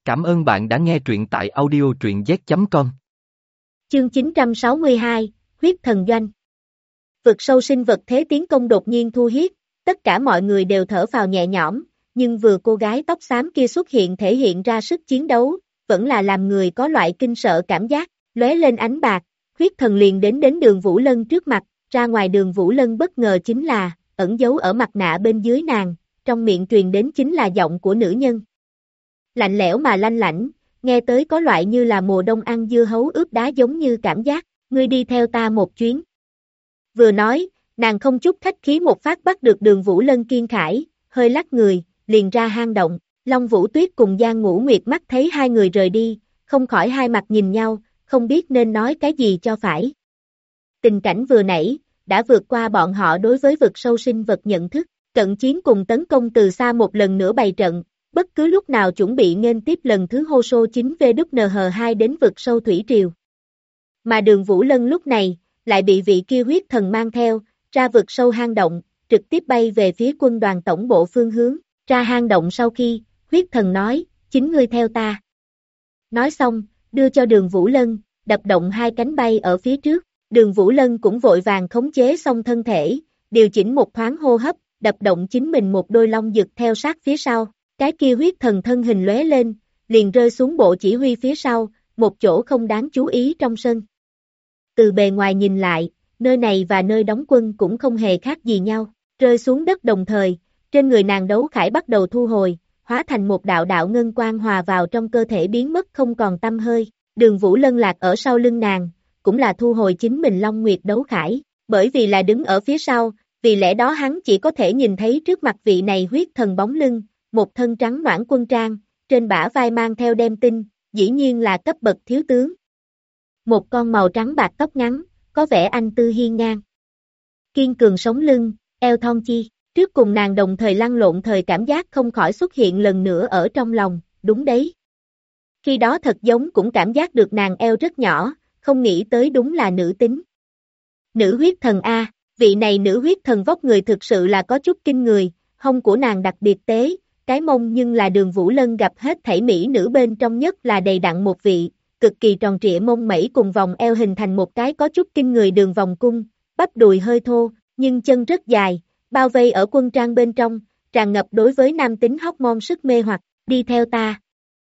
Cảm ơn bạn đã nghe truyện tại audio truyện z.com. Chương 962, Huyết Thần Doanh. Vực sâu sinh vật thế tiến công đột nhiên thu hiếp, tất cả mọi người đều thở phào nhẹ nhõm, nhưng vừa cô gái tóc xám kia xuất hiện thể hiện ra sức chiến đấu, vẫn là làm người có loại kinh sợ cảm giác, lóe lên ánh bạc, huyết thần liền đến Đường Vũ Lân trước mặt, ra ngoài Đường Vũ Lân bất ngờ chính là, ẩn giấu ở mặt nạ bên dưới nàng, trong miệng truyền đến chính là giọng của nữ nhân. Lạnh lẽo mà lanh lảnh, nghe tới có loại như là mùa đông ăn dưa hấu ướp đá giống như cảm giác, ngươi đi theo ta một chuyến. Vừa nói, nàng không chút khách khí một phát bắt được Đường Vũ Lân kiên khải, hơi lắc người, liền ra hang động, Long Vũ Tuyết cùng Giang Ngũ Nguyệt mắt thấy hai người rời đi, không khỏi hai mặt nhìn nhau, không biết nên nói cái gì cho phải. Tình cảnh vừa nãy, đã vượt qua bọn họ đối với vực sâu sinh vật nhận thức, cận chiến cùng tấn công từ xa một lần nữa bày trận, bất cứ lúc nào chuẩn bị nghênh tiếp lần thứ hô sô 9VNH2 đến vực sâu thủy triều. Mà Đường Vũ Lân lúc này, lại bị vị kia huyết thần mang theo, ra vực sâu hang động, trực tiếp bay về phía quân đoàn tổng bộ phương hướng, ra hang động sau khi, huyết thần nói, chính ngươi theo ta. Nói xong, đưa cho Đường Vũ Lân, đập động hai cánh bay ở phía trước, Đường Vũ Lân cũng vội vàng khống chế xong thân thể, điều chỉnh một thoáng hô hấp, đập động chính mình một đôi long dực theo sát phía sau. Cái kia huyết thần thân hình lóe lên, liền rơi xuống bộ chỉ huy phía sau, một chỗ không đáng chú ý trong sân. Từ bề ngoài nhìn lại, nơi này và nơi đóng quân cũng không hề khác gì nhau, rơi xuống đất đồng thời, trên người nàng đấu khải bắt đầu thu hồi, hóa thành một đạo đạo ngân quang hòa vào trong cơ thể biến mất không còn tăm hơi, Đường Vũ Lân lạc ở sau lưng nàng, cũng là thu hồi chính mình Long Nguyệt đấu khải, bởi vì là đứng ở phía sau, vì lẽ đó hắn chỉ có thể nhìn thấy trước mặt vị này huyết thần bóng lưng. Một thân trắng noãn quân trang, trên bả vai mang theo đem tinh, dĩ nhiên là cấp bậc thiếu tướng. Một con màu trắng bạc tóc ngắn, có vẻ anh tư hiên ngang. Kiên cường sống lưng, eo thon chi, trước cùng nàng đồng thời lăn lộn thời cảm giác không khỏi xuất hiện lần nữa ở trong lòng, đúng đấy. Khi đó thật giống cũng cảm giác được nàng eo rất nhỏ, không nghĩ tới đúng là nữ tính. Nữ huyết thần A, vị này nữ huyết thần vóc người thực sự là có chút kinh người, hông của nàng đặc biệt tế. Cái mông nhưng là Đường Vũ Lân gặp hết thảy mỹ nữ bên trong nhất là đầy đặn một vị, cực kỳ tròn trịa mông mẩy cùng vòng eo hình thành một cái có chút kinh người đường vòng cung, bắp đùi hơi thô, nhưng chân rất dài, bao vây ở quân trang bên trong, tràn ngập đối với nam tính hormone sức mê hoặc, đi theo ta.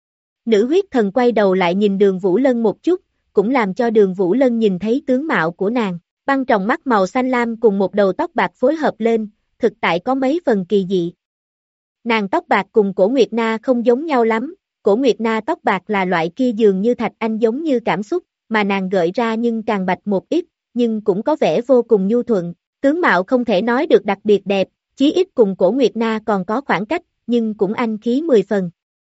Nữ huyết thần quay đầu lại nhìn Đường Vũ Lân một chút, cũng làm cho Đường Vũ Lân nhìn thấy tướng mạo của nàng, băng tròng mắt màu xanh lam cùng một đầu tóc bạc phối hợp lên, thực tại có mấy phần kỳ dị. Nàng tóc bạc cùng Cổ Nguyệt Na không giống nhau lắm, Cổ Nguyệt Na tóc bạc là loại kia dường như thạch anh giống như cảm xúc, mà nàng gợi ra nhưng càng bạch một ít, nhưng cũng có vẻ vô cùng nhu thuận, tướng mạo không thể nói được đặc biệt đẹp, chí ít cùng Cổ Nguyệt Na còn có khoảng cách, nhưng cũng anh khí 10 phần.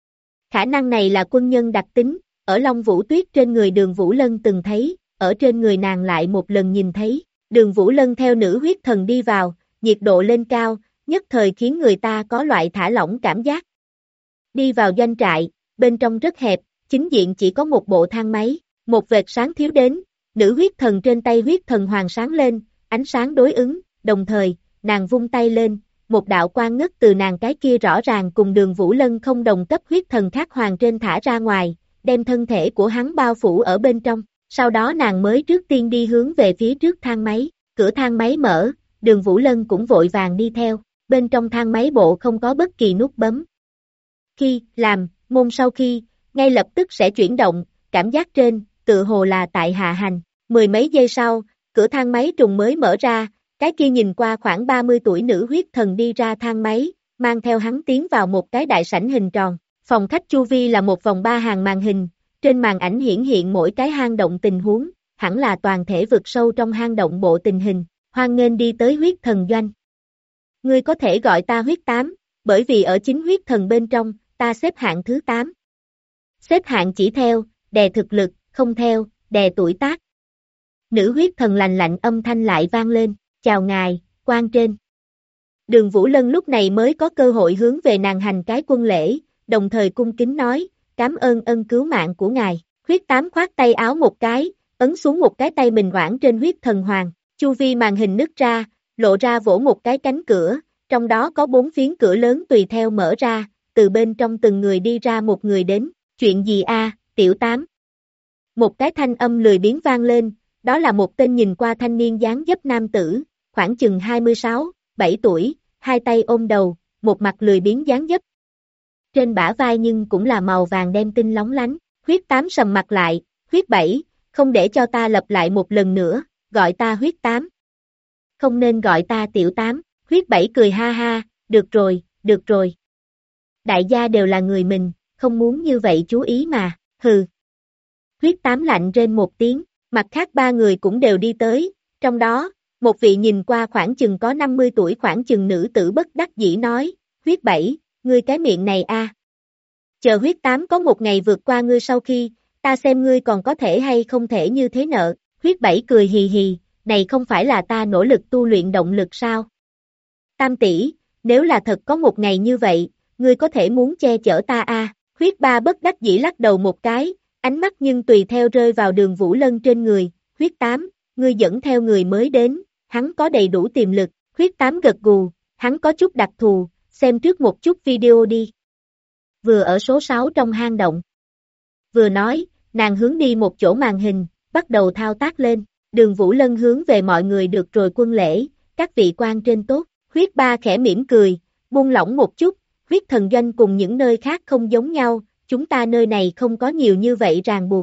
Khả năng này là quân nhân đặc tính, ở Long Vũ Tuyết trên người Đường Vũ Lân từng thấy, ở trên người nàng lại một lần nhìn thấy, Đường Vũ Lân theo nữ huyết thần đi vào, nhiệt độ lên cao, nhất thời khiến người ta có loại thả lỏng cảm giác. Đi vào doanh trại, bên trong rất hẹp, chính diện chỉ có một bộ thang máy, một vệt sáng thiếu đến, nữ huyết thần trên tay huyết thần hoàng sáng lên, ánh sáng đối ứng, đồng thời, nàng vung tay lên, một đạo quang ngất từ nàng cái kia rõ ràng cùng Đường Vũ Lân không đồng cấp huyết thần khác hoàng trên thả ra ngoài, đem thân thể của hắn bao phủ ở bên trong, sau đó nàng mới trước tiên đi hướng về phía trước thang máy, cửa thang máy mở, Đường Vũ Lân cũng vội vàng đi theo. Bên trong thang máy bộ không có bất kỳ nút bấm. Khi làm, môn sau khi, ngay lập tức sẽ chuyển động, cảm giác trên, tự hồ là tại hạ hành. Mười mấy giây sau, cửa thang máy trùng mới mở ra, cái kia nhìn qua khoảng 30 tuổi nữ huyết thần đi ra thang máy, mang theo hắn tiến vào một cái đại sảnh hình tròn. Phòng khách chu vi là một vòng 3 hàng màn hình, trên màn ảnh hiển hiện mỗi cái hang động tình huống, hẳn là toàn thể vực sâu trong hang động bộ tình hình, hoan nghênh đi tới huyết thần doanh. Ngươi có thể gọi ta huyết 8, bởi vì ở chính huyết thần bên trong, ta xếp hạng thứ 8. Xếp hạng chỉ theo, đè thực lực, không theo, đè tuổi tác. Nữ huyết thần lạnh lạnh âm thanh lại vang lên, chào ngài, quan trên. Đường Vũ Lân lúc này mới có cơ hội hướng về nàng hành cái quân lễ, đồng thời cung kính nói, cảm ơn ân cứu mạng của ngài. Huyết 8 khoát tay áo một cái, ấn xuống một cái tay mình oảng trên huyết thần hoàng, chu vi màn hình nứt ra, lộ ra vỗ một cái cánh cửa, trong đó có 4 phiến cửa lớn tùy theo mở ra, từ bên trong từng người đi ra một người đến, Chuyện gì a, tiểu tám? Một cái thanh âm lười biếng vang lên, đó là một tên nhìn qua thanh niên dáng dấp nam tử, khoảng chừng 26, 7 tuổi, hai tay ôm đầu, một mặt lười biếng dáng dấp. Trên bả vai nhưng cũng là màu vàng đen tinh lóng lánh, huyết tám sầm mặt lại, huyết bảy, không để cho ta lặp lại một lần nữa, gọi ta huyết tám. Không nên gọi ta tiểu tám, huyết bảy cười ha ha, được rồi. Đại gia đều là người mình, không muốn như vậy chú ý mà, hừ. Huyết tám lạnh rên một tiếng, mặt khác ba người cũng đều đi tới, trong đó, một vị nhìn qua khoảng chừng có 50 tuổi khoảng chừng nữ tử bất đắc dĩ nói, huyết bảy, ngươi cái miệng này a. Chờ huyết tám có một ngày vượt qua ngươi sau khi, ta xem ngươi còn có thể hay không thể như thế nợ, huyết bảy cười hì hì, này không phải là ta nỗ lực tu luyện động lực sao? Tam tỷ, nếu là thật có một ngày như vậy, ngươi có thể muốn che chở ta a. Huyết ba bất đắc dĩ lắc đầu một cái, ánh mắt nhưng tùy theo rơi vào Đường Vũ Lân trên người, huyết tám, ngươi dẫn theo người mới đến, hắn có đầy đủ tiềm lực, huyết tám gật gù, hắn có chút đặc thù, xem trước một chút video đi. Vừa ở số 6 trong hang động. Vừa nói, nàng hướng đi một chỗ màn hình, bắt đầu thao tác lên, Đường Vũ Lân hướng về mọi người được rồi quân lễ, các vị quan trên tốt, huyết ba khẽ mỉm cười, buông lỏng một chút, huyết thần doanh cùng những nơi khác không giống nhau, chúng ta nơi này không có nhiều như vậy ràng buộc.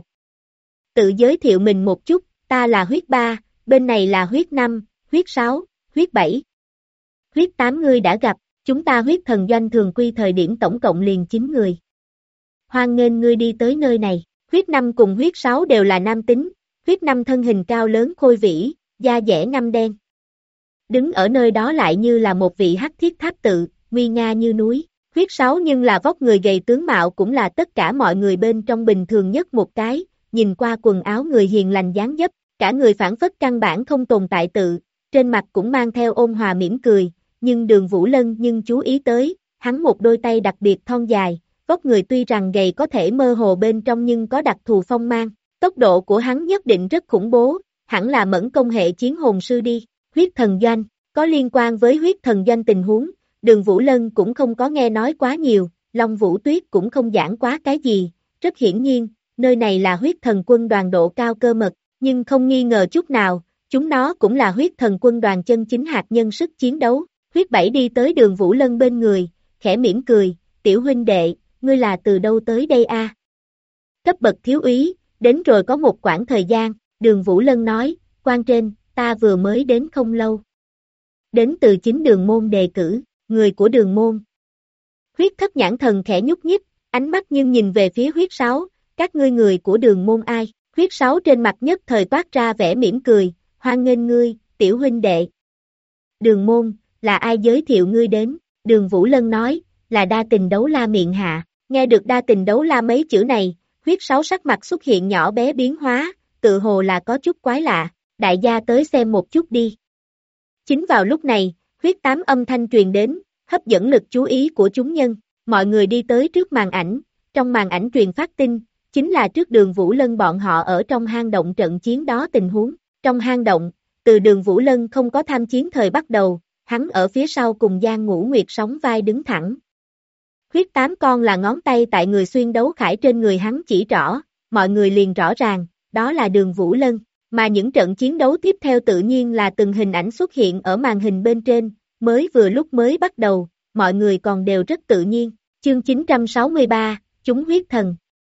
Tự giới thiệu mình một chút, ta là huyết ba, bên này là huyết 5, huyết 6, huyết 7. Huyết 8 ngươi đã gặp, chúng ta huyết thần doanh thường quy thời điểm tổng cộng liền 9 người. Hoan nghênh ngươi đi tới nơi này, huyết 5 cùng huyết 6 đều là nam tính, huyết 5 thân hình cao lớn khôi vĩ, da dẻ ngăm đen. Đứng ở nơi đó lại như là một vị hắc thiết tháp tự, nguy nga như núi. Huyết 6 nhưng là vóc người gầy tướng mạo cũng là tất cả mọi người bên trong bình thường nhất một cái, nhìn qua quần áo người hiền lành dáng dấp, cả người phản phất căn bản không tồn tại tự, trên mặt cũng mang theo ôn hòa mỉm cười, nhưng Đường Vũ Lân nhưng chú ý tới, hắn một đôi tay đặc biệt thon dài, vóc người tuy rằng gầy có thể mơ hồ bên trong nhưng có đặc thù phong mang, tốc độ của hắn nhất định rất khủng bố, hẳn là mẫn công hệ chiến hồn sư đi, huyết thần doanh, có liên quan với huyết thần doanh tình huống. Đường Vũ Lân cũng không có nghe nói quá nhiều, Long Vũ Tuyết cũng không giảng quá cái gì, rất hiển nhiên, nơi này là huyết thần quân đoàn độ cao cơ mật, nhưng không nghi ngờ chút nào, chúng nó cũng là huyết thần quân đoàn chân chính hạt nhân sức chiến đấu. Huyết bảy đi tới Đường Vũ Lân bên người, khẽ mỉm cười, tiểu huynh đệ, ngươi là từ đâu tới đây a? Cấp bậc thiếu úy, đến rồi có một quãng thời gian, Đường Vũ Lân nói, quan trên, ta vừa mới đến không lâu. Đến từ chính Đường môn đề cử. Người của Đường môn. Huyết thất nhãn thần khẽ nhúc nhích, ánh mắt nhưng nhìn về phía huyết 6, các ngươi người của Đường môn ai? Huyết 6 trên mặt nhất thời toát ra vẻ mỉm cười, hoan nghênh ngươi, tiểu huynh đệ. Đường môn, là ai giới thiệu ngươi đến? Đường Vũ Lân nói, là Đa Tình Đấu La miệng hạ, nghe được Đa Tình Đấu La mấy chữ này, huyết 6 sắc mặt xuất hiện nhỏ bé biến hóa, tự hồ là có chút quái lạ, đại gia tới xem một chút đi. Chính vào lúc này, huyết 8 âm thanh truyền đến, hấp dẫn lực chú ý của chúng nhân, mọi người đi tới trước màn ảnh, trong màn ảnh truyền phát tin, chính là trước Đường Vũ Lân bọn họ ở trong hang động trận chiến đó tình huống, trong hang động, từ Đường Vũ Lân không có tham chiến thời bắt đầu, hắn ở phía sau cùng Giang Ngũ Nguyệt sóng vai đứng thẳng. Huyết 8 con là ngón tay tại người xuyên đấu khải trên người hắn chỉ rõ, mọi người liền rõ ràng, đó là Đường Vũ Lân. Mà những trận chiến đấu tiếp theo tự nhiên là từng hình ảnh xuất hiện ở màn hình bên trên, mới vừa lúc mới bắt đầu, mọi người còn đều rất tự nhiên. Chương 963, chúng huyết thần.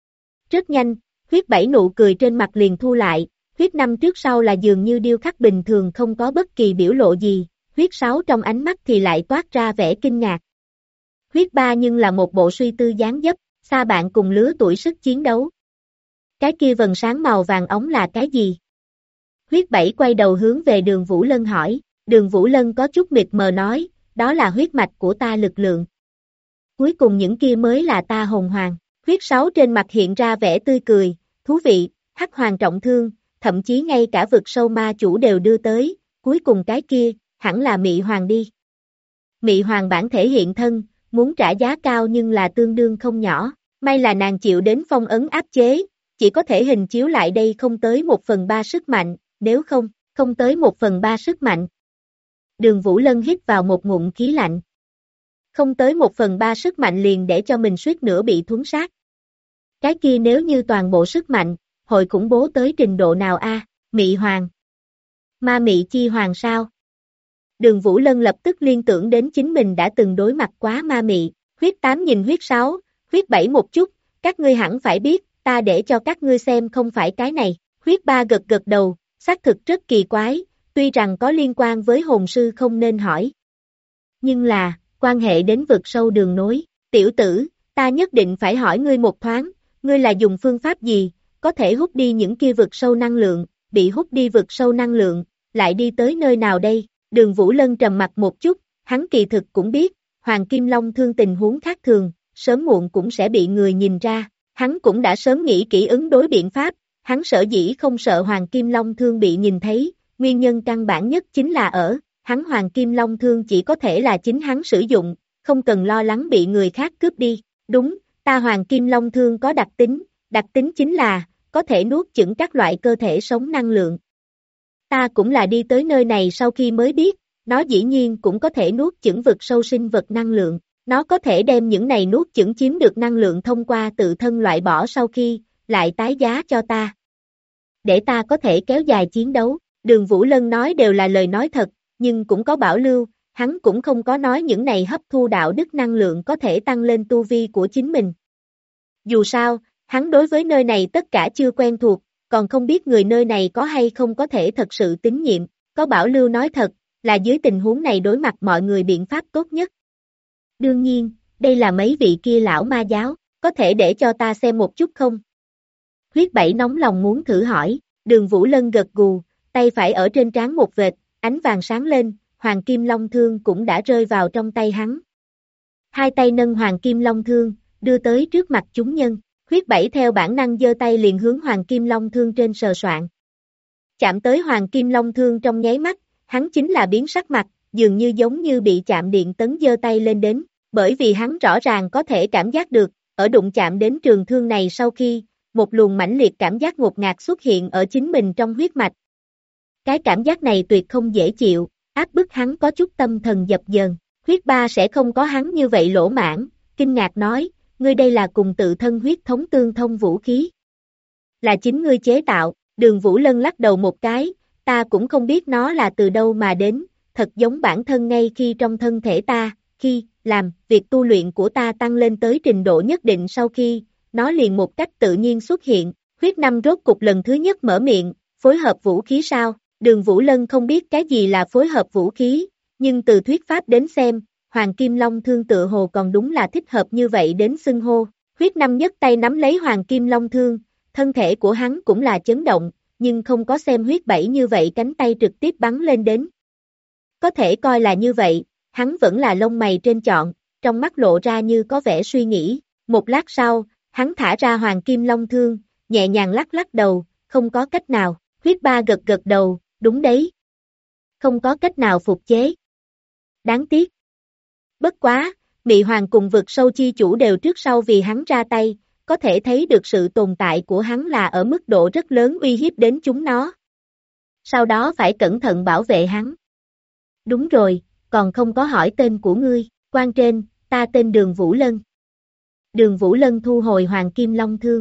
Rất nhanh, huyết 7 nụ cười trên mặt liền thu lại, huyết 5 trước sau là dường như điêu khắc bình thường không có bất kỳ biểu lộ gì, huyết 6 trong ánh mắt thì lại toát ra vẻ kinh ngạc. Huyết 3 nhưng là một bộ suy tư dáng dấp, xa bạn cùng lứa tuổi sức chiến đấu. Cái kia vầng sáng màu vàng óng là cái gì? Huyết 7 quay đầu hướng về Đường Vũ Lân hỏi, Đường Vũ Lân có chút mịt mờ nói, đó là huyết mạch của ta lực lượng. Cuối cùng những kia mới là ta hồn hoàng. Huyết 6 trên mặt hiện ra vẻ tươi cười, thú vị, hắc hoàng trọng thương, thậm chí ngay cả vực sâu ma chủ đều đưa tới, cuối cùng cái kia, hẳn là Mị Hoàng đi. Mị Hoàng bản thể hiện thân, muốn trả giá cao nhưng là tương đương không nhỏ, may là nàng chịu đến phong ấn áp chế, chỉ có thể hình chiếu lại đây không tới 1/3 sức mạnh, nếu không, không tới 1/3 sức mạnh. Đường Vũ Lân hít vào một ngụm khí lạnh. Không tới 1/3 sức mạnh liền để cho mình suýt nữa bị thuấn sát. Cái kia nếu như toàn bộ sức mạnh, hội khủng bố tới trình độ nào a? Mị hoàng. Ma mị chi hoàng sao? Đường Vũ Lân lập tức liên tưởng đến chính mình đã từng đối mặt quá ma mị, huyết 8 nhìn huyết 6, huyết 7 một chút, các ngươi hẳn phải biết, ta để cho các ngươi xem không phải cái này, huyết 3 gật gật đầu, xác thực rất kỳ quái, tuy rằng có liên quan với hồn sư không nên hỏi. Nhưng là, quan hệ đến vực sâu đường nối, tiểu tử, ta nhất định phải hỏi ngươi một thoáng, ngươi là dùng phương pháp gì, có thể hút đi những kia vực sâu năng lượng, bị hút đi vực sâu năng lượng, lại đi tới nơi nào đây? Đường Vũ Lân trầm mặt một chút, hắn kỳ thực cũng biết, Hoàng Kim Long Thương tình huống khác thường, sớm muộn cũng sẽ bị người nhìn ra, hắn cũng đã sớm nghĩ kỹ ứng đối biện pháp, hắn sở dĩ không sợ Hoàng Kim Long Thương bị nhìn thấy, nguyên nhân căn bản nhất chính là hắn Hoàng Kim Long Thương chỉ có thể là chính hắn sử dụng, không cần lo lắng bị người khác cướp đi, đúng, ta Hoàng Kim Long Thương có đặc tính chính là, có thể nuốt chửng các loại cơ thể sống năng lượng. Ta cũng là đi tới nơi này sau khi mới biết, nó dĩ nhiên cũng có thể nuốt chửng vực sâu sinh vật năng lượng, nó có thể đem những này nuốt chửng chiếm được năng lượng thông qua tự thân loại bỏ sau khi, lại tái giá cho ta. Để ta có thể kéo dài chiến đấu, Đường Vũ Lân nói đều là lời nói thật, nhưng cũng có bảo lưu, hắn cũng không có nói những này hấp thu đạo đức năng lượng có thể tăng lên tu vi của chính mình. Dù sao, hắn đối với nơi này tất cả chưa quen thuộc, còn không biết người nơi này có hay không có thể thật sự tín nhiệm, có bảo lưu nói thật, là dưới tình huống này đối mặt mọi người biện pháp tốt nhất. Đương nhiên, đây là mấy vị kia lão ma giáo, có thể để cho ta xem một chút không? Huyết 7 nóng lòng muốn thử hỏi, Đường Vũ Lân gật gù, tay phải ở trên trán một vệt, ánh vàng sáng lên, Hoàng Kim Long Thương cũng đã rơi vào trong tay hắn. Hai tay nâng Hoàng Kim Long Thương, đưa tới trước mặt chúng nhân, huyết 7 theo bản năng giơ tay liền hướng Hoàng Kim Long Thương trên sờ soạn. Chạm tới Hoàng Kim Long Thương trong nháy mắt, hắn chính là biến sắc mặt, dường như giống như bị chạm điện tấn giơ tay lên đến, bởi vì hắn rõ ràng có thể cảm giác được, ở đụng chạm đến trường thương này sau khi, một luồng mãnh liệt cảm giác ngột ngạt xuất hiện ở chính mình trong huyết mạch. Cái cảm giác này tuyệt không dễ chịu, áp bức hắn có chút tâm thần dập dờn, huyết 3 sẽ không có hắn như vậy lỗ mãn, kinh ngạc nói, ngươi đây là cùng tự thân huyết thống tương thông vũ khí. Là chính ngươi chế tạo, Đường Vũ Lân lắc đầu một cái, ta cũng không biết nó là từ đâu mà đến, thật giống bản thân ngay khi trong thân thể ta, khi làm việc tu luyện của ta tăng lên tới trình độ nhất định sau khi, nó liền một cách tự nhiên xuất hiện, huyết 5 rốt cục lần thứ nhất mở miệng, phối hợp vũ khí sao, Đường Vũ Lân không biết cái gì là phối hợp vũ khí, nhưng từ thuyết pháp đến xem, Hoàng Kim Long Thương tựa hồ còn đúng là thích hợp như vậy đến xưng hô, huyết 5 nhất tay nắm lấy Hoàng Kim Long Thương, thân thể của hắn cũng là chấn động, nhưng không có xem huyết 7 như vậy cánh tay trực tiếp bắn lên đến. Có thể coi là như vậy, hắn vẫn là lông mày trên chọn, trong mắt lộ ra như có vẻ suy nghĩ, một lát sau, hắn thả ra Hoàng Kim Long Thương, nhẹ nhàng lắc lắc đầu, không có cách nào, huyết 3 gật gật đầu, đúng đấy. Không có cách nào phục chế. Đáng tiếc. Bất quá, Mị Hoàng cùng vực sâu chi chủ đều trước sau vì hắn ra tay, có thể thấy được sự tồn tại của hắn là ở mức độ rất lớn uy hiếp đến chúng nó. Sau đó phải cẩn thận bảo vệ hắn. Đúng rồi, còn không có hỏi tên của ngươi, quan trên, ta tên Đường Vũ Lân. Đường Vũ Lân thu hồi Hoàng Kim Long Thương.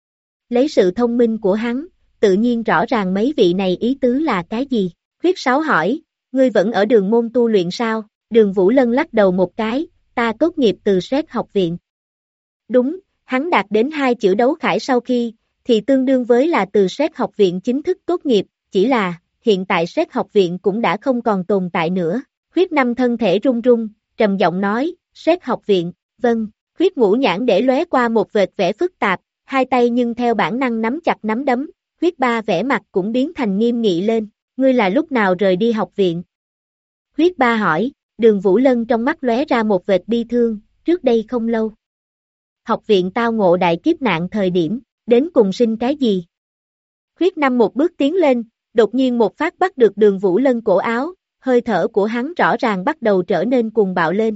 Lấy sự thông minh của hắn, tự nhiên rõ ràng mấy vị này ý tứ là cái gì. Huyết 6 hỏi, ngươi vẫn ở đường môn tu luyện sao? Đường Vũ Lân lắc đầu một cái, ta tốt nghiệp từ Sét học viện. Đúng, hắn đạt đến 2 chữ đấu khải sau khi, thì tương đương với là từ Sét học viện chính thức tốt nghiệp, chỉ là, hiện tại Sét học viện cũng đã không còn tồn tại nữa. Huyết 5 thân thể run run, trầm giọng nói, Sét học viện, vâng, huyết ngũ nhãn để lóe qua một vệt vẻ phức tạp, hai tay nhưng theo bản năng nắm chặt nắm đấm, huyết 3 vẻ mặt cũng biến thành nghiêm nghị lên, ngươi là lúc nào rời đi học viện? Huyết 3 hỏi, Đường Vũ Lân trong mắt lóe ra một vệt bi thương, trước đây không lâu. Học viện tao ngộ đại kiếp nạn thời điểm, đến cùng sinh cái gì? Huyết 5 một bước tiến lên, đột nhiên một phát bắt được Đường Vũ Lân cổ áo, hơi thở của hắn rõ ràng bắt đầu trở nên cuồng bạo lên.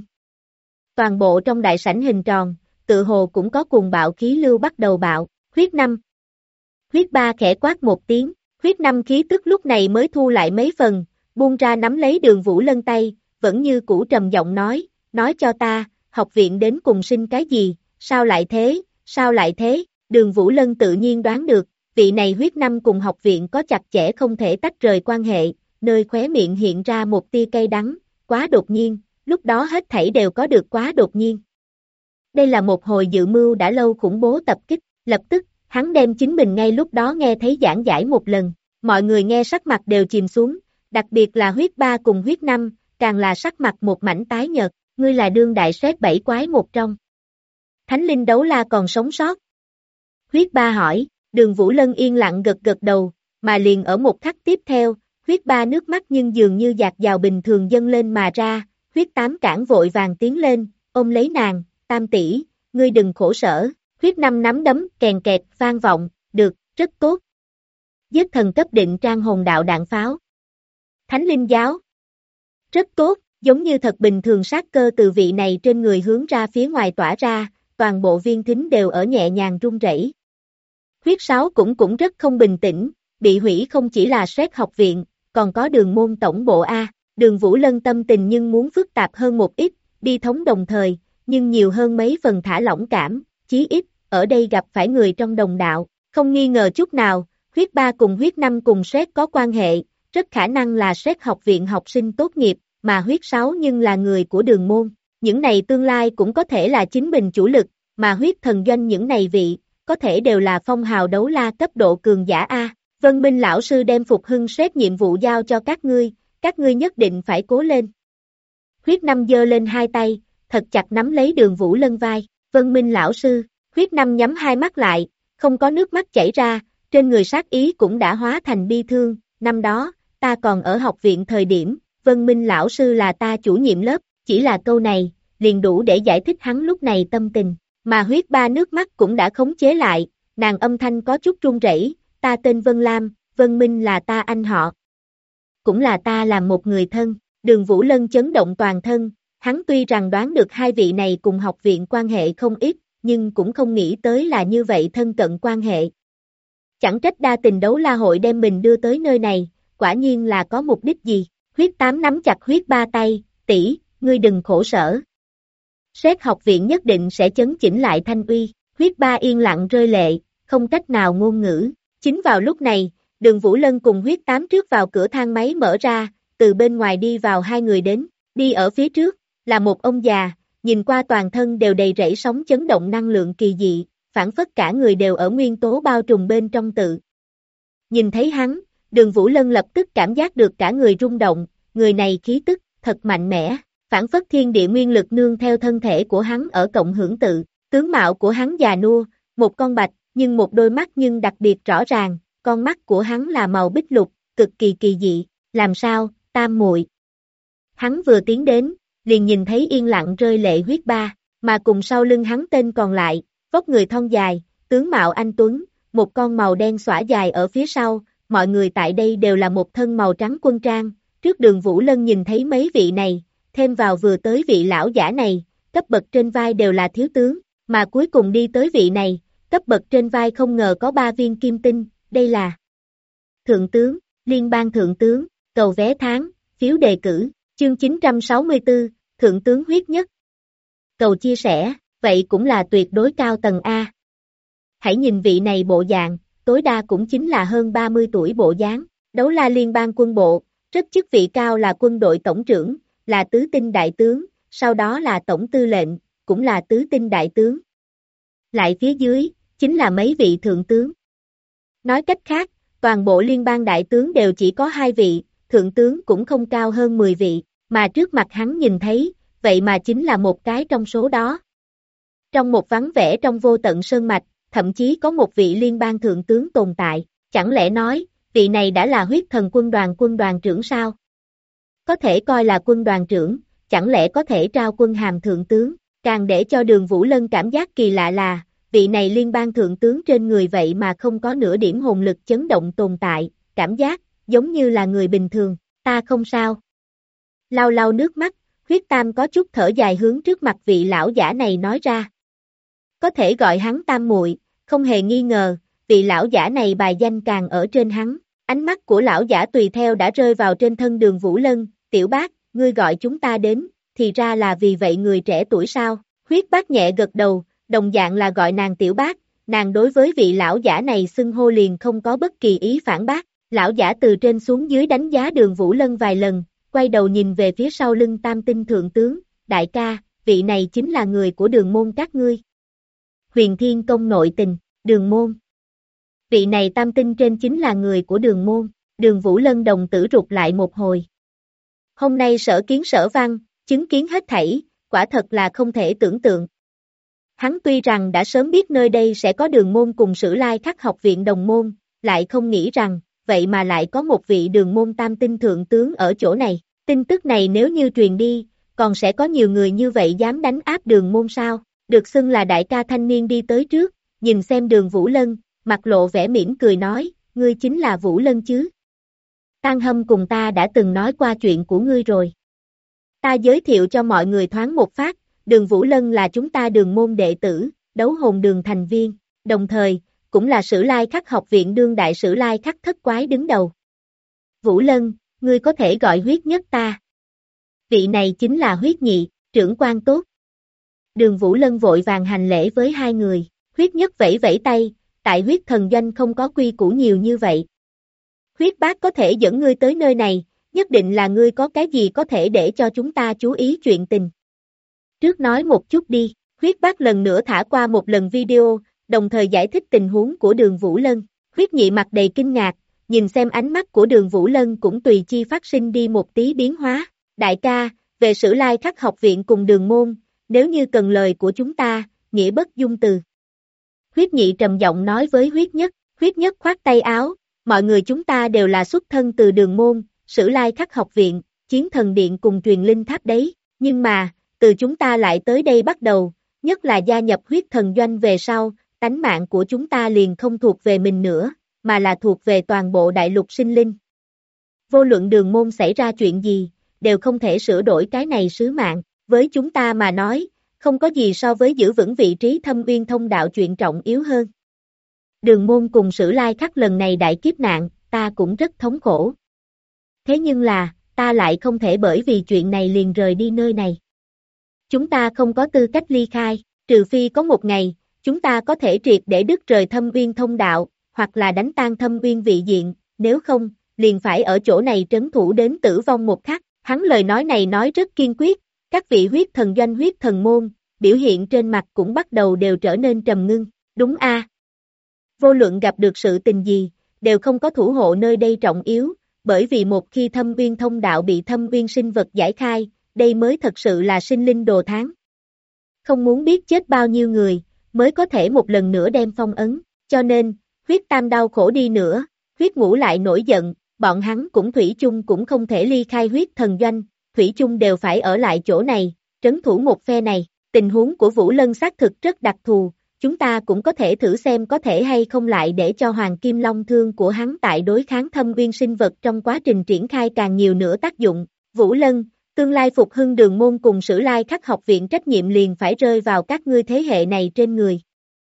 Toàn bộ trong đại sảnh hình tròn, tự hồ cũng có cuồng bạo khí lưu bắt đầu bạo, huyết 5. Huyết 3 khẽ quát một tiếng, huyết 5 khí tức lúc này mới thu lại mấy phần, buông ra nắm lấy Đường Vũ Lân tay, vẫn như cũ trầm giọng nói cho ta, học viện đến cùng sinh cái gì, sao lại thế, Đường Vũ Lân tự nhiên đoán được, vị này huyết năm cùng học viện có chặt chẽ không thể tách rời quan hệ, nơi khóe miệng hiện ra một tia cay đắng, quá đột nhiên, lúc đó hết thảy đều có được quá đột nhiên. Đây là một hồi dự mưu đã lâu khủng bố tập kích, lập tức, hắn đem chính mình ngay lúc đó nghe thấy giảng giải một lần, mọi người nghe sắc mặt đều chìm xuống, đặc biệt là huyết ba cùng huyết năm, càng là sắc mặt một mảnh tái nhợt, ngươi là đương đại sét bảy quái một trong. Thánh linh đấu la còn sống sót. Huyết ba hỏi, Đường Vũ Lân yên lặng gật gật đầu, mà liền ở một khắc tiếp theo, huyết ba nước mắt nhưng dường như dạt dào bình thường dâng lên mà ra, huyết tám cản vội vàng tiến lên, ôm lấy nàng, tam tỷ, ngươi đừng khổ sở, huyết năm nắm đấm kèn kẹt vang vọng, được, rất tốt. Giết thần cấp định trang hồn đạo đạn pháo. Thánh linh giáo. Rất tốt, giống như thật bình thường sát cơ từ vị này trên người hướng ra phía ngoài tỏa ra, toàn bộ viên thính đều ở nhẹ nhàng run rẩy. Huyết sáu cũng rất không bình tĩnh, bị hủy không chỉ là sét học viện, còn có đường môn tổng bộ A, Đường Vũ Lân tâm tình nhưng muốn phức tạp hơn một ít, bi thống đồng thời, nhưng nhiều hơn mấy phần thả lỏng cảm, chí ít, ở đây gặp phải người trong đồng đạo, không nghi ngờ chút nào, huyết ba cùng huyết năm cùng sét có quan hệ, rất khả năng là sét học viện học sinh tốt nghiệp, mà huyết sáu nhưng là người của đường môn, những này tương lai cũng có thể là chính mình chủ lực, mà huyết thần doanh những này vị, có thể đều là phong hào đấu la cấp độ cường giả A. Vân Minh lão sư đem Phục Hưng sét nhiệm vụ giao cho các ngươi nhất định phải cố lên. Huyết năm giơ lên hai tay, thật chặt nắm lấy Đường Vũ Lân vai, Vân Minh lão sư, huyết năm nhắm hai mắt lại, không có nước mắt chảy ra, trên người sát ý cũng đã hóa thành bi thương, năm đó, ta còn ở học viện thời điểm, Vân Minh lão sư là ta chủ nhiệm lớp, chỉ là câu này, liền đủ để giải thích hắn lúc này tâm tình, mà huyết ba nước mắt cũng đã khống chế lại, nàng âm thanh có chút run rẩy, ta tên Vân Lam, Vân Minh là ta anh họ, cũng là ta làm một người thân, Đường Vũ Lân chấn động toàn thân, hắn tuy rằng đoán được hai vị này cùng học viện quan hệ không ít, nhưng cũng không nghĩ tới là như vậy thân cận quan hệ. Chẳng trách đa tình đấu la hội đem mình đưa tới nơi này, quả nhiên là có mục đích gì, huyết tám nắm chặt huyết ba tay, tỷ, ngươi đừng khổ sở. Sét học viện nhất định sẽ chấn chỉnh lại thanh uy, huyết ba yên lặng rơi lệ, không cách nào ngôn ngữ, chính vào lúc này, Đường Vũ Lân cùng huyết tám trước vào cửa thang máy mở ra, từ bên ngoài đi vào hai người đến, đi ở phía trước, là một ông già, nhìn qua toàn thân đều đầy rẫy sóng chấn động năng lượng kỳ dị, phản phất cả người đều ở nguyên tố bao trùm bên trong tự. Nhìn thấy hắn, Đường Vũ Lân lập tức cảm giác được cả người rung động, người này khí tức, thật mạnh mẽ, phản phất thiên địa nguyên lực nương theo thân thể của hắn ở cộng hưởng tự, tướng mạo của hắn già nua, một con bạch, nhưng một đôi mắt nhưng đặc biệt rõ ràng, con mắt của hắn là màu bích lục, cực kỳ kỳ dị, làm sao, tam muội. Hắn vừa tiến đến, liền nhìn thấy yên lặng rơi lệ huyết ba, mà cùng sau lưng hắn tên còn lại, vóc người thon dài, tướng mạo anh tuấn, một con màu đen xõa dài ở phía sau, mọi người tại đây đều là một thân màu trắng quân trang, trước Đường Vũ Lân nhìn thấy mấy vị này, thêm vào vừa tới vị lão giả này, cấp bậc trên vai đều là thiếu tướng, mà cuối cùng đi tới vị này, cấp bậc trên vai không ngờ có 3 viên kim tinh, đây là thượng tướng, liên bang thượng tướng, cầu vé tháng, phiếu đề cử, chương 964, thượng tướng huyết nhất. Cầu chia sẻ, vậy cũng là tuyệt đối cao tầng A. Hãy nhìn vị này bộ dạng, tối đa cũng chính là hơn 30 tuổi bộ dáng, đấu la liên bang quân bộ, rất chức vị cao là quân đội tổng trưởng, là tứ tinh đại tướng, sau đó là tổng tư lệnh, cũng là tứ tinh đại tướng. Lại phía dưới, chính là mấy vị thượng tướng. Nói cách khác, toàn bộ liên bang đại tướng đều chỉ có 2 vị, thượng tướng cũng không cao hơn 10 vị, mà trước mặt hắn nhìn thấy, vậy mà chính là một cái trong số đó. Trong một vắng vẻ trong vô tận sơn mạch, thậm chí có một vị liên bang thượng tướng tồn tại, chẳng lẽ nói, vị này đã là huyết thần quân đoàn trưởng sao? Có thể coi là quân đoàn trưởng, chẳng lẽ có thể trao quân hàm thượng tướng, càng để cho Đường Vũ Lân cảm giác kỳ lạ là, vị này liên bang thượng tướng trên người vậy mà không có nửa điểm hồn lực chấn động tồn tại, cảm giác, giống như là người bình thường, ta không sao. Lau lau nước mắt, huyết tam có chút thở dài hướng trước mặt vị lão giả này nói ra. Có thể gọi hắn tam muội, không hề nghi ngờ, vị lão giả này bài danh càng ở trên hắn, ánh mắt của lão giả tùy theo đã rơi vào trên thân Đường Vũ Lân, tiểu bác, ngươi gọi chúng ta đến, thì ra là vì vậy người trẻ tuổi sao, huyết bác nhẹ gật đầu, đồng dạng là gọi nàng tiểu bác, nàng đối với vị lão giả này xưng hô liền không có bất kỳ ý phản bác. Lão giả từ trên xuống dưới đánh giá Đường Vũ Lân vài lần, quay đầu nhìn về phía sau lưng Tam Tinh Thượng Tướng, đại ca, vị này chính là người của Đường môn các ngươi. Huyền Thiên Công nội tình, Đường môn. Vị này Tam Tinh trên chính là người của Đường môn. Đường Vũ Lân đồng tử rụt lại một hồi. Hôm nay sở kiến sở văn, chứng kiến hết thảy, quả thật là không thể tưởng tượng. Hắn tuy rằng đã sớm biết nơi đây sẽ có Đường môn cùng Sử Lai Khắc học viện đồng môn, lại không nghĩ rằng, vậy mà lại có một vị Đường môn Tam Tinh Thượng Tướng ở chỗ này. Tin tức này nếu như truyền đi, còn sẽ có nhiều người như vậy dám đánh áp Đường môn sao? Được xưng là đại ca thanh niên đi tới trước, nhìn xem Đường Vũ Lân, mặt lộ vẻ mỉm cười nói, ngươi chính là Vũ Lân chứ? Tang Hâm cùng ta đã từng nói qua chuyện của ngươi rồi. Ta giới thiệu cho mọi người thoáng một phát, Đường Vũ Lân là chúng ta Đường môn đệ tử, đấu hồn đường thành viên, đồng thời, cũng là Sử Lai Khắc học viện đương đại Sử Lai Khắc thất quái đứng đầu. Vũ Lân, ngươi có thể gọi huyết nhất ta. Vị này chính là huyết nhị, trưởng quan tốt. Đường Vũ Lân vội vàng hành lễ với hai người, huyết nhất vẫy vẫy tay, tại huyết thần doanh không có quy củ nhiều như vậy. Huyết bác có thể dẫn ngươi tới nơi này, nhất định là ngươi có cái gì có thể để cho chúng ta chú ý chuyện tình. Trước nói một chút đi, huyết bác lần nữa thả qua một lần video, đồng thời giải thích tình huống của Đường Vũ Lân. Huyết nhị mặt đầy kinh ngạc, nhìn xem ánh mắt của Đường Vũ Lân cũng tùy chi phát sinh đi một tí biến hóa. Đại ca, về Sử Lai Khắc học viện cùng Đường môn, nếu như cần lời của chúng ta, nghĩa bất dung từ. Huyết nhị trầm giọng nói với huyết nhất khoát tay áo, mọi người chúng ta đều là xuất thân từ Đường môn, Sử Lai Khắc học viện, Chiến Thần Điện cùng Truyền Linh Tháp đấy, nhưng mà, từ chúng ta lại tới đây bắt đầu, nhất là gia nhập huyết thần doanh về sau, tánh mạng của chúng ta liền không thuộc về mình nữa, mà là thuộc về toàn bộ đại lục sinh linh. Vô luận Đường môn xảy ra chuyện gì, đều không thể sửa đổi cái này sứ mạng, với chúng ta mà nói, không có gì so với giữ vững vị trí Thâm Uyên Thông đạo chuyện trọng yếu hơn. Đường môn cùng Sử Lai Khắc lần này đại kiếp nạn, ta cũng rất thống khổ. Thế nhưng là, ta lại không thể bởi vì chuyện này liền rời đi nơi này. Chúng ta không có tư cách ly khai, trừ phi có một ngày, chúng ta có thể triệt để đứt rời Thâm Uyên Thông đạo, hoặc là đánh tan Thâm Uyên vị diện, nếu không, liền phải ở chỗ này trấn thủ đến tử vong một khắc. Hắn lời nói này nói rất kiên quyết, các vị huyết thần doanh huyết thần môn, biểu hiện trên mặt cũng bắt đầu đều trở nên trầm ngưng, đúng a? Vô luận gặp được sự tình gì, đều không có thủ hộ nơi đây trọng yếu, bởi vì một khi Thâm Uyên Thông đạo bị Thâm Uyên sinh vật giải khai, đây mới thật sự là sinh linh đồ thán. Không muốn biết chết bao nhiêu người, mới có thể một lần nữa đem phong ấn, cho nên, huyết tam đau khổ đi nữa, huyết ngũ lại nổi giận, bọn hắn cũng thủy chung cũng không thể ly khai huyết thần doanh, thủy chung đều phải ở lại chỗ này, trấn thủ một phe này. Tình huống của Vũ Lân xác thực rất đặc thù, chúng ta cũng có thể thử xem có thể hay không lại để cho Hoàng Kim Long Thương của hắn tại đối kháng Thâm Uyên sinh vật trong quá trình triển khai càng nhiều nữa tác dụng. Vũ Lân, tương lai phục hưng Đường môn cùng Sử Lai Khắc học viện trách nhiệm liền phải rơi vào các ngươi thế hệ này trên người.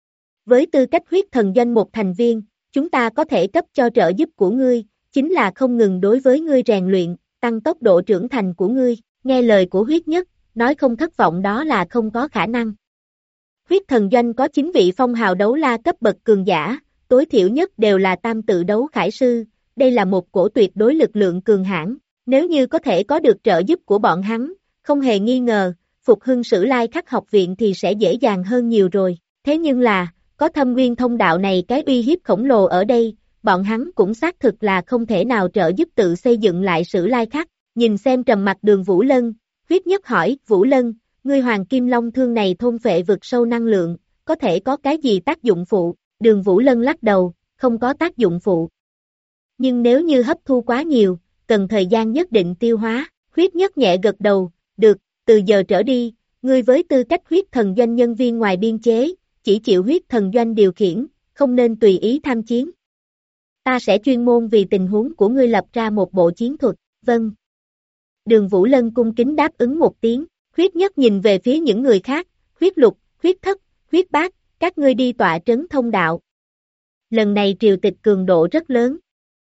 Với tư cách huyết thần doanh một thành viên, chúng ta có thể cấp cho trợ giúp của ngươi, chính là không ngừng đối với ngươi rèn luyện, tăng tốc độ trưởng thành của ngươi, nghe lời của huyết nhất, nói không thất vọng đó là không có khả năng. Huyết thần doanh có 9 vị phong hào đấu la cấp bậc cường giả, tối thiểu nhất đều là tam tự đấu khải sư, đây là một cổ tuyệt đối lực lượng cường hãn, nếu như có thể có được trợ giúp của bọn hắn, không hề nghi ngờ, phục hưng Sử Lai Khắc học viện thì sẽ dễ dàng hơn nhiều rồi, thế nhưng là, có Thâm Uyên Thông đạo này cái uy hiếp khổng lồ ở đây, bọn hắn cũng xác thực là không thể nào trợ giúp tự xây dựng lại Sử Lai Khắc, nhìn xem trầm mặt Đường Vũ Lân, huyết nhất hỏi, Vũ Lân, ngươi Hoàng Kim Long Thương này thôn phệ vực sâu năng lượng, có thể có cái gì tác dụng phụ? Đường Vũ Lân lắc đầu, không có tác dụng phụ. Nhưng nếu như hấp thu quá nhiều, cần thời gian nhất định tiêu hóa, huyết nhất nhẹ gật đầu, được, từ giờ trở đi, ngươi với tư cách huyết thần doanh nhân viên ngoài biên chế, chỉ chịu huyết thần doanh điều khiển, không nên tùy ý tham chiến. Ta sẽ chuyên môn vì tình huống của ngươi lập ra một bộ chiến thuật, vâng. Đường Vũ Lân cung kính đáp ứng một tiếng, huyết nhất nhìn về phía những người khác, huyết lục, huyết thất, huyết bát, các ngươi đi tọa trấn thông đạo. Lần này triều tịch cường độ rất lớn.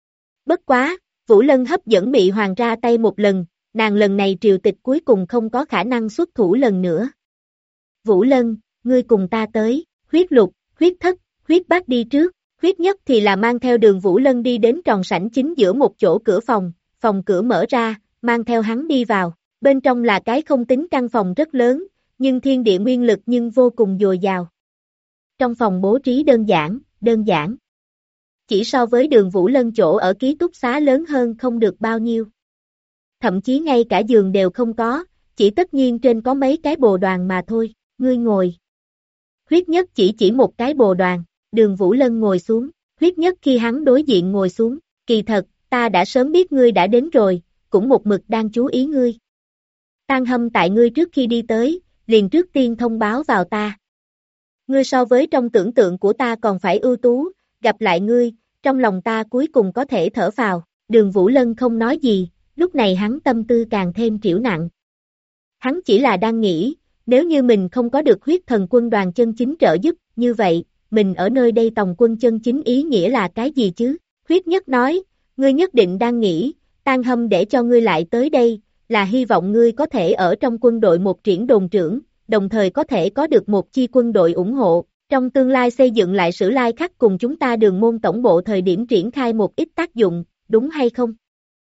Bất quá, Vũ Lân hấp dẫn Mị Hoàng ra tay một lần, nàng lần này triều tịch cuối cùng không có khả năng xuất thủ lần nữa. Vũ Lân, ngươi cùng ta tới, huyết lục, huyết thất, Huyết Bác đi trước, Huyết Nhất thì là mang theo Đường Vũ Lân đi đến tròn sảnh chính giữa một chỗ cửa phòng cửa mở ra, mang theo hắn đi vào, bên trong là cái không tính căn phòng rất lớn, nhưng thiên địa nguyên lực nhưng vô cùng dồi dào. Trong phòng bố trí đơn giản. Chỉ so với Đường Vũ Lân chỗ ở ký túc xá lớn hơn không được bao nhiêu. Thậm chí ngay cả giường đều không có, chỉ tất nhiên trên có mấy cái bồ đoàn mà thôi, ngươi ngồi. Huyết Nhất chỉ một cái bồ đoàn, Đường Vũ Lân ngồi xuống, Huyết Nhất khi hắn đối diện ngồi xuống, kỳ thật, ta đã sớm biết ngươi đã đến rồi, cũng một mực đang chú ý ngươi. Tang Hâm tại ngươi trước khi đi tới, liền trước tiên thông báo vào ta. Ngươi so với trong tưởng tượng của ta còn phải ưu tú, gặp lại ngươi, trong lòng ta cuối cùng có thể thở phào, Đường Vũ Lân không nói gì, lúc này hắn tâm tư càng thêm trĩu nặng. Hắn chỉ là đang nghĩ, nếu như mình không có được huyết thần quân đoàn chân chính trợ giúp, như vậy, mình ở nơi đây tòng quân chân chính ý nghĩa là cái gì chứ? Huyết Nhất nói, ngươi nhất định đang nghĩ, Tang Hâm để cho ngươi lại tới đây, là hy vọng ngươi có thể ở trong quân đội một triển đồn trưởng, đồng thời có thể có được một chi quân đội ủng hộ, trong tương lai xây dựng lại Sử Lai Khắc cùng chúng ta Đường môn tổng bộ thời điểm triển khai một ít tác dụng, đúng hay không?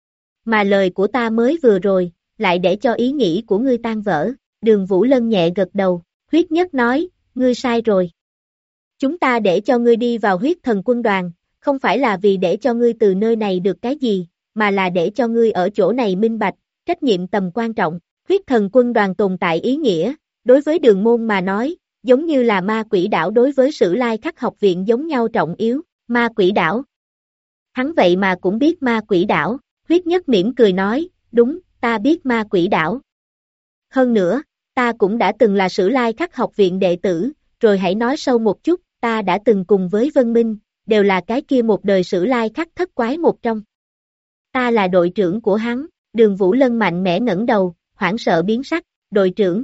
Mà lời của ta mới vừa rồi, lại để cho ý nghĩ của ngươi tan vỡ, Đường Vũ Lân nhẹ gật đầu, Huyết Nhất nói, ngươi sai rồi. Chúng ta để cho ngươi đi vào huyết thần quân đoàn, không phải là vì để cho ngươi từ nơi này được cái gì, mà là để cho ngươi ở chỗ này minh bạch, trách nhiệm tầm quan trọng, huyết thần quân đoàn tồn tại ý nghĩa, đối với Đường môn mà nói, giống như là ma quỷ đảo đối với Sử Lai Khắc học viện giống nhau trọng yếu, ma quỷ đảo. Hắn vậy mà cũng biết ma quỷ đảo, Huyết Nhất mỉm cười nói, đúng, ta biết ma quỷ đảo. Hơn nữa, ta cũng đã từng là Sử Lai Khắc học viện đệ tử, rồi hãy nói sâu một chút, ta đã từng cùng với Vân Minh, đều là cái kia một đời Sử Lai Khắc thất quái một trong. Ta là đội trưởng của hắn, Đường Vũ Lân mạnh mẽ ngẩng đầu, hoảng sợ biến sắc, đội trưởng.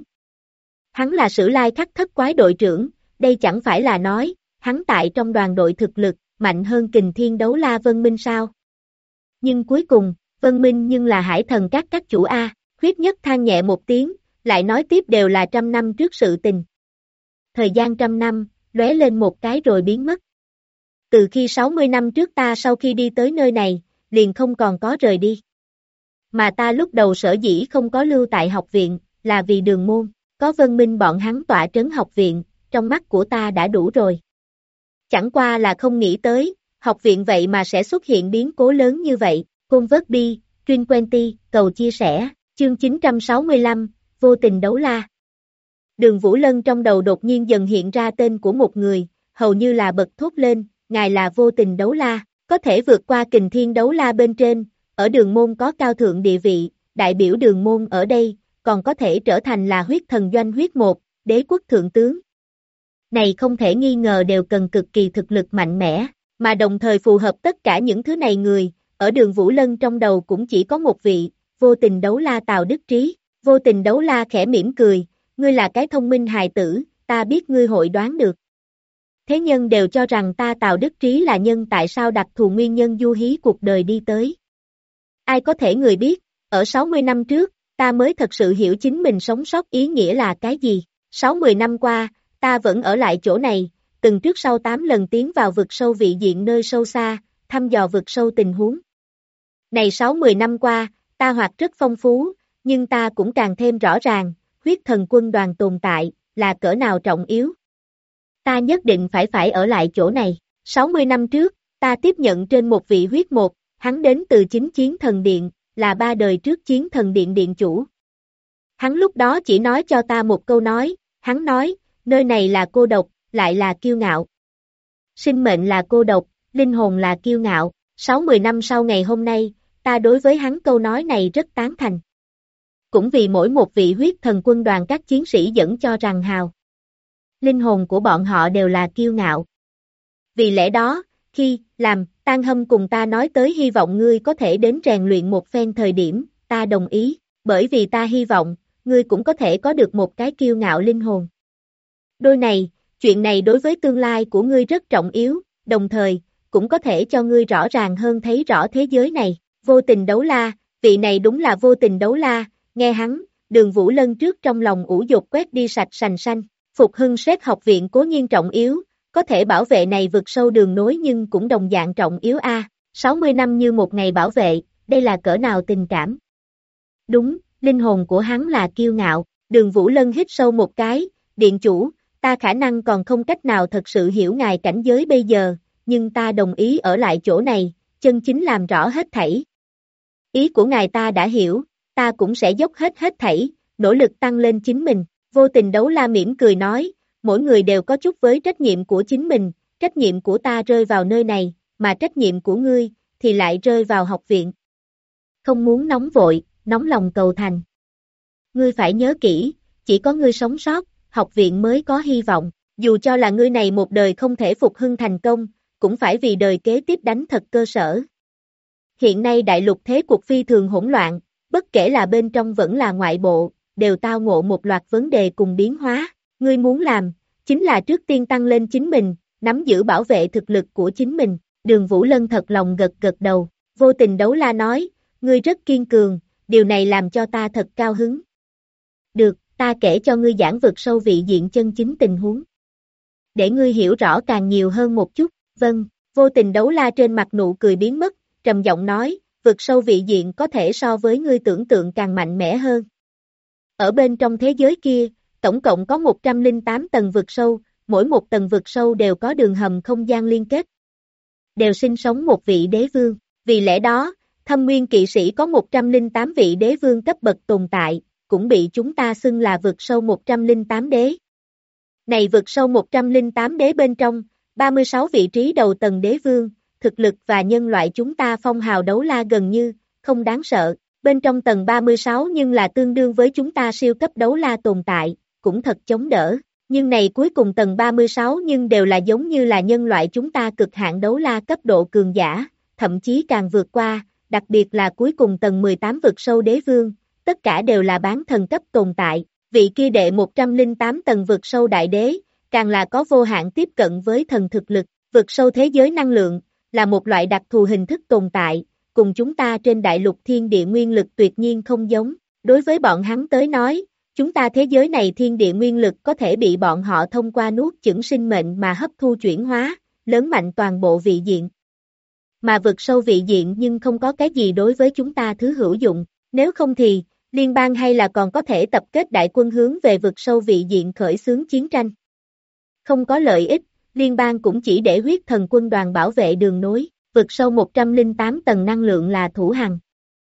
Hắn là Sử Lai Khắc thất quái đội trưởng, đây chẳng phải là nói, hắn tại trong đoàn đội thực lực, mạnh hơn Kình Thiên Đấu La Vân Minh sao? Nhưng cuối cùng, Vân Minh nhưng là hải thần các chủ A, Huyết Nhất than nhẹ một tiếng, lại nói tiếp đều là 100 năm trước sự tình. Thời gian 100 năm, lóe lên một cái rồi biến mất. Từ khi 60 năm trước ta sau khi đi tới nơi này, liền không còn có rời đi. Mà ta lúc đầu sở dĩ không có lưu tại học viện, là vì Đường môn, có Vân Minh bọn hắn tọa trấn học viện, trong mắt của ta đã đủ rồi. Chẳng qua là không nghĩ tới, học viện vậy mà sẽ xuất hiện biến cố lớn như vậy, Côn Vớt Bi, Trinh Quenty, cầu chia sẻ, chương 965, vô tình đấu la. Đường Vũ Lân trong đầu đột nhiên dần hiện ra tên của một người, hầu như là bật thốt lên, ngài là vô tình đấu la, có thể vượt qua Kình Thiên Đấu La bên trên, ở Đường môn có cao thượng địa vị, đại biểu Đường môn ở đây, còn có thể trở thành là huyết thần doanh huyết một, đế quốc thượng tướng. Này không thể nghi ngờ đều cần cực kỳ thực lực mạnh mẽ, mà đồng thời phù hợp tất cả những thứ này người, ở Đường Vũ Lân trong đầu cũng chỉ có một vị, vô tình đấu la Tào Đức Trí, vô tình đấu la khẽ mỉm cười, ngươi là cái thông minh hài tử, ta biết ngươi hội đoán được. Thế nhân đều cho rằng ta Tào Đức Trí là nhân tại sao đặc thù nguyên nhân du hí cuộc đời đi tới. Ai có thể người biết, ở 60 năm trước, ta mới thật sự hiểu chính mình sống sót ý nghĩa là cái gì. 60 năm qua, ta vẫn ở lại chỗ này, từng trước sau 8 lần tiến vào vực sâu vị diện nơi sâu xa, thăm dò vực sâu tình huống. Này 60 năm qua, ta hoạt rất phong phú, nhưng ta cũng càng thêm rõ ràng, huyết thần quân đoàn tồn tại, là cỡ nào trọng yếu. Ta nhất định phải ở lại chỗ này. 60 năm trước, ta tiếp nhận trên một vị huyết một, hắn đến từ chính Chiến Thần Điện, là 3 đời trước Chiến Thần Điện điện chủ. Hắn lúc đó chỉ nói cho ta một câu nói, hắn nói, nơi này là cô độc, lại là kiêu ngạo. Sinh mệnh là cô độc, linh hồn là kiêu ngạo. 60 năm sau ngày hôm nay, ta đối với hắn câu nói này rất tán thành. Cũng vì mỗi một vị huyết thần quân đoàn các chiến sĩ dẫn cho rằng hào. Linh hồn của bọn họ đều là kiêu ngạo. Vì lẽ đó, khi Tang Hâm cùng ta nói tới hy vọng ngươi có thể đến rèn luyện một phen thời điểm, ta đồng ý, bởi vì ta hy vọng, ngươi cũng có thể có được một cái kiêu ngạo linh hồn. Đôi này, chuyện này đối với tương lai của ngươi rất trọng yếu, đồng thời, cũng có thể cho ngươi rõ ràng hơn thấy rõ thế giới này. Vô tình đấu la, vị này đúng là vô tình đấu la, nghe hắn, Đường Vũ Lân trước trong lòng ủ dột quét đi sạch sành xanh. Phục hưng xét học viện cố nhiên trọng yếu, có thể bảo vệ này vượt sâu đường nối nhưng cũng đồng dạng trọng yếu a. 60 năm như một ngày bảo vệ, đây là cỡ nào tình cảm. Đúng, linh hồn của hắn là kiêu ngạo. Đường Vũ Lân hít sâu một cái, điện chủ, ta khả năng còn không cách nào thật sự hiểu ngài cảnh giới bây giờ, nhưng ta đồng ý ở lại chỗ này, chân chính làm rõ hết thảy. Ý của ngài ta đã hiểu, ta cũng sẽ dốc hết thảy, nỗ lực tăng lên chính mình. Vô Tình Đấu La mỉm cười nói, mỗi người đều có chút với trách nhiệm của chính mình, trách nhiệm của ta rơi vào nơi này, mà trách nhiệm của ngươi, thì lại rơi vào học viện. Không muốn nóng vội, nóng lòng cầu thành. Ngươi phải nhớ kỹ, chỉ có ngươi sống sót, học viện mới có hy vọng, dù cho là ngươi này một đời không thể phục hưng thành công, cũng phải vì đời kế tiếp đánh thật cơ sở. Hiện nay đại lục thế cuộc phi thường hỗn loạn, bất kể là bên trong vẫn là ngoại bộ, đều tao ngộ một loạt vấn đề cùng biến hóa. Ngươi muốn làm, chính là trước tiên tăng lên chính mình, nắm giữ bảo vệ thực lực của chính mình. Đường Vũ Lân thật lòng gật đầu. Vô Tình Đấu La nói, ngươi rất kiên cường, điều này làm cho ta thật cao hứng. Được, ta kể cho ngươi giảng vực sâu vị diện chân chính tình huống. Để ngươi hiểu rõ càng nhiều hơn một chút. Vâng, Vô Tình Đấu La trên mặt nụ cười biến mất, trầm giọng nói, vực sâu vị diện có thể so với ngươi tưởng tượng càng mạnh mẽ hơn. Ở bên trong thế giới kia, tổng cộng có 108 tầng vực sâu, mỗi một tầng vực sâu đều có đường hầm không gian liên kết. Đều sinh sống một vị đế vương, vì lẽ đó, Thâm Nguyên kỵ sĩ có 108 vị đế vương cấp bậc tồn tại, cũng bị chúng ta xưng là vực sâu 108 đế. Này vực sâu 108 đế bên trong, 36 vị trí đầu tầng đế vương, thực lực và nhân loại chúng ta phong hào đấu la gần như, không đáng sợ, bên trong tầng 36 nhưng là tương đương với chúng ta siêu cấp đấu la tồn tại, cũng thật chống đỡ, nhưng này cuối cùng tầng 36 nhưng đều là giống như là nhân loại chúng ta cực hạn đấu la cấp độ cường giả, thậm chí càng vượt qua, đặc biệt là cuối cùng tầng 18 vực sâu đế vương, tất cả đều là bán thần cấp tồn tại, vị kia đệ 108 tầng vực sâu đại đế, càng là có vô hạn tiếp cận với thần thực lực, vực sâu thế giới năng lượng, là một loại đặc thù hình thức tồn tại, cùng chúng ta trên đại lục thiên địa nguyên lực tuyệt nhiên không giống, đối với bọn hắn tới nói, chúng ta thế giới này thiên địa nguyên lực có thể bị bọn họ thông qua nuốt chửng sinh mệnh mà hấp thu chuyển hóa, lớn mạnh toàn bộ vị diện. Mà vực sâu vị diện nhưng không có cái gì đối với chúng ta thứ hữu dụng, nếu không thì, liên bang hay là còn có thể tập kết đại quân hướng về vực sâu vị diện khởi xướng chiến tranh. Không có lợi ích, liên bang cũng chỉ để huyết thần quân đoàn bảo vệ đường nối, vực sâu 108 tầng năng lượng là thủ hằng.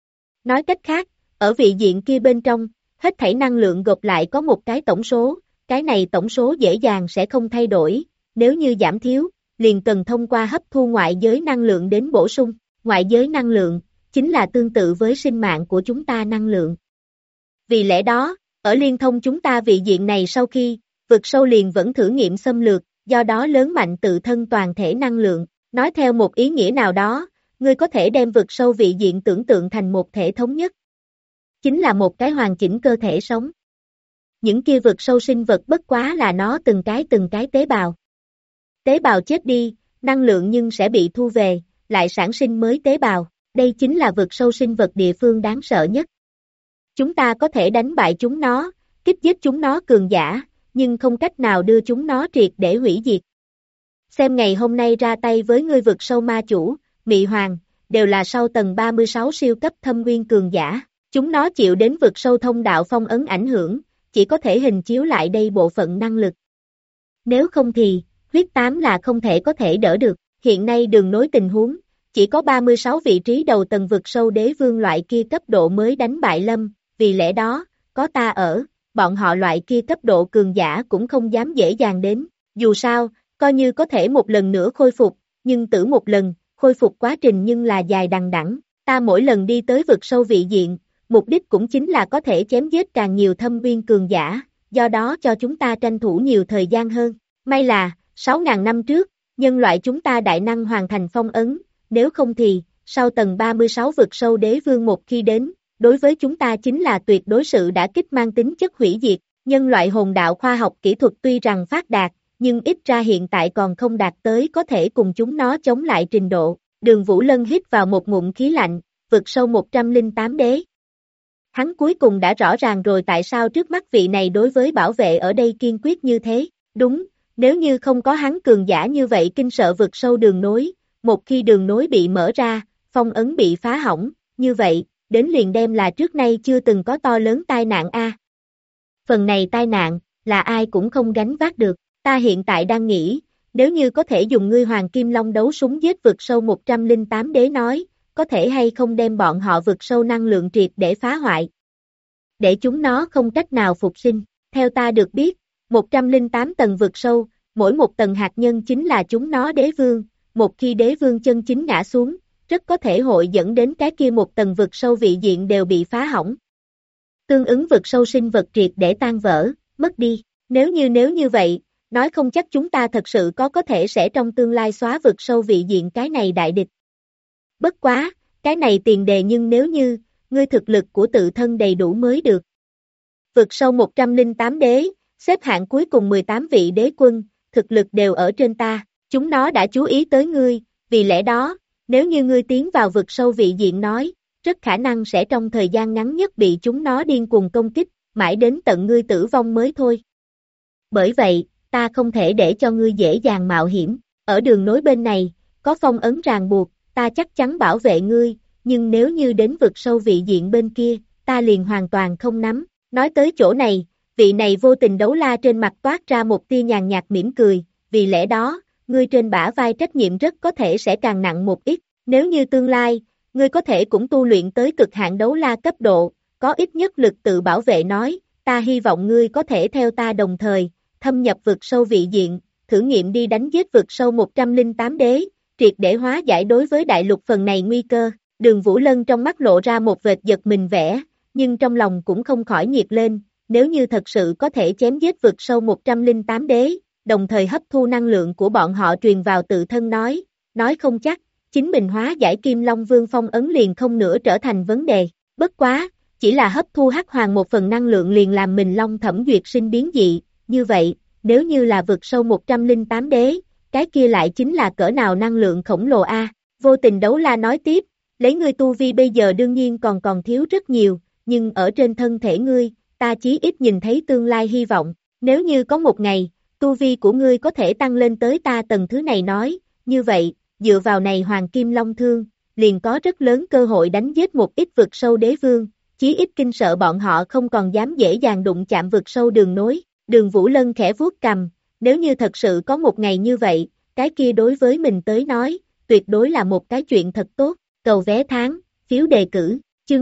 Nói cách khác, ở vị diện kia bên trong, hết thảy năng lượng gộp lại có một cái tổng số, cái này tổng số dễ dàng sẽ không thay đổi, nếu như giảm thiếu, liền cần thông qua hấp thu ngoại giới năng lượng đến bổ sung, ngoại giới năng lượng, chính là tương tự với sinh mạng của chúng ta năng lượng. Vì lẽ đó, ở liên thông chúng ta vị diện này sau khi, vực sâu liền vẫn thử nghiệm xâm lược, do đó lớn mạnh tự thân toàn thể năng lượng, nói theo một ý nghĩa nào đó, ngươi có thể đem vực sâu vị diện tưởng tượng thành một thể thống nhất. Chính là một cái hoàn chỉnh cơ thể sống. Những kia vực sâu sinh vật bất quá là nó từng cái tế bào. Tế bào chết đi, năng lượng nhưng sẽ bị thu về, lại sản sinh mới tế bào, đây chính là vực sâu sinh vật địa phương đáng sợ nhất. Chúng ta có thể đánh bại chúng nó, kích giết chúng nó cường giả, nhưng không cách nào đưa chúng nó triệt để hủy diệt. Xem ngày hôm nay ra tay với ngươi vực sâu ma chủ, Mị Hoàng, đều là sau tầng 36 siêu cấp thâm nguyên cường giả, chúng nó chịu đến vực sâu thông đạo phong ấn ảnh hưởng, chỉ có thể hình chiếu lại đây bộ phận năng lực. Nếu không thì, huyết tám là không thể có thể đỡ được, hiện nay đường nối tình huống, chỉ có 36 vị trí đầu tầng vực sâu đế vương loại kia cấp độ mới đánh bại Lâm, vì lẽ đó, có ta ở, bọn họ loại kia cấp độ cường giả cũng không dám dễ dàng đến, dù sao, coi như có thể một lần nữa khôi phục, nhưng tử một lần, khôi phục quá trình nhưng là dài đằng đẵng, ta mỗi lần đi tới vực sâu vị diện, mục đích cũng chính là có thể chém giết càng nhiều thâm viên cường giả, do đó cho chúng ta tranh thủ nhiều thời gian hơn, may là, 6.000 năm trước, nhân loại chúng ta đại năng hoàn thành phong ấn, nếu không thì, sau tầng 36 vực sâu đế vương một khi đến, đối với chúng ta chính là tuyệt đối sự đả kích mang tính chất hủy diệt, nhân loại hồn đạo khoa học kỹ thuật tuy rằng phát đạt, nhưng ít ra hiện tại còn không đạt tới có thể cùng chúng nó chống lại trình độ. Đường Vũ Lân hít vào một ngụm khí lạnh, vực sâu 108 đế. Hắn cuối cùng đã rõ ràng rồi tại sao trước mắt vị này đối với bảo vệ ở đây kiên quyết như thế. Đúng, Nếu như không có hắn cường giả như vậy kinh sợ vực sâu đường nối, một khi đường nối bị mở ra, phong ấn bị phá hỏng, như vậy, đến liền đem là trước nay chưa từng có to lớn tai nạn a. Phần này tai nạn, là ai cũng không gánh vác được, ta hiện tại đang nghĩ, nếu như có thể dùng ngươi Hoàng Kim Long đấu súng giết vực sâu 108 đế nói, có thể hay không đem bọn họ vực sâu năng lượng triệt để phá hoại, để chúng nó không cách nào phục sinh. Theo ta được biết, 108 tầng vực sâu, mỗi một tầng hạt nhân chính là chúng nó đế vương, một khi đế vương chân chính ngã xuống, rất có thể hội dẫn đến cái kia một tầng vực sâu vị diện đều bị phá hỏng. Tương ứng vực sâu sinh vật triệt để tan vỡ, mất đi. Nếu như vậy, nói không chắc chúng ta thật sự có thể sẽ trong tương lai xóa vực sâu vị diện cái này đại địch. Bất quá, cái này tiền đề nhưng nếu như, ngươi thực lực của tự thân đầy đủ mới được. Vực sâu 108 đế, xếp hạng cuối cùng 18 vị đế quân, thực lực đều ở trên ta, chúng nó đã chú ý tới ngươi, vì lẽ đó, nếu như ngươi tiến vào vực sâu vị diện nói, rất khả năng sẽ trong thời gian ngắn nhất bị chúng nó điên cuồng công kích, mãi đến tận ngươi tử vong mới thôi. Bởi vậy, ta không thể để cho ngươi dễ dàng mạo hiểm, ở đường nối bên này, có phong ấn ràng buộc, ta chắc chắn bảo vệ ngươi, nhưng nếu như đến vực sâu vị diện bên kia, ta liền hoàn toàn không nắm. Nói tới chỗ này, vị này vô tình đấu la trên mặt toát ra một tia nhàn nhạt mỉm cười, vì lẽ đó, ngươi trên bả vai trách nhiệm rất có thể sẽ càng nặng một ít, nếu như tương lai, ngươi có thể cũng tu luyện tới cực hạn đấu la cấp độ, có ít nhất lực tự bảo vệ nói, ta hy vọng ngươi có thể theo ta đồng thời, thâm nhập vực sâu vị diện, thử nghiệm đi đánh giết vực sâu 108 đế, triệt để hóa giải đối với đại lục phần này nguy cơ. Đường Vũ Lân trong mắt lộ ra một vệt giật mình vẻ, nhưng trong lòng cũng không khỏi nhiệt lên, nếu như thật sự có thể chém giết vực sâu 108 đế, đồng thời hấp thu năng lượng của bọn họ truyền vào tự thân nói không chắc, chính mình hóa giải Kim Long Vương phong ấn liền không nữa trở thành vấn đề, bất quá, chỉ là hấp thu hắc hoàng một phần năng lượng liền làm mình Long Thẩm Duyệt sinh biến dị, như vậy, nếu như là vực sâu 108 đế, cái kia lại chính là cỡ nào năng lượng khổng lồ a. Vô tình đấu la nói tiếp, lấy ngươi tu vi bây giờ đương nhiên còn thiếu rất nhiều, nhưng ở trên thân thể ngươi, ta chí ít nhìn thấy tương lai hy vọng, nếu như có một ngày, tu vi của ngươi có thể tăng lên tới ta tầng thứ này nói, như vậy, dựa vào này Hoàng Kim Long Thương, liền có rất lớn cơ hội đánh giết một ít vực sâu đế vương, chí ít kinh sợ bọn họ không còn dám dễ dàng đụng chạm vực sâu đường nối. Đường Vũ Lân khẽ vuốt cằm, nếu như thật sự có một ngày như vậy, cái kia đối với mình tới nói, tuyệt đối là một cái chuyện thật tốt, cầu vé tháng, phiếu đề cử, chương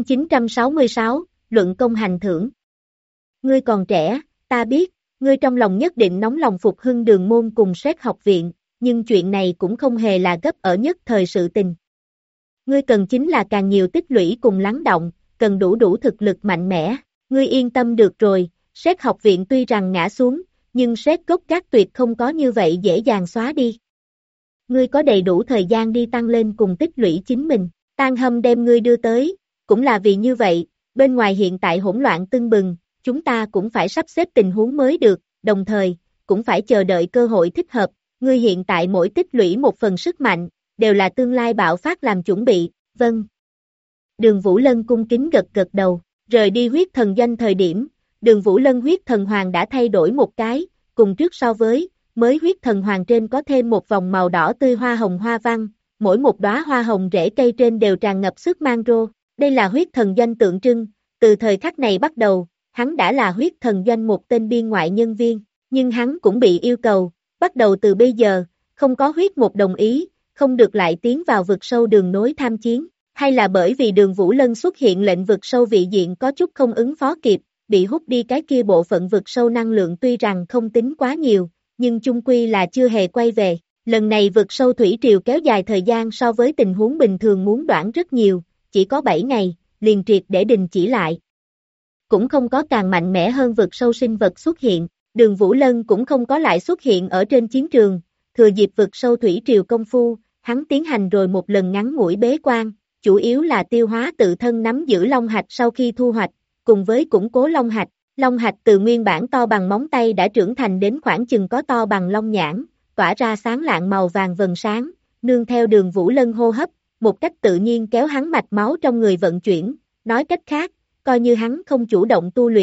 966, luận công hành thưởng. Ngươi còn trẻ, ta biết, ngươi trong lòng nhất định nóng lòng phục hưng Đường môn cùng Xét học viện, nhưng chuyện này cũng không hề là gấp ở nhất thời sự tình. Ngươi cần chính là càng nhiều tích lũy cùng lắng động, cần đủ thực lực mạnh mẽ, ngươi yên tâm được rồi. Xét học viện tuy rằng ngã xuống, nhưng xét gốc gác tuyệt không có như vậy dễ dàng xóa đi. Ngươi có đầy đủ thời gian đi tăng lên cùng tích lũy chính mình, Tang Hâm đem ngươi đưa tới, cũng là vì như vậy, bên ngoài hiện tại hỗn loạn tưng bừng, chúng ta cũng phải sắp xếp tình huống mới được, đồng thời, cũng phải chờ đợi cơ hội thích hợp, ngươi hiện tại mỗi tích lũy một phần sức mạnh, đều là tương lai bạo phát làm chuẩn bị, vâng. Đường Vũ Lân cung kính gật đầu, rời đi huyết thần doanh thời điểm. Đường Vũ Lân huyết thần hoàng đã thay đổi một cái, cùng trước so với, mới huyết thần hoàng trên có thêm một vòng màu đỏ tươi hoa hồng hoa văn, mỗi một đóa hoa hồng rễ cây trên đều tràn ngập sức mang rô, đây là huyết thần doanh tượng trưng, từ thời khắc này bắt đầu, hắn đã là huyết thần doanh một tên biên ngoại nhân viên, nhưng hắn cũng bị yêu cầu, bắt đầu từ bây giờ, không có huyết một đồng ý, không được lại tiến vào vực sâu đường nối tham chiến, hay là bởi vì Đường Vũ Lân xuất hiện lệnh vực sâu vị diện có chút không ứng phó kịp, bị hút đi cái kia bộ phận vực sâu năng lượng tuy rằng không tính quá nhiều, nhưng chung quy là chưa hề quay về. Lần này vực sâu thủy triều kéo dài thời gian so với tình huống bình thường muốn đoạn rất nhiều, chỉ có 7 ngày, liền triệt để đình chỉ lại. Cũng không có càng mạnh mẽ hơn vực sâu sinh vật xuất hiện, Đường Vũ Lân cũng không có lại xuất hiện ở trên chiến trường, thừa dịp vực sâu thủy triều công phu, hắn tiến hành rồi một lần ngắn ngủi bế quan, chủ yếu là tiêu hóa tự thân nắm giữ long hạch sau khi thu hoạch, cùng với củng cố long hạch từ nguyên bản to bằng móng tay đã trưởng thành đến khoảng chừng có to bằng long nhãn, tỏa ra sáng lạng màu vàng vần sáng, nương theo Đường Vũ Lân hô hấp, một cách tự nhiên kéo hắn mạch máu trong người vận chuyển, nói cách khác, coi như hắn không chủ động tu luyện,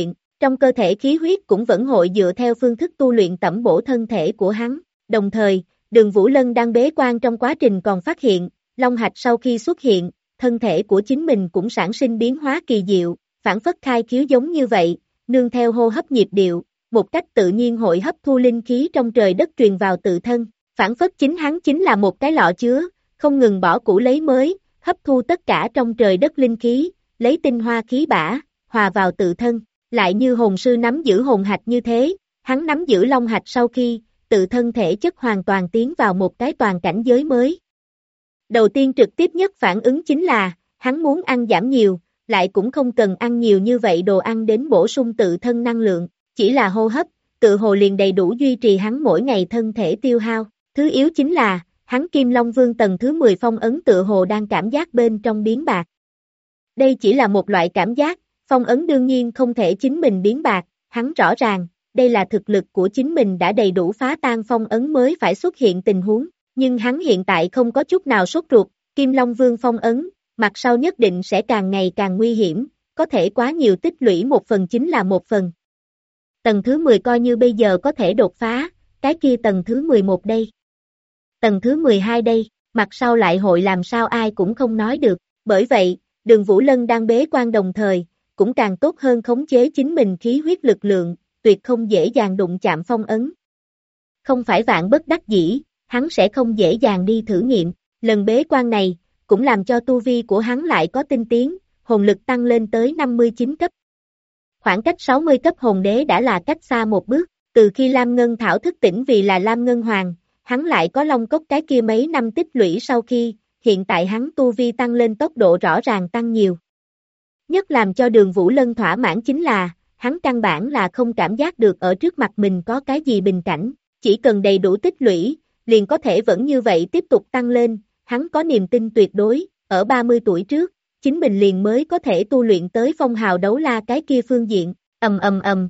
Trong cơ thể khí huyết cũng vẫn hội dựa theo phương thức tu luyện tẩm bổ thân thể của hắn. Đồng thời, Đường Vũ Lân đang bế quan trong quá trình còn phát hiện, long hạch sau khi xuất hiện, thân thể của chính mình cũng sản sinh biến hóa kỳ diệu, phản phất khai khiếu giống như vậy, nương theo hô hấp nhịp điệu, một cách tự nhiên hội hấp thu linh khí trong trời đất truyền vào tự thân, phản phất chính hắn chính là một cái lọ chứa, không ngừng bỏ cũ lấy mới, hấp thu tất cả trong trời đất linh khí, lấy tinh hoa khí bả, hòa vào tự thân, lại như hồn sư nắm giữ hồn hạch như thế, hắn nắm giữ long hạch sau khi, tự thân thể chất hoàn toàn tiến vào một cái toàn cảnh giới mới. Đầu tiên trực tiếp nhất phản ứng chính là, hắn muốn ăn giảm nhiều, lại cũng không cần ăn nhiều như vậy đồ ăn đến bổ sung tự thân năng lượng, chỉ là hô hấp, tự hồ liền đầy đủ duy trì hắn mỗi ngày thân thể tiêu hao. Thứ yếu chính là, hắn Kim Long Vương tầng thứ 10 phong ấn tự hồ đang cảm giác bên trong biến bạc. Đây chỉ là một loại cảm giác, phong ấn đương nhiên không thể chính mình biến bạc, hắn rõ ràng, đây là thực lực của chính mình đã đầy đủ phá tan phong ấn mới phải xuất hiện tình huống, nhưng hắn hiện tại không có chút nào sốt ruột, Kim Long Vương phong ấn, mặt sau nhất định sẽ càng ngày càng nguy hiểm, có thể quá nhiều tích lũy một phần chính là một phần. Tầng thứ 10 coi như bây giờ có thể đột phá, cái kia tầng thứ 11 đây. Tầng thứ 12 đây, mặt sau lại hội làm sao ai cũng không nói được, bởi vậy, Đường Vũ Lân đang bế quan đồng thời, cũng càng tốt hơn khống chế chính mình khí huyết lực lượng, tuyệt không dễ dàng đụng chạm phong ấn. Không phải vạn bất đắc dĩ, hắn sẽ không dễ dàng đi thử nghiệm, lần bế quan này, cũng làm cho tu vi của hắn lại có tinh tiến, hồn lực tăng lên tới 59 cấp. Khoảng cách 60 cấp hồn đế đã là cách xa một bước, từ khi Lam Ngân Thảo thức tỉnh vì là Lam Ngân Hoàng, hắn lại có Long Cốc cái kia mấy năm tích lũy sau khi, hiện tại hắn tu vi tăng lên tốc độ rõ ràng tăng nhiều. Nhất làm cho Đường Vũ Lân thỏa mãn chính là, hắn căn bản là không cảm giác được ở trước mặt mình có cái gì bình cảnh, chỉ cần đầy đủ tích lũy, liền có thể vẫn như vậy tiếp tục tăng lên, hắn có niềm tin tuyệt đối, ở 30 tuổi trước, chính mình liền mới có thể tu luyện tới phong hào đấu la cái kia phương diện, ầm ầm ầm.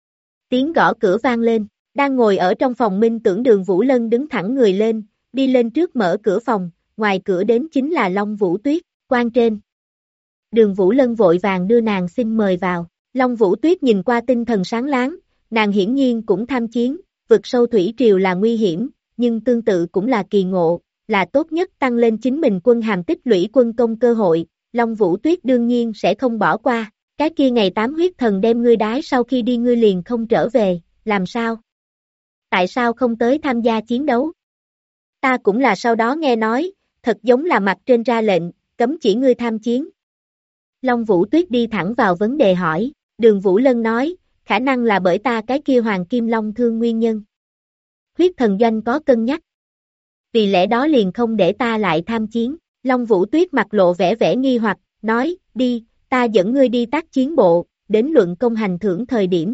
Tiếng gõ cửa vang lên, đang ngồi ở trong phòng Minh Tưởng Đường Vũ Lân đứng thẳng người lên, đi lên trước mở cửa phòng, ngoài cửa đến chính là Long Vũ Tuyết, quan trên. Đường Vũ Lân vội vàng đưa nàng xin mời vào, Long Vũ Tuyết nhìn qua tinh thần sáng láng, nàng hiển nhiên cũng tham chiến, vực sâu thủy triều là nguy hiểm, nhưng tương tự cũng là kỳ ngộ, là tốt nhất tăng lên chính mình quân hàm tích lũy quân công cơ hội, Long Vũ Tuyết đương nhiên sẽ không bỏ qua, cái kia ngày 8 huyết thần đem ngươi đái sau khi đi ngươi liền không trở về, làm sao? Tại sao không tới tham gia chiến đấu? Ta cũng là sau đó nghe nói, thật giống là mặt trên ra lệnh, cấm chỉ ngươi tham chiến. Long Vũ Tuyết đi thẳng vào vấn đề hỏi, Đường Vũ Lân nói, khả năng là bởi ta cái kia Hoàng Kim Long thương nguyên nhân. Huyết thần doanh có cân nhắc. Vì lẽ đó liền không để ta lại tham chiến. Long Vũ Tuyết mặt lộ vẻ vẻ nghi hoặc, nói, đi, ta dẫn ngươi đi tác chiến bộ, đến luận công hành thưởng thời điểm,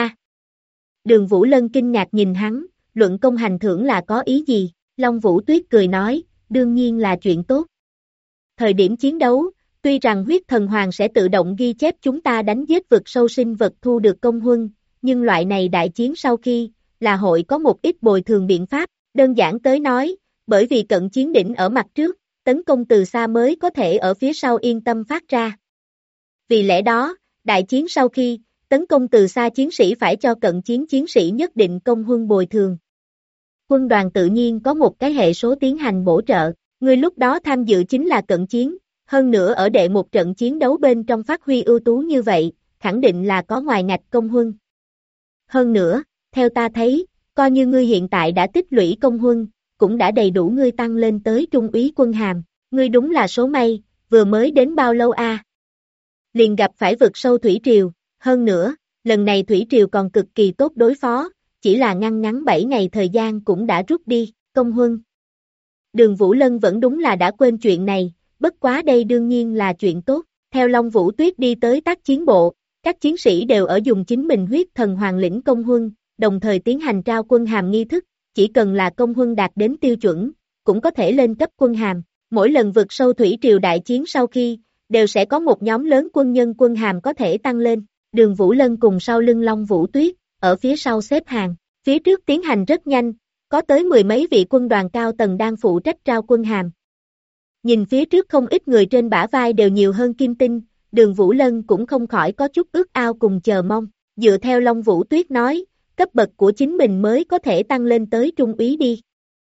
Đường Vũ Lân kinh ngạc nhìn hắn, luận công hành thưởng là có ý gì? Long Vũ Tuyết cười nói, đương nhiên là chuyện tốt. Thời điểm chiến đấu, tuy rằng huyết thần hoàng sẽ tự động ghi chép chúng ta đánh giết vực sâu sinh vật thu được công huân, nhưng loại này đại chiến sau khi, là hội có một ít bồi thường biện pháp, đơn giản tới nói, bởi vì cận chiến đỉnh ở mặt trước, tấn công từ xa mới có thể ở phía sau yên tâm phát ra. Vì lẽ đó, đại chiến sau khi, tấn công từ xa chiến sĩ phải cho cận chiến chiến sĩ nhất định công huân bồi thường. Quân đoàn tự nhiên có một cái hệ số tiến hành bổ trợ, người lúc đó tham dự chính là cận chiến, hơn nữa ở đệ một trận chiến đấu bên trong phát huy ưu tú như vậy, khẳng định là có ngoài ngạch công huân. Hơn nữa, theo ta thấy, coi như ngươi hiện tại đã tích lũy công huân, cũng đã đầy đủ ngươi tăng lên tới trung úy quân hàm, ngươi đúng là số may, vừa mới đến bao lâu a? Liền gặp phải vực sâu thủy triều, hơn nữa, lần này thủy triều còn cực kỳ tốt đối phó, chỉ là ngăn ngắn 7 ngày thời gian cũng đã rút đi, công huân. Đường Vũ Lân vẫn đúng là đã quên chuyện này, bất quá đây đương nhiên là chuyện tốt, theo Long Vũ Tuyết đi tới tác chiến bộ, các chiến sĩ đều ở dùng chính mình huyết thần hoàng lĩnh công huân, đồng thời tiến hành trao quân hàm nghi thức, chỉ cần là công huân đạt đến tiêu chuẩn, cũng có thể lên cấp quân hàm, mỗi lần vượt sâu thủy triều đại chiến sau khi, đều sẽ có một nhóm lớn quân nhân quân hàm có thể tăng lên, Đường Vũ Lân cùng sau lưng Long Vũ Tuyết, ở phía sau xếp hàng, phía trước tiến hành rất nhanh, có tới 10 mấy vị quân đoàn cao tầng đang phụ trách trao quân hàm. Nhìn phía trước không ít người trên bả vai đều nhiều hơn kim tinh, Đường Vũ Lân cũng không khỏi có chút ước ao cùng chờ mong, Dựa theo Long Vũ Tuyết nói, cấp bậc của chính mình mới có thể tăng lên tới trung úy đi.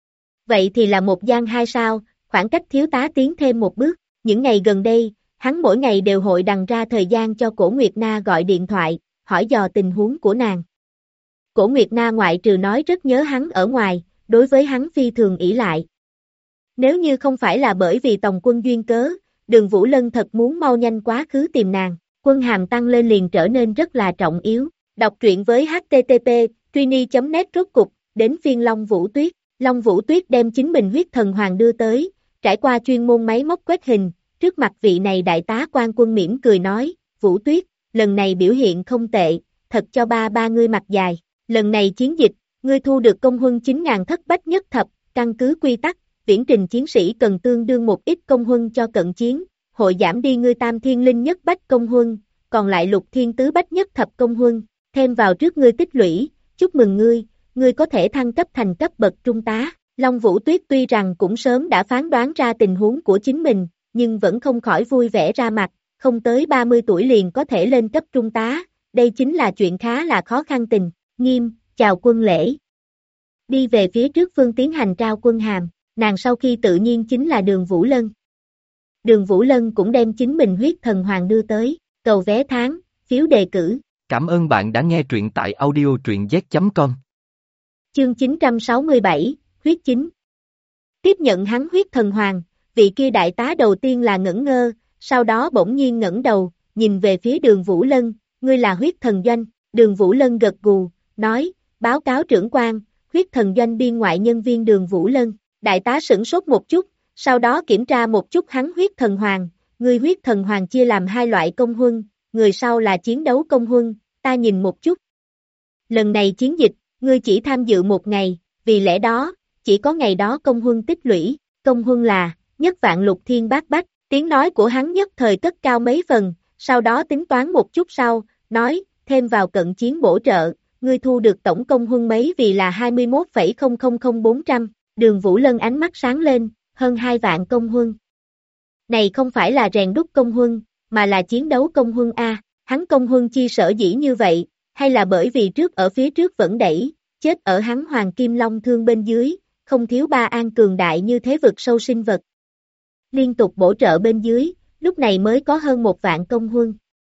Vậy thì là một giang hai sao, khoảng cách thiếu tá tiến thêm một bước. Những ngày gần đây, hắn mỗi ngày đều hội đằng ra thời gian cho Cổ Nguyệt Na gọi điện thoại, hỏi dò tình huống của nàng. Cổ Nguyệt Na ngoại trừ nói rất nhớ hắn ở ngoài, đối với hắn phi thường ỷ lại. Nếu như không phải là bởi vì Tòng Quân duyên cớ, Đường Vũ Lân thật muốn mau nhanh quá khứ tìm nàng, quân hàm tăng lên liền trở nên rất là trọng yếu. Đọc truyện với http trini.net. Rốt cục, đến phiên Long Vũ Tuyết. Long Vũ Tuyết đem chính mình huyết thần hoàng đưa tới, trải qua chuyên môn máy móc quét hình, trước mặt vị này đại tá quan quân mỉm cười nói, Vũ Tuyết, lần này biểu hiện không tệ, thật cho ba ngươi mặt dài. Lần này chiến dịch, ngươi thu được công huân 9.000 thất bách nhất thập, căn cứ quy tắc, viễn trình chiến sĩ cần tương đương một ít công huân cho cận chiến, hội giảm đi ngươi tam thiên linh nhất bách công huân, còn lại lục thiên tứ bách nhất thập công huân, thêm vào trước ngươi tích lũy, chúc mừng ngươi có thể thăng cấp thành cấp bậc trung tá. Long Vũ Tuyết tuy rằng cũng sớm đã phán đoán ra tình huống của chính mình, nhưng vẫn không khỏi vui vẻ ra mặt, không tới 30 tuổi liền có thể lên cấp trung tá, đây chính là chuyện khá là khó khăn tình. Nghiêm, chào quân lễ. Đi về phía trước phương tiến hành trao quân hàm, nàng sau khi tự nhiên chính là Đường Vũ Lân. Đường Vũ Lân cũng đem chính mình huyết thần hoàng đưa tới, cầu vé tháng, phiếu đề cử. Cảm ơn bạn đã nghe truyện tại audio truyện z.com. Chương 967, huyết chính. Tiếp nhận hắn huyết thần hoàng, vị kia đại tá đầu tiên là ngẩn ngơ, sau đó bỗng nhiên ngẩng đầu, nhìn về phía Đường Vũ Lân, ngươi là huyết thần doanh. Đường Vũ Lân gật gù, nói, báo cáo trưởng quan, huyết thần doanh biên ngoại nhân viên Đường Vũ Lân. Đại tá sửng sốt một chút, sau đó kiểm tra một chút hắn huyết thần hoàng, ngươi huyết thần hoàng chia làm hai loại công huân, người sau là chiến đấu công huân, ta nhìn một chút. Lần này chiến dịch, ngươi chỉ tham dự một ngày, vì lẽ đó, chỉ có ngày đó công huân tích lũy, công huân là, nhất vạn lục thiên bát bách, tiếng nói của hắn nhất thời cất cao mấy phần, sau đó tính toán một chút sau, nói, thêm vào cận chiến bổ trợ, ngươi thu được tổng công huân mấy vì là 21,000400, Đường Vũ Lân ánh mắt sáng lên, hơn 2 vạn công huân. Này không phải là rèn đúc công huân, mà là chiến đấu công huân A, hắn công huân chi sở dĩ như vậy, hay là bởi vì trước ở phía trước vẫn đẩy, chết ở hắn Hoàng Kim Long thương bên dưới, không thiếu ba an cường đại như thế vực sâu sinh vật. Liên tục bổ trợ bên dưới, lúc này mới có hơn 1 vạn công huân.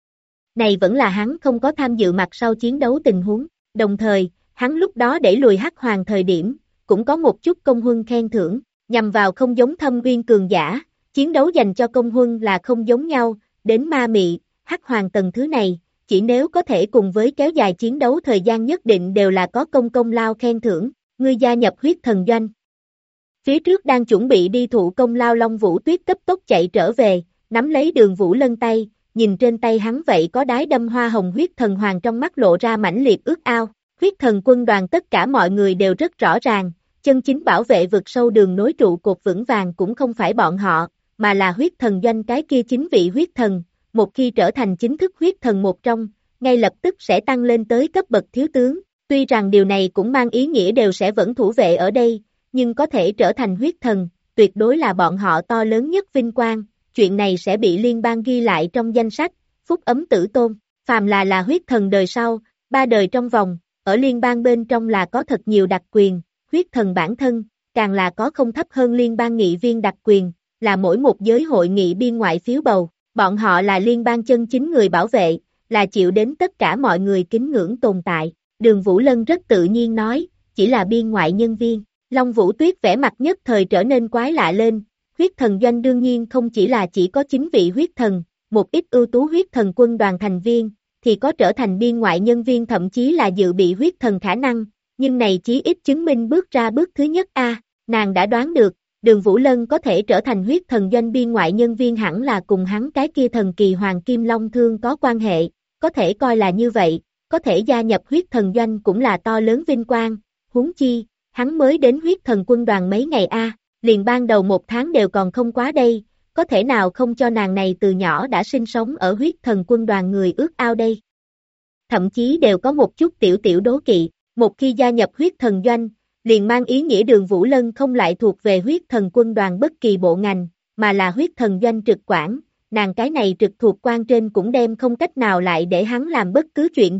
Này vẫn là hắn không có tham dự mặt sau chiến đấu tình huống, đồng thời, hắn lúc đó đẩy lùi Hắc Hoàng thời điểm, cũng có một chút công huân khen thưởng, nhằm vào không giống Thâm Uyên cường giả, chiến đấu dành cho công huân là không giống nhau, đến ma mị, Hắc Hoàng tầng thứ này, chỉ nếu có thể cùng với kéo dài chiến đấu thời gian nhất định đều là có công lao khen thưởng, ngươi gia nhập huyết thần doanh. Phía trước đang chuẩn bị đi thụ công lao Long Vũ Tuyết cấp tốc chạy trở về, nắm lấy Đường Vũ Lân tay, nhìn trên tay hắn vậy có đái đâm hoa hồng huyết thần hoàng trong mắt lộ ra mãnh liệt ước ao. Huyết thần quân đoàn tất cả mọi người đều rất rõ ràng, chân chính bảo vệ vực sâu đường nối trụ cột vững vàng cũng không phải bọn họ, mà là huyết thần doanh cái kia chính vị huyết thần, một khi trở thành chính thức huyết thần một trong, ngay lập tức sẽ tăng lên tới cấp bậc thiếu tướng, tuy rằng điều này cũng mang ý nghĩa đều sẽ vẫn thủ vệ ở đây, nhưng có thể trở thành huyết thần, tuyệt đối là bọn họ to lớn nhất vinh quang, chuyện này sẽ bị liên bang ghi lại trong danh sách, phúc ấm tử tôn, phàm là huyết thần đời sau, 3 đời trong vòng, ở liên bang bên trong là có thật nhiều đặc quyền, huyết thần bản thân, càng là có không thấp hơn liên bang nghị viên đặc quyền, là mỗi một giới hội nghị biên ngoại phiếu bầu, bọn họ là liên bang chân chính người bảo vệ, là chịu đến tất cả mọi người kính ngưỡng tồn tại. Đường Vũ Lân rất tự nhiên nói, chỉ là biên ngoại nhân viên. Long Vũ Tuyết vẻ mặt nhất thời trở nên quái lạ lên, huyết thần doanh đương nhiên không chỉ có 9 vị huyết thần, một ít ưu tú huyết thần quân đoàn thành viên, thì có trở thành biên ngoại nhân viên thậm chí là dự bị huyết thần khả năng, nhưng này chí ít chứng minh bước ra bước thứ nhất a, nàng đã đoán được, Đường Vũ Lân có thể trở thành huyết thần doanh biên ngoại nhân viên hẳn là cùng hắn cái kia thần kỳ Hoàng Kim Long Thương có quan hệ, có thể coi là như vậy, có thể gia nhập huyết thần doanh cũng là to lớn vinh quang, huống chi, hắn mới đến huyết thần quân đoàn mấy ngày a, liền ban đầu 1 tháng đều còn không quá đây, có thể nào không cho nàng này từ nhỏ đã sinh sống ở huyết thần quân đoàn người ước ao đây. Thậm chí đều có một chút tiểu đố kỵ, một khi gia nhập huyết thần doanh, liền mang ý nghĩa Đường Vũ Lân không lại thuộc về huyết thần quân đoàn bất kỳ bộ ngành, mà là huyết thần doanh trực quản, nàng cái này trực thuộc quan trên cũng đem không cách nào lại để hắn làm bất cứ chuyện gì,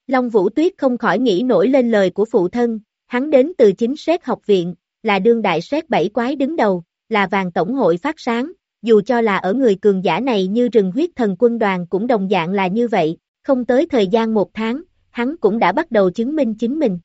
Long Vũ Tuyết không khỏi nghĩ nổi lên lời của phụ thân, hắn đến từ chính Sét học viện, là đương đại Sét bảy quái đứng đầu, là vàng tổng hội phát sáng, dù cho là ở người cường giả này như rừng huyết thần quân đoàn cũng đồng dạng là như vậy, không tới thời gian 1 tháng, hắn cũng đã bắt đầu chứng minh chính mình.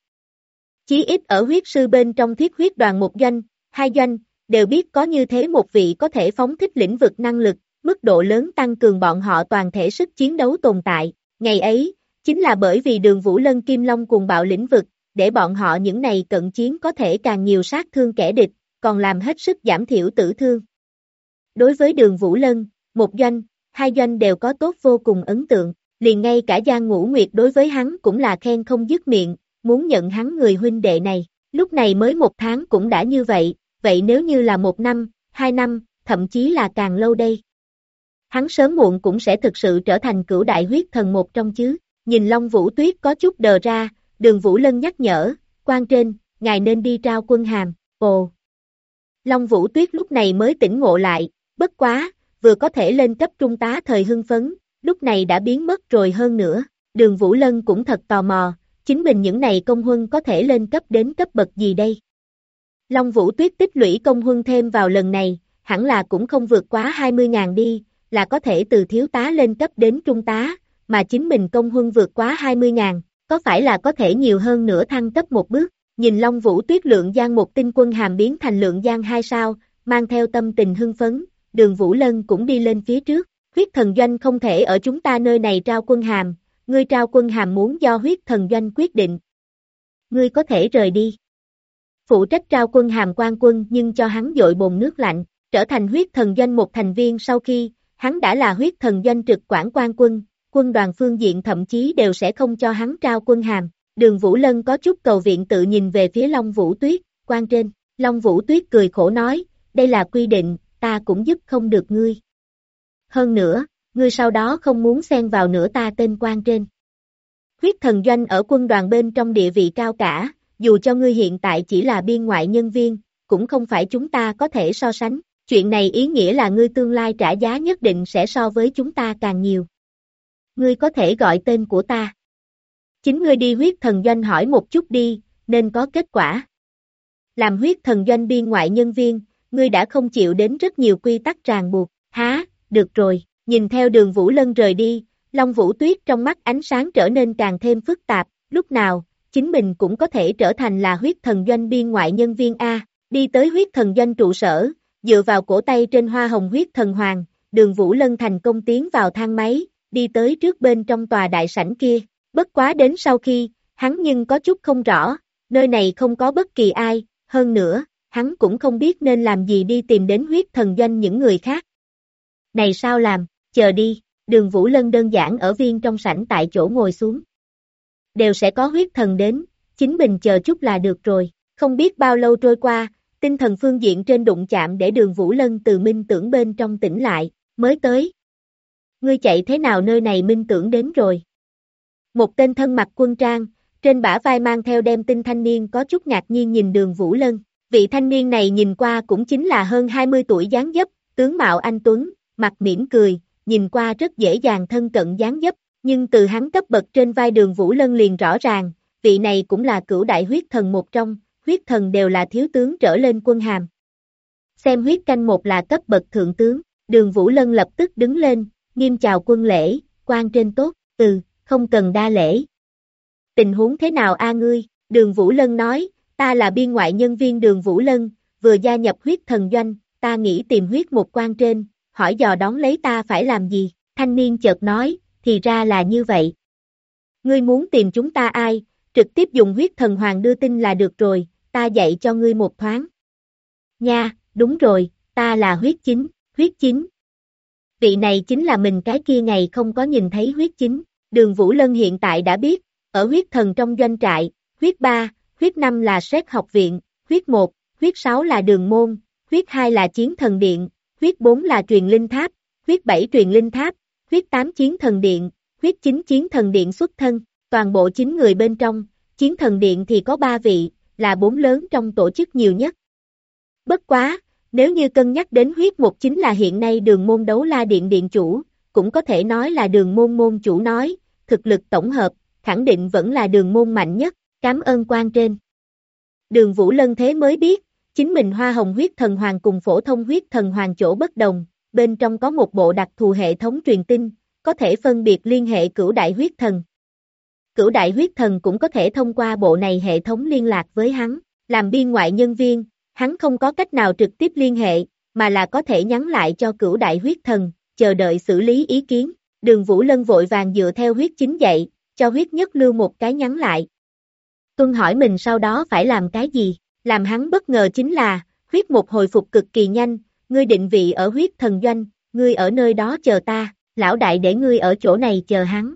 Chí ít ở huyết sư bên trong thiết huyết đoàn 1 doanh, 2 doanh, đều biết có như thế một vị có thể phóng thích lĩnh vực năng lực, mức độ lớn tăng cường bọn họ toàn thể sức chiến đấu tồn tại. Ngày ấy, chính là bởi vì Đường Vũ Lân Kim Long cuồng bạo lĩnh vực, để bọn họ những này cận chiến có thể càng nhiều sát thương kẻ địch, còn làm hết sức giảm thiểu tử thương. Đối với Đường Vũ Lân, 1 doanh, 2 doanh đều có tốt vô cùng ấn tượng, liền ngay cả Giang Ngũ Nguyệt đối với hắn cũng là khen không dứt miệng, muốn nhận hắn người huynh đệ này, lúc này mới 1 tháng cũng đã như vậy, vậy nếu như là 1 năm, 2 năm, thậm chí là càng lâu đây. Hắn sớm muộn cũng sẽ thực sự trở thành cửu đại huyết thần một trong chứ, nhìn Long Vũ Tuyết có chút đờ ra, Đường Vũ Lân nhắc nhở, quan trên, ngài nên đi trao quân hàm, ồ. Long Vũ Tuyết lúc này mới tỉnh ngộ lại, bất quá, vừa có thể lên cấp trung tá thời hưng phấn, lúc này đã biến mất rồi hơn nữa, Đường Vũ Lân cũng thật tò mò, chính mình những này công huân có thể lên cấp đến cấp bậc gì đây? Long Vũ Tuyết tích lũy công huân thêm vào lần này, hẳn là cũng không vượt quá 20.000 đi, là có thể từ thiếu tá lên cấp đến trung tá, mà chính mình công huân vượt quá 20.000, có phải là có thể nhiều hơn nữa thăng cấp một bước? Nhìn Long Vũ Tuyết lượng giang một tinh quân hàm biến thành lượng giang 2 sao, mang theo tâm tình hưng phấn, Đường Vũ Lân cũng đi lên phía trước, huyết thần doanh không thể ở chúng ta nơi này trao quân hàm, ngươi trao quân hàm muốn do huyết thần doanh quyết định. Ngươi có thể rời đi. Phụ trách trao quân hàm quan quân nhưng cho hắn dội bồn nước lạnh, trở thành huyết thần doanh một thành viên sau khi, hắn đã là huyết thần doanh trực quản quan quân, quân đoàn phương diện thậm chí đều sẽ không cho hắn trao quân hàm. Đường Vũ Lân có chút cầu viện tự nhìn về phía Long Vũ Tuyết, quan trên, Long Vũ Tuyết cười khổ nói, đây là quy định, ta cũng giúp không được ngươi. Hơn nữa, ngươi sau đó không muốn xen vào nữa ta tên quan trên. Huyết thần doanh ở quân đoàn bên trong địa vị cao cả, dù cho ngươi hiện tại chỉ là biên ngoại nhân viên, cũng không phải chúng ta có thể so sánh, chuyện này ý nghĩa là ngươi tương lai trả giá nhất định sẽ so với chúng ta càng nhiều. Ngươi có thể gọi tên của ta. Chính ngươi đi huyết thần doanh hỏi một chút đi, nên có kết quả. Làm huyết thần doanh biên ngoại nhân viên, ngươi đã không chịu đến rất nhiều quy tắc ràng buộc, há, được rồi, nhìn theo Đường Vũ Lân rời đi, Long Vũ Tuyết trong mắt ánh sáng trở nên càng thêm phức tạp, lúc nào, chính mình cũng có thể trở thành là huyết thần doanh biên ngoại nhân viên A, đi tới huyết thần doanh trụ sở, dựa vào cổ tay trên hoa hồng huyết thần hoàng, Đường Vũ Lân thành công tiến vào thang máy, đi tới trước bên trong tòa đại sảnh kia, bất quá đến sau khi, hắn nhưng có chút không rõ, nơi này không có bất kỳ ai, hơn nữa, hắn cũng không biết nên làm gì đi tìm đến huyết thần doanh những người khác. Này sao làm, chờ đi, Đường Vũ Lân đơn giản ở viên trong sảnh tại chỗ ngồi xuống. Đều sẽ có huyết thần đến, chính mình chờ chút là được rồi, không biết bao lâu trôi qua, tinh thần phương diện trên đụng chạm để Đường Vũ Lân từ minh tưởng bên trong tỉnh lại, mới tới. Ngươi chạy thế nào nơi này minh tưởng đến rồi? Một tên thân mặc quân trang, trên bả vai mang theo đem tinh thanh niên có chút ngạc nhiên nhìn Đường Vũ Lân, vị thanh niên này nhìn qua cũng chính là hơn 20 tuổi dáng dấp, tướng mạo anh tuấn, mặt mỉm cười, nhìn qua rất dễ dàng thân cận dáng dấp, nhưng từ hắn cấp bậc trên vai Đường Vũ Lân liền rõ ràng, vị này cũng là cửu đại huyết thần một trong, huyết thần đều là thiếu tướng trở lên quân hàm. Xem huyết canh một là cấp bậc thượng tướng, Đường Vũ Lân lập tức đứng lên, nghiêm chào quân lễ, quan trên tốt, không cần đa lễ. Tình huống thế nào a ngươi? Đường Vũ Lân nói, ta là biên ngoại nhân viên Đường Vũ Lân, vừa gia nhập huyết thần doanh, ta nghĩ tìm huyết một quan trên, hỏi dò đón lấy ta phải làm gì? Thanh niên chợt nói, thì ra là như vậy. Ngươi muốn tìm chúng ta ai, trực tiếp dùng huyết thần hoàng đưa tin là được rồi, ta dạy cho ngươi một thoáng. Nha, đúng rồi, ta là huyết chính. Vị này chính là mình cái kia ngày không có nhìn thấy huyết chính. Đường Vũ Lân hiện tại đã biết, ở huyết thần trong doanh trại, huyết 3, huyết 5 là Sét học viện, huyết 1, huyết 6 là đường môn, huyết 2 là chiến thần điện, huyết 4 là truyền linh tháp, huyết 7 truyền linh tháp, huyết 8 chiến thần điện, huyết 9 chiến thần điện xuất thân, toàn bộ 9 người bên trong, chiến thần điện thì có 3 vị, là 4 lớn trong tổ chức nhiều nhất. Bất quá, nếu như cân nhắc đến huyết 1 chính là hiện nay đường môn đấu la điện điện chủ, cũng có thể nói là đường môn môn chủ nói, thực lực tổng hợp, khẳng định vẫn là đường môn mạnh nhất, cảm ơn quan trên. Đường Vũ Lân thế mới biết, chính mình hoa hồng huyết thần hoàng cùng phổ thông huyết thần hoàng chỗ bất đồng, bên trong có một bộ đặc thù hệ thống truyền tin, có thể phân biệt liên hệ cửu đại huyết thần. Cửu đại huyết thần cũng có thể thông qua bộ này hệ thống liên lạc với hắn, làm biên ngoại nhân viên, hắn không có cách nào trực tiếp liên hệ, mà là có thể nhắn lại cho cửu đại huyết thần, chờ đợi xử lý ý kiến. Đường Vũ Lân vội vàng dựa theo huyết chính dạy, cho huyết nhất lưu một cái nhắn lại. Tuân hỏi mình sau đó phải làm cái gì, làm hắn bất ngờ chính là, huyết một hồi phục cực kỳ nhanh, ngươi định vị ở huyết thần doanh, ngươi ở nơi đó chờ ta, lão đại để ngươi ở chỗ này chờ hắn.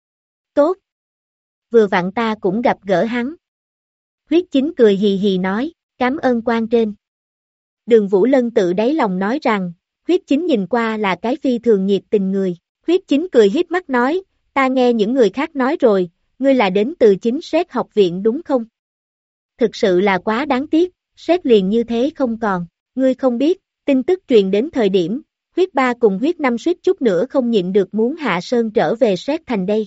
Tốt. Vừa vặn ta cũng gặp gỡ hắn. Huyết chính cười hì hì nói, cảm ơn quan trên. Đường Vũ Lân tự đáy lòng nói rằng, huyết chính nhìn qua là cái phi thường nhiệt tình người. Huyết chính cười híp mắt nói, ta nghe những người khác nói rồi, ngươi là đến từ chính SET học viện đúng không? Thực sự là quá đáng tiếc, SET liền như thế không còn, ngươi không biết, tin tức truyền đến thời điểm, huyết 3 cùng huyết 5 suýt chút nữa không nhịn được muốn hạ sơn trở về SET thành đây.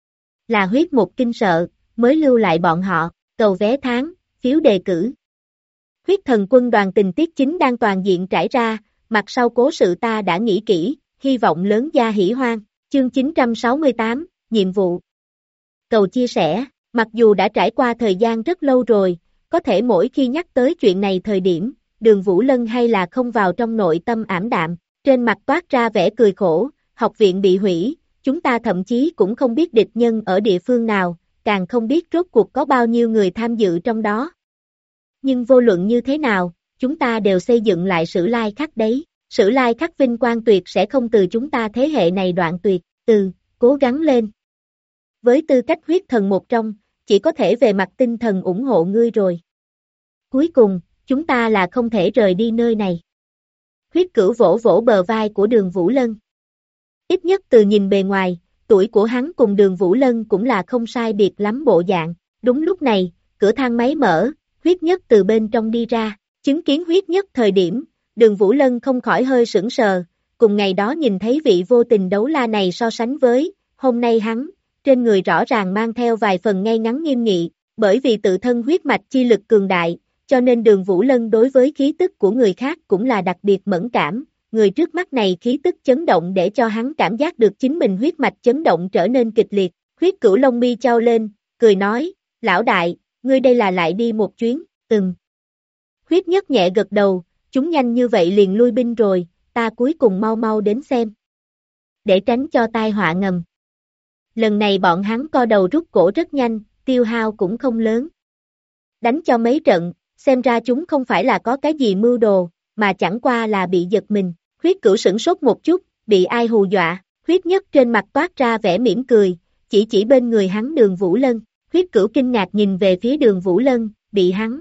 Là huyết một kinh sợ, mới lưu lại bọn họ, cầu vé tháng, phiếu đề cử. Huyết thần quân đoàn tình tiết chính đang toàn diện trải ra, mặt sau cố sự ta đã nghĩ kỹ, hy vọng lớn gia hỉ hoan, chương 968, nhiệm vụ. Cầu chia sẻ, mặc dù đã trải qua thời gian rất lâu rồi, có thể mỗi khi nhắc tới chuyện này thời điểm, đường Vũ Lân hay là không vào trong nội tâm ảm đạm, trên mặt toát ra vẻ cười khổ, học viện bị hủy, chúng ta thậm chí cũng không biết địch nhân ở địa phương nào, càng không biết rốt cuộc có bao nhiêu người tham dự trong đó. Nhưng vô luận như thế nào, chúng ta đều xây dựng lại sử lai khắc đấy. Sử lai khắc vinh quang tuyệt sẽ không từ chúng ta thế hệ này đoạn tuyệt, cố gắng lên. Với tư cách huyết thần một trong, chỉ có thể về mặt tinh thần ủng hộ ngươi rồi. Cuối cùng, chúng ta là không thể rời đi nơi này. Huyết cửu vỗ vỗ bờ vai của đường Vũ Lân. Ít nhất từ nhìn bề ngoài, tuổi của hắn cùng đường Vũ Lân cũng là không sai biệt lắm bộ dạng. Đúng lúc này, cửa thang máy mở, huyết nhất từ bên trong đi ra, chứng kiến huyết nhất thời điểm. Đường Vũ Lân không khỏi hơi sững sờ, cùng ngày đó nhìn thấy vị vô tình đấu la này so sánh với, hôm nay hắn, trên người rõ ràng mang theo vài phần ngay ngắn nghiêm nghị, bởi vì tự thân huyết mạch chi lực cường đại, cho nên đường Vũ Lân đối với khí tức của người khác cũng là đặc biệt mẫn cảm, người trước mắt này khí tức chấn động để cho hắn cảm giác được chính mình huyết mạch chấn động trở nên kịch liệt, huyết cửu lông mi chau lên, cười nói, lão đại, ngươi đây là lại đi một chuyến, Huyết nhất nhẹ gật đầu. Chúng nhanh như vậy liền lui binh rồi, ta cuối cùng mau mau đến xem. Để tránh cho tai họa ngầm. Lần này bọn hắn co đầu rút cổ rất nhanh, tiêu hao cũng không lớn. Đánh cho mấy trận, xem ra chúng không phải là có cái gì mưu đồ, mà chẳng qua là bị giật mình. Huyết cửu sửng sốt một chút, bị ai hù dọa, huyết nhất trên mặt toát ra vẻ mỉm cười, chỉ bên người hắn đường Vũ Lân. Huyết cửu kinh ngạc nhìn về phía đường Vũ Lân, bị hắn.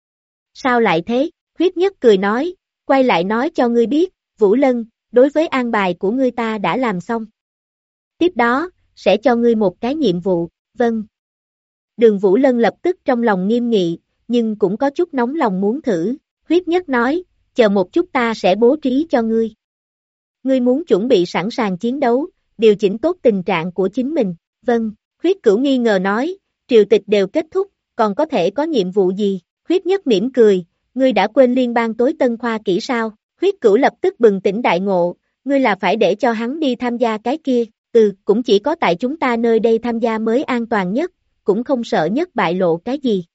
Sao lại thế? Huyết nhất cười nói, quay lại nói cho ngươi biết, Vũ Lân, đối với an bài của ngươi ta đã làm xong. Tiếp đó, sẽ cho ngươi một cái nhiệm vụ, vâng. Đường Vũ Lân lập tức trong lòng nghiêm nghị, nhưng cũng có chút nóng lòng muốn thử. Huyết nhất nói, chờ một chút ta sẽ bố trí cho ngươi. Ngươi muốn chuẩn bị sẵn sàng chiến đấu, điều chỉnh tốt tình trạng của chính mình, vâng. Huyết cửu nghi ngờ nói, triều tịch đều kết thúc, còn có thể có nhiệm vụ gì? Huyết nhất mỉm cười. Ngươi đã quên liên bang tối tân khoa kỹ sao? Huyết cửu lập tức bừng tỉnh đại ngộ, ngươi là phải để cho hắn đi tham gia cái kia, cũng chỉ có tại chúng ta nơi đây tham gia mới an toàn nhất, cũng không sợ nhất bại lộ cái gì.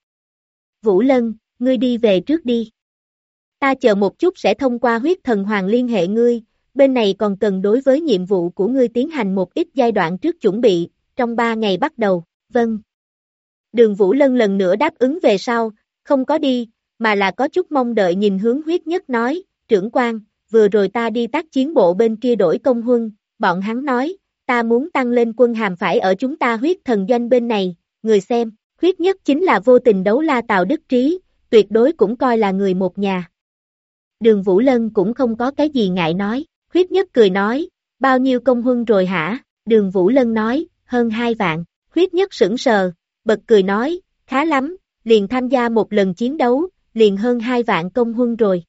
Vũ Lân, ngươi đi về trước đi. Ta chờ một chút sẽ thông qua huyết thần hoàng liên hệ ngươi, bên này còn cần đối với nhiệm vụ của ngươi tiến hành một ít giai đoạn trước chuẩn bị, trong 3 ngày bắt đầu, vâng. Đường Vũ Lân lần nữa đáp ứng về sau, không có đi, mà là có chút mong đợi nhìn hướng huyết nhất nói, trưởng quan, vừa rồi ta đi tác chiến bộ bên kia đổi công huân, bọn hắn nói, ta muốn tăng lên quân hàm phải ở chúng ta huyết thần doanh bên này, người xem, huyết nhất chính là vô tình đấu la Tào Đức Trí, tuyệt đối cũng coi là người một nhà. Đường Vũ Lân cũng không có cái gì ngại nói, huyết nhất cười nói, bao nhiêu công huân rồi hả, đường Vũ Lân nói, hơn 2 vạn, huyết nhất sững sờ, bật cười nói, khá lắm, liền tham gia một lần chiến đấu, liền hơn 2 vạn công huân rồi.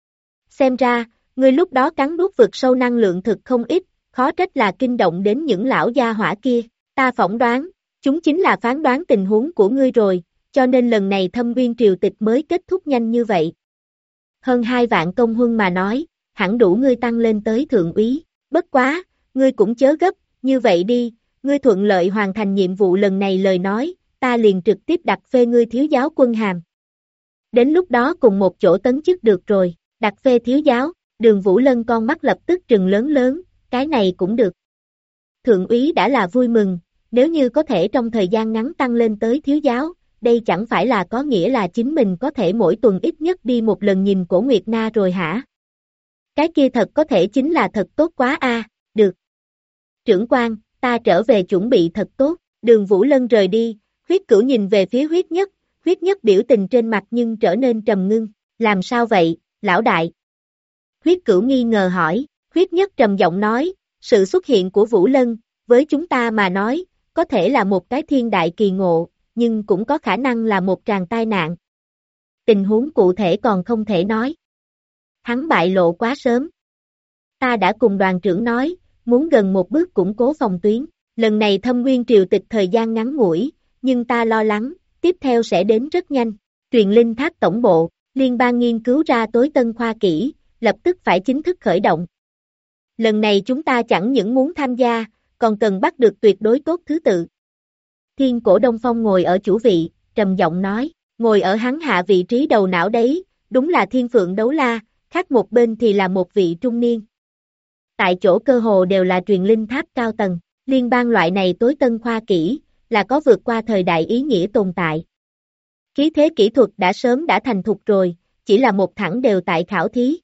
Xem ra, ngươi lúc đó cắn nuốt vực sâu năng lượng thực không ít, khó trách là kinh động đến những lão gia hỏa kia, ta phỏng đoán, Chúng chính là phán đoán tình huống của ngươi rồi, cho nên lần này Thâm Uyên triều tịch mới kết thúc nhanh như vậy. Hơn 2 vạn công huân mà nói, hẳn đủ ngươi tăng lên tới thượng úy, bất quá, ngươi cũng chớ gấp, như vậy đi, ngươi thuận lợi hoàn thành nhiệm vụ lần này lời nói, ta liền trực tiếp đặt phê ngươi thiếu giáo quân hàm. Đến lúc đó cùng một chỗ tấn chức được rồi, đặt phê thiếu giáo, Đường Vũ Lân con mắt lập tức trừng lớn lớn, cái này cũng được. Thượng úy đã là vui mừng, nếu như có thể trong thời gian ngắn tăng lên tới thiếu giáo, đây chẳng phải là có nghĩa là chính mình có thể mỗi tuần ít nhất đi một lần nhìn Cổ Nguyệt Na rồi hả? Cái kia thật có thể chính là thật tốt quá a, được. Trưởng quan, ta trở về chuẩn bị thật tốt, Đường Vũ Lân rời đi, Huyết Cửu nhìn về phía Huyết Nhất biểu tình trên mặt nhưng trở nên trầm ngưng, làm sao vậy, lão đại? Huyết Cửu nghi ngờ hỏi, Huyết Nhất trầm giọng nói, sự xuất hiện của Vũ Lân, với chúng ta mà nói, có thể là một cái thiên đại kỳ ngộ, nhưng cũng có khả năng là một tràng tai nạn. Tình huống cụ thể còn không thể nói. Hắn bại lộ quá sớm. Ta đã cùng đoàn trưởng nói, muốn gần một bước củng cố phòng tuyến, lần này Thâm Uyên triều tịch thời gian ngắn ngủi, nhưng ta lo lắng, tiếp theo sẽ đến rất nhanh. Truyền linh tháp tổng bộ, liên bang nghiên cứu ra tối tân khoa kỹ, lập tức phải chính thức khởi động. Lần này chúng ta chẳng những muốn tham gia, còn cần bắt được tuyệt đối tốt thứ tự. Thiên Cổ Đông Phong ngồi ở chủ vị, trầm giọng nói, ngồi ở hắn hạ vị trí đầu não đấy, đúng là Thiên Phượng Đấu La, khác một bên thì là một vị trung niên. Tại chỗ cơ hồ đều là truyền linh tháp cao tầng, liên bang loại này tối tân khoa kỹ, là có vượt qua thời đại ý nghĩa tồn tại. Khí thế kỹ thuật đã sớm đã thành thục rồi, chỉ là một thẳng đều tại khảo thí.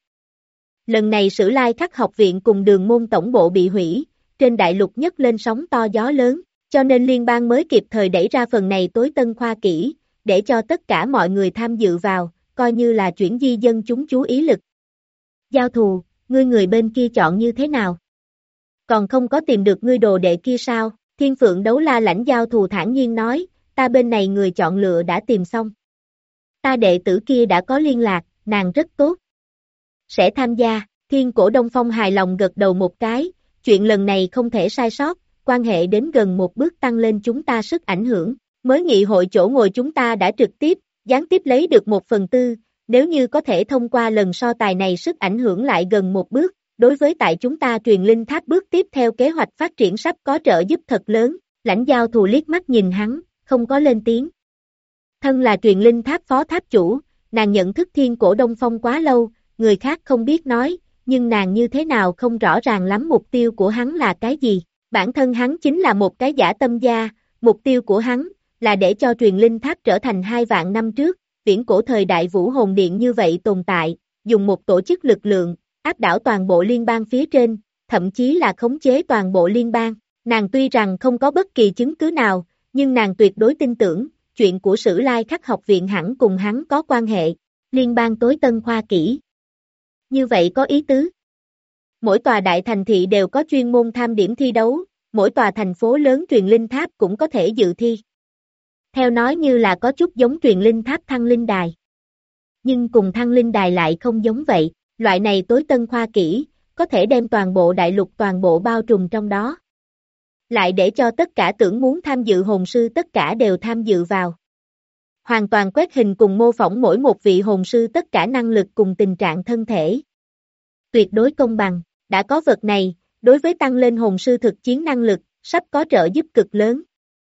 Lần này Sử Lai Khắc học viện cùng Đường môn tổng bộ bị hủy, trên đại lục nhấc lên sóng to gió lớn, cho nên liên bang mới kịp thời đẩy ra phần này tối tân khoa kỹ, để cho tất cả mọi người tham dự vào, coi như là chuyển di dân chúng chú ý lực. Giao thù, ngươi người bên kia chọn như thế nào? Còn không có tìm được ngươi đồ đệ kia sao? Thiên Phượng Đấu La lãnh Giao thù thản nhiên nói, ta bên này người chọn lựa đã tìm xong. Ta đệ tử kia đã có liên lạc, nàng rất tốt. Sẽ tham gia, Thiên Cổ Đông Phong hài lòng gật đầu một cái, chuyện lần này không thể sai sót, quan hệ đến gần một bước tăng lên chúng ta sức ảnh hưởng. Mới nghị hội chỗ ngồi chúng ta đã trực tiếp, gián tiếp lấy được 1/4, nếu như có thể thông qua lần so tài này sức ảnh hưởng lại gần một bước, đối với tại chúng ta truyền linh tháp bước tiếp theo kế hoạch phát triển sắp có trợ giúp thật lớn. Lãnh Giao thù liếc mắt nhìn hắn, không có lên tiếng. Thân là truyền linh tháp phó tháp chủ, nàng nhận thức Thiên Cổ Đông Phong quá lâu, người khác không biết nói, nhưng nàng như thế nào không rõ ràng lắm mục tiêu của hắn là cái gì. Bản thân hắn chính là một cái giả tâm gia, mục tiêu của hắn là để cho truyền linh tháp trở thành 2 vạn năm trước, viễn cổ thời đại Vũ Hồn Điện như vậy tồn tại, dùng một tổ chức lực lượng, áp đảo toàn bộ liên bang phía trên, thậm chí là khống chế toàn bộ liên bang. Nàng tuy rằng không có bất kỳ chứng cứ nào, nhưng nàng tuyệt đối tin tưởng, chuyện của Sử Lai Khắc học viện hẳn cùng hắn có quan hệ. Liên bang tối tân khoa kỹ. Như vậy có ý tứ. Mỗi tòa đại thành thị đều có chuyên môn tham điểm thi đấu, mỗi tòa thành phố lớn truyền linh tháp cũng có thể dự thi. Theo nói như là có chút giống truyền linh tháp Thăng Linh Đài. Nhưng cùng Thăng Linh Đài lại không giống vậy, loại này tối tân khoa kỹ, có thể đem toàn bộ đại lục toàn bộ bao trùm trong đó. Lại để cho tất cả tưởng muốn tham dự hồn sư tất cả đều tham dự vào. Hoàn toàn quét hình cùng mô phỏng mỗi một vị hồn sư tất cả năng lực cùng tình trạng thân thể. Tuyệt đối công bằng, đã có vật này, đối với tăng lên hồn sư thực chiến năng lực, sắp có trợ giúp cực lớn.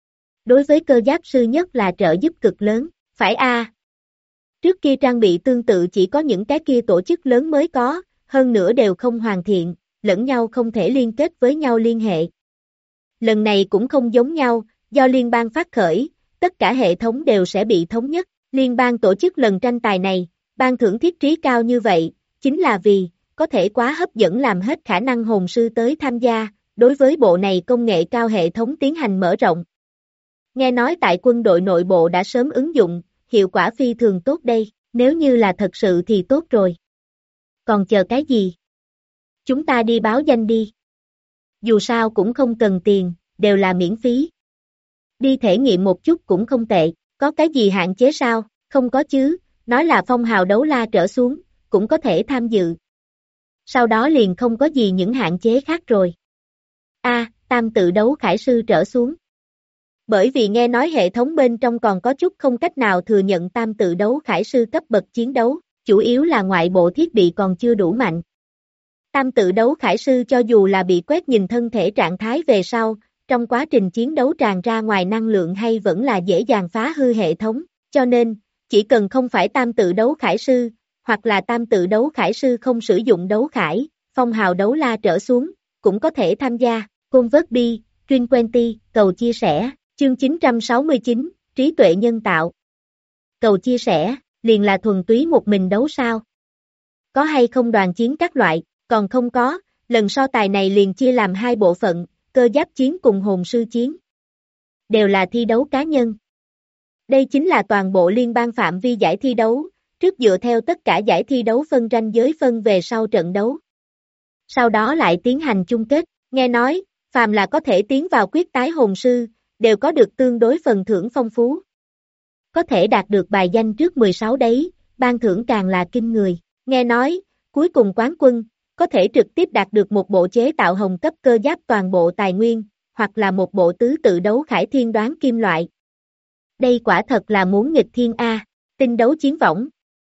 Đối với cơ giáp sư nhất là trợ giúp cực lớn, phải a. Trước kia trang bị tương tự chỉ có những cái kia tổ chức lớn mới có, hơn nữa đều không hoàn thiện, lẫn nhau không thể liên kết với nhau liên hệ. Lần này cũng không giống nhau, do liên bang phát khởi, tất cả hệ thống đều sẽ bị thống nhất. Liên bang tổ chức lần tranh tài này, ban thưởng thiết trí cao như vậy, chính là vì, có thể quá hấp dẫn làm hết khả năng hồn sư tới tham gia, đối với bộ này công nghệ cao hệ thống tiến hành mở rộng. Nghe nói tại quân đội nội bộ đã sớm ứng dụng, hiệu quả phi thường tốt đây, nếu như là thật sự thì tốt rồi. Còn chờ cái gì? Chúng ta đi báo danh đi. Dù sao cũng không cần tiền, đều là miễn phí. Đi thể nghiệm một chút cũng không tệ, có cái gì hạn chế sao? Không có chứ, nói là phong hào đấu la trở xuống, cũng có thể tham dự. Sau đó liền không có gì những hạn chế khác rồi. Tam tự đấu khải sư trở xuống. Bởi vì nghe nói hệ thống bên trong còn có chút không cách nào thừa nhận tam tự đấu khải sư cấp bậc chiến đấu, chủ yếu là ngoại bộ thiết bị còn chưa đủ mạnh. Tam tự đấu khải sư cho dù là bị quét nhìn thân thể trạng thái về sau, trong quá trình chiến đấu tràn ra ngoài năng lượng hay vẫn là dễ dàng phá hư hệ thống, cho nên, chỉ cần không phải tam tự đấu khải sư, hoặc là tam tự đấu khải sư không sử dụng đấu khải, phong hào đấu la trở xuống, cũng có thể tham gia. Convert Truyền Quenty, cầu chia sẻ, chương 969, trí tuệ nhân tạo. Cầu chia sẻ, liền là thuần túy một mình đấu sao? Có hay không đoàn chiến các loại, còn không có, lần so tài này liền chia làm hai bộ phận, cơ giáp chiến cùng hồn sư chiến. Đều là thi đấu cá nhân. Đây chính là toàn bộ liên bang phạm vi giải thi đấu, trước dựa theo tất cả giải thi đấu phân ranh giới phân về sau trận đấu. Sau đó lại tiến hành chung kết, nghe nói, phàm là có thể tiến vào quyết tái hồn sư, đều có được tương đối phần thưởng phong phú. Có thể đạt được bài danh trước 16 đấy, ban thưởng càng là kinh người. Nghe nói, cuối cùng quán quân, có thể trực tiếp đạt được một bộ chế tạo hồng cấp cơ giáp toàn bộ tài nguyên, hoặc là một bộ tứ tự đấu khải thiên đoán kim loại. Đây quả thật là muốn nghịch thiên A, tinh đấu chiến võng.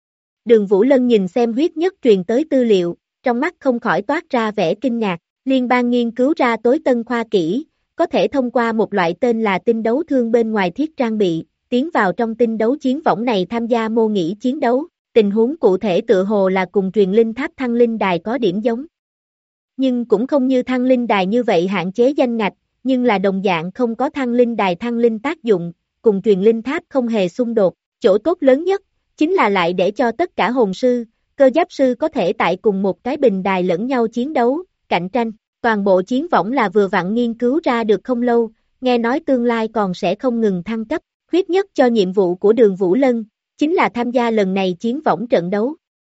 Đường Vũ Lân nhìn xem huyết nhất truyền tới tư liệu, trong mắt không khỏi toát ra vẻ kinh ngạc. Liên bang nghiên cứu ra tối tân khoa kỹ, có thể thông qua một loại tên là tinh đấu thương bên ngoài thiết trang bị, tiến vào trong tinh đấu chiến võng này tham gia mô nghĩ chiến đấu. Tình huống cụ thể tựa hồ là cùng truyền linh tháp thăng linh đài có điểm giống. Nhưng cũng không như thăng linh đài như vậy hạn chế danh ngạch, nhưng là đồng dạng không có thăng linh đài thăng linh tác dụng, cùng truyền linh tháp không hề xung đột. Chỗ tốt lớn nhất, chính là lại để cho tất cả hồn sư, cơ giáp sư có thể tại cùng một cái bình đài lẫn nhau chiến đấu, cạnh tranh. Toàn bộ chiến võng là vừa vặn nghiên cứu ra được không lâu, nghe nói tương lai còn sẽ không ngừng thăng cấp. Huyết nhất cho nhiệm vụ của Đường Vũ Lân, chính là tham gia lần này chiến võng trận đấu.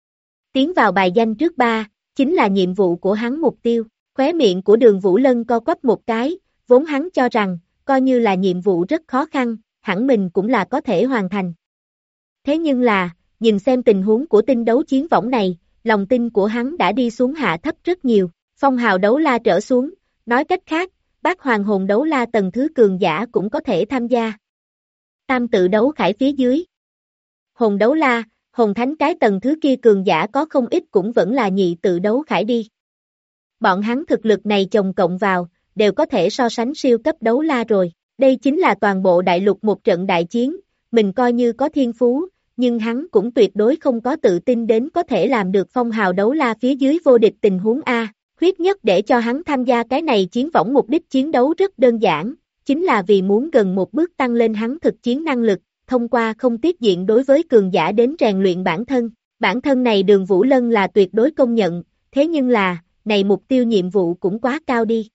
Tiến vào bài danh trước 3, chính là nhiệm vụ của hắn mục tiêu. Khóe miệng của Đường Vũ Lân co quắp một cái, vốn hắn cho rằng, coi như là nhiệm vụ rất khó khăn, hẳn mình cũng là có thể hoàn thành. Thế nhưng là, nhìn xem tình huống của tinh đấu chiến võng này, lòng tin của hắn đã đi xuống hạ thấp rất nhiều. Phong hào đấu la trở xuống, nói cách khác, bát hoàng hồn đấu la tầng thứ cường giả cũng có thể tham gia. Tam tự đấu khải phía dưới. Hồn đấu la, hồn thánh cái tầng thứ kia cường giả có không ít cũng vẫn là nhị tự đấu khải đi. Bọn hắn thực lực này chồng cộng vào, đều có thể so sánh siêu cấp đấu la rồi. Đây chính là toàn bộ đại lục một trận đại chiến, mình coi như có thiên phú, nhưng hắn cũng tuyệt đối không có tự tin đến có thể làm được phong hào đấu la phía dưới vô địch tình huống A. Huyết nhất để cho hắn tham gia cái này chiến võng mục đích chiến đấu rất đơn giản, chính là vì muốn gần một bước tăng lên hắn thực chiến năng lực, thông qua không tiết diện đối với cường giả đến rèn luyện bản thân. Bản thân này Đường Vũ Lân là tuyệt đối công nhận, thế nhưng là, này mục tiêu nhiệm vụ cũng quá cao đi.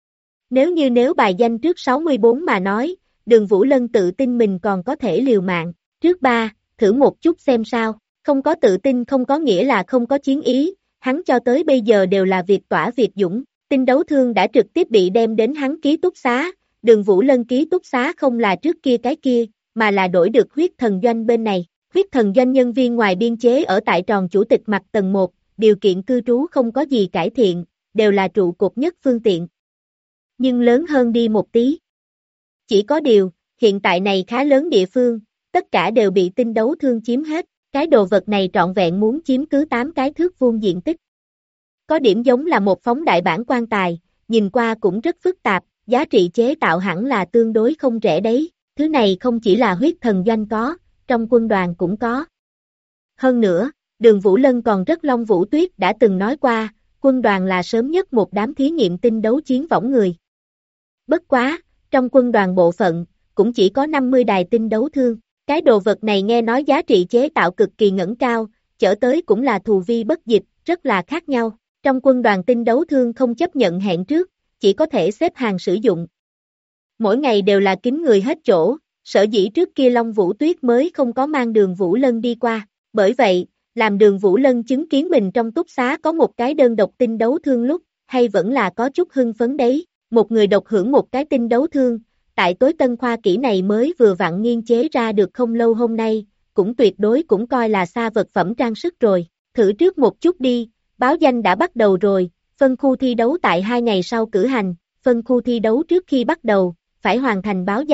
Nếu bài danh trước 64 mà nói, Đường Vũ Lân tự tin mình còn có thể liều mạng, trước 3, thử một chút xem sao, không có tự tin không có nghĩa là không có chiến ý. Hắn cho tới bây giờ đều là việc tỏa việc dũng, tinh đấu thương đã trực tiếp bị đem đến hắn ký túc xá, Đường Vũ Lân ký túc xá không là trước kia cái kia, mà là đổi được huyết thần doanh bên này. Huyết thần doanh nhân viên ngoài biên chế ở tại tròn chủ tịch mặt tầng 1, điều kiện cư trú không có gì cải thiện, đều là trụ cột nhất phương tiện. Nhưng lớn hơn đi một tí. Chỉ có điều, hiện tại này khá lớn địa phương, tất cả đều bị tinh đấu thương chiếm hết. Cái đồ vật này trọn vẹn muốn chiếm cứ 8 cái thước vuông diện tích. Có điểm giống là một phóng đại bản quan tài, nhìn qua cũng rất phức tạp, giá trị chế tạo hẳn là tương đối không rẻ đấy. Thứ này không chỉ là huyết thần doanh có, trong quân đoàn cũng có. Hơn nữa, Đường Vũ Lân còn rất Long Vũ Tuyết đã từng nói qua, quân đoàn là sớm nhất một đám thí nghiệm tinh đấu chiến võng người. Bất quá, trong quân đoàn bộ phận, cũng chỉ có 50 đài tinh đấu thương. Cái đồ vật này nghe nói giá trị chế tạo cực kỳ ngẩng cao, chở tới cũng là thù vi bất dịch, rất là khác nhau. Trong quân đoàn tinh đấu thương không chấp nhận hẹn trước, chỉ có thể xếp hàng sử dụng. Mỗi ngày đều là kín người hết chỗ, sở dĩ trước kia Long Vũ Tuyết mới không có mang Đường Vũ Lân đi qua. Bởi vậy, làm Đường Vũ Lân chứng kiến mình trong túc xá có một cái đơn độc tinh đấu thương lúc, hay vẫn là có chút hưng phấn đấy. Một người độc hưởng một cái tinh đấu thương. Tại tối tân khoa kỹ này mới vừa vặn nghiên chế ra được không lâu hôm nay, cũng tuyệt đối cũng coi là xa vật phẩm trang sức rồi. Thử trước một chút đi, báo danh đã bắt đầu rồi, phân khu thi đấu tại 2 ngày sau cử hành, phân khu thi đấu trước khi bắt đầu, phải hoàn thành báo danh,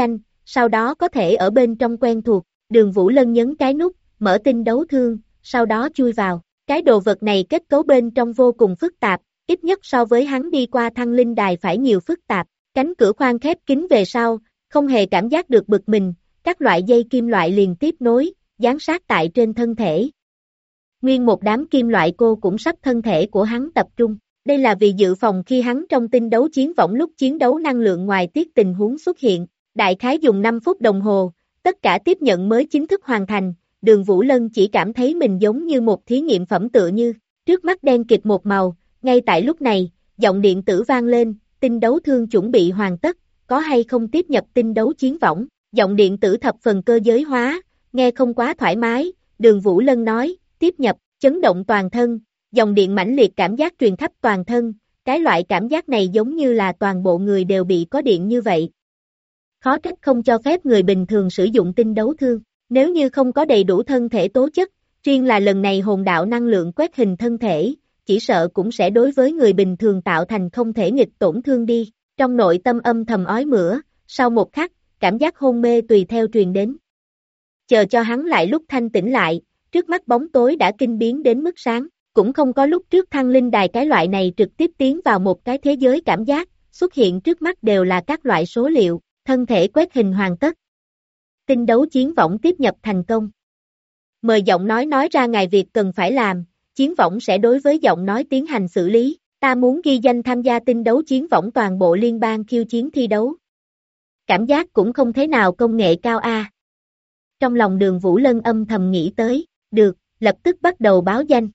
sau đó có thể ở bên trong quen thuộc. Đường Vũ Lân nhấn cái nút, mở tinh đấu thương, sau đó chui vào. Cái đồ vật này kết cấu bên trong vô cùng phức tạp, ít nhất so với hắn đi qua thăng linh đài phải nhiều phức tạp. Cánh cửa khoan khép kín về sau, không hề cảm giác được bực mình, các loại dây kim loại liền tiếp nối, dán sát tại trên thân thể. Nguyên một đám kim loại cô cũng sắp thân thể của hắn tập trung. Đây là vì dự phòng khi hắn trong tinh đấu chiến võng lúc chiến đấu năng lượng ngoài tiết tình huống xuất hiện. Đại khái dùng 5 phút đồng hồ, tất cả tiếp nhận mới chính thức hoàn thành. Đường Vũ Lân chỉ cảm thấy mình giống như một thí nghiệm phẩm tựa như, trước mắt đen kịt một màu, ngay tại lúc này, giọng điện tử vang lên, tinh đấu thương chuẩn bị hoàn tất, có hay không tiếp nhập tinh đấu chiến võng. Giọng điện tử thập phần cơ giới hóa, nghe không quá thoải mái, Đường Vũ Lân nói, tiếp nhập, chấn động toàn thân, dòng điện mãnh liệt cảm giác truyền khắp toàn thân, cái loại cảm giác này giống như là toàn bộ người đều bị có điện như vậy. Khó trách không cho phép người bình thường sử dụng tinh đấu thương, nếu như không có đầy đủ thân thể tố chất, riêng là lần này hồn đạo năng lượng quét hình thân thể, chỉ sợ cũng sẽ đối với người bình thường tạo thành không thể nghịch tổn thương đi. Trong nội tâm âm thầm ói mửa, sau một khắc, cảm giác hôn mê tùy theo truyền đến. Chờ cho hắn lại lúc thanh tỉnh lại, trước mắt bóng tối đã kinh biến đến mức sáng, cũng không có lúc trước thăng linh đài cái loại này trực tiếp tiến vào một cái thế giới cảm giác, xuất hiện trước mắt đều là các loại số liệu, thân thể quét hình hoàn tất. Tinh đấu chiến võng tiếp nhập thành công. Mời giọng nói ra ngài việc cần phải làm, chiến võng sẽ đối với giọng nói tiến hành xử lý, ta muốn ghi danh tham gia tinh đấu chiến võng toàn bộ liên bang khiêu chiến thi đấu. Cảm giác cũng không thế nào công nghệ cao a. Trong lòng Đường Vũ Lân âm thầm nghĩ tới, được, lập tức bắt đầu báo danh.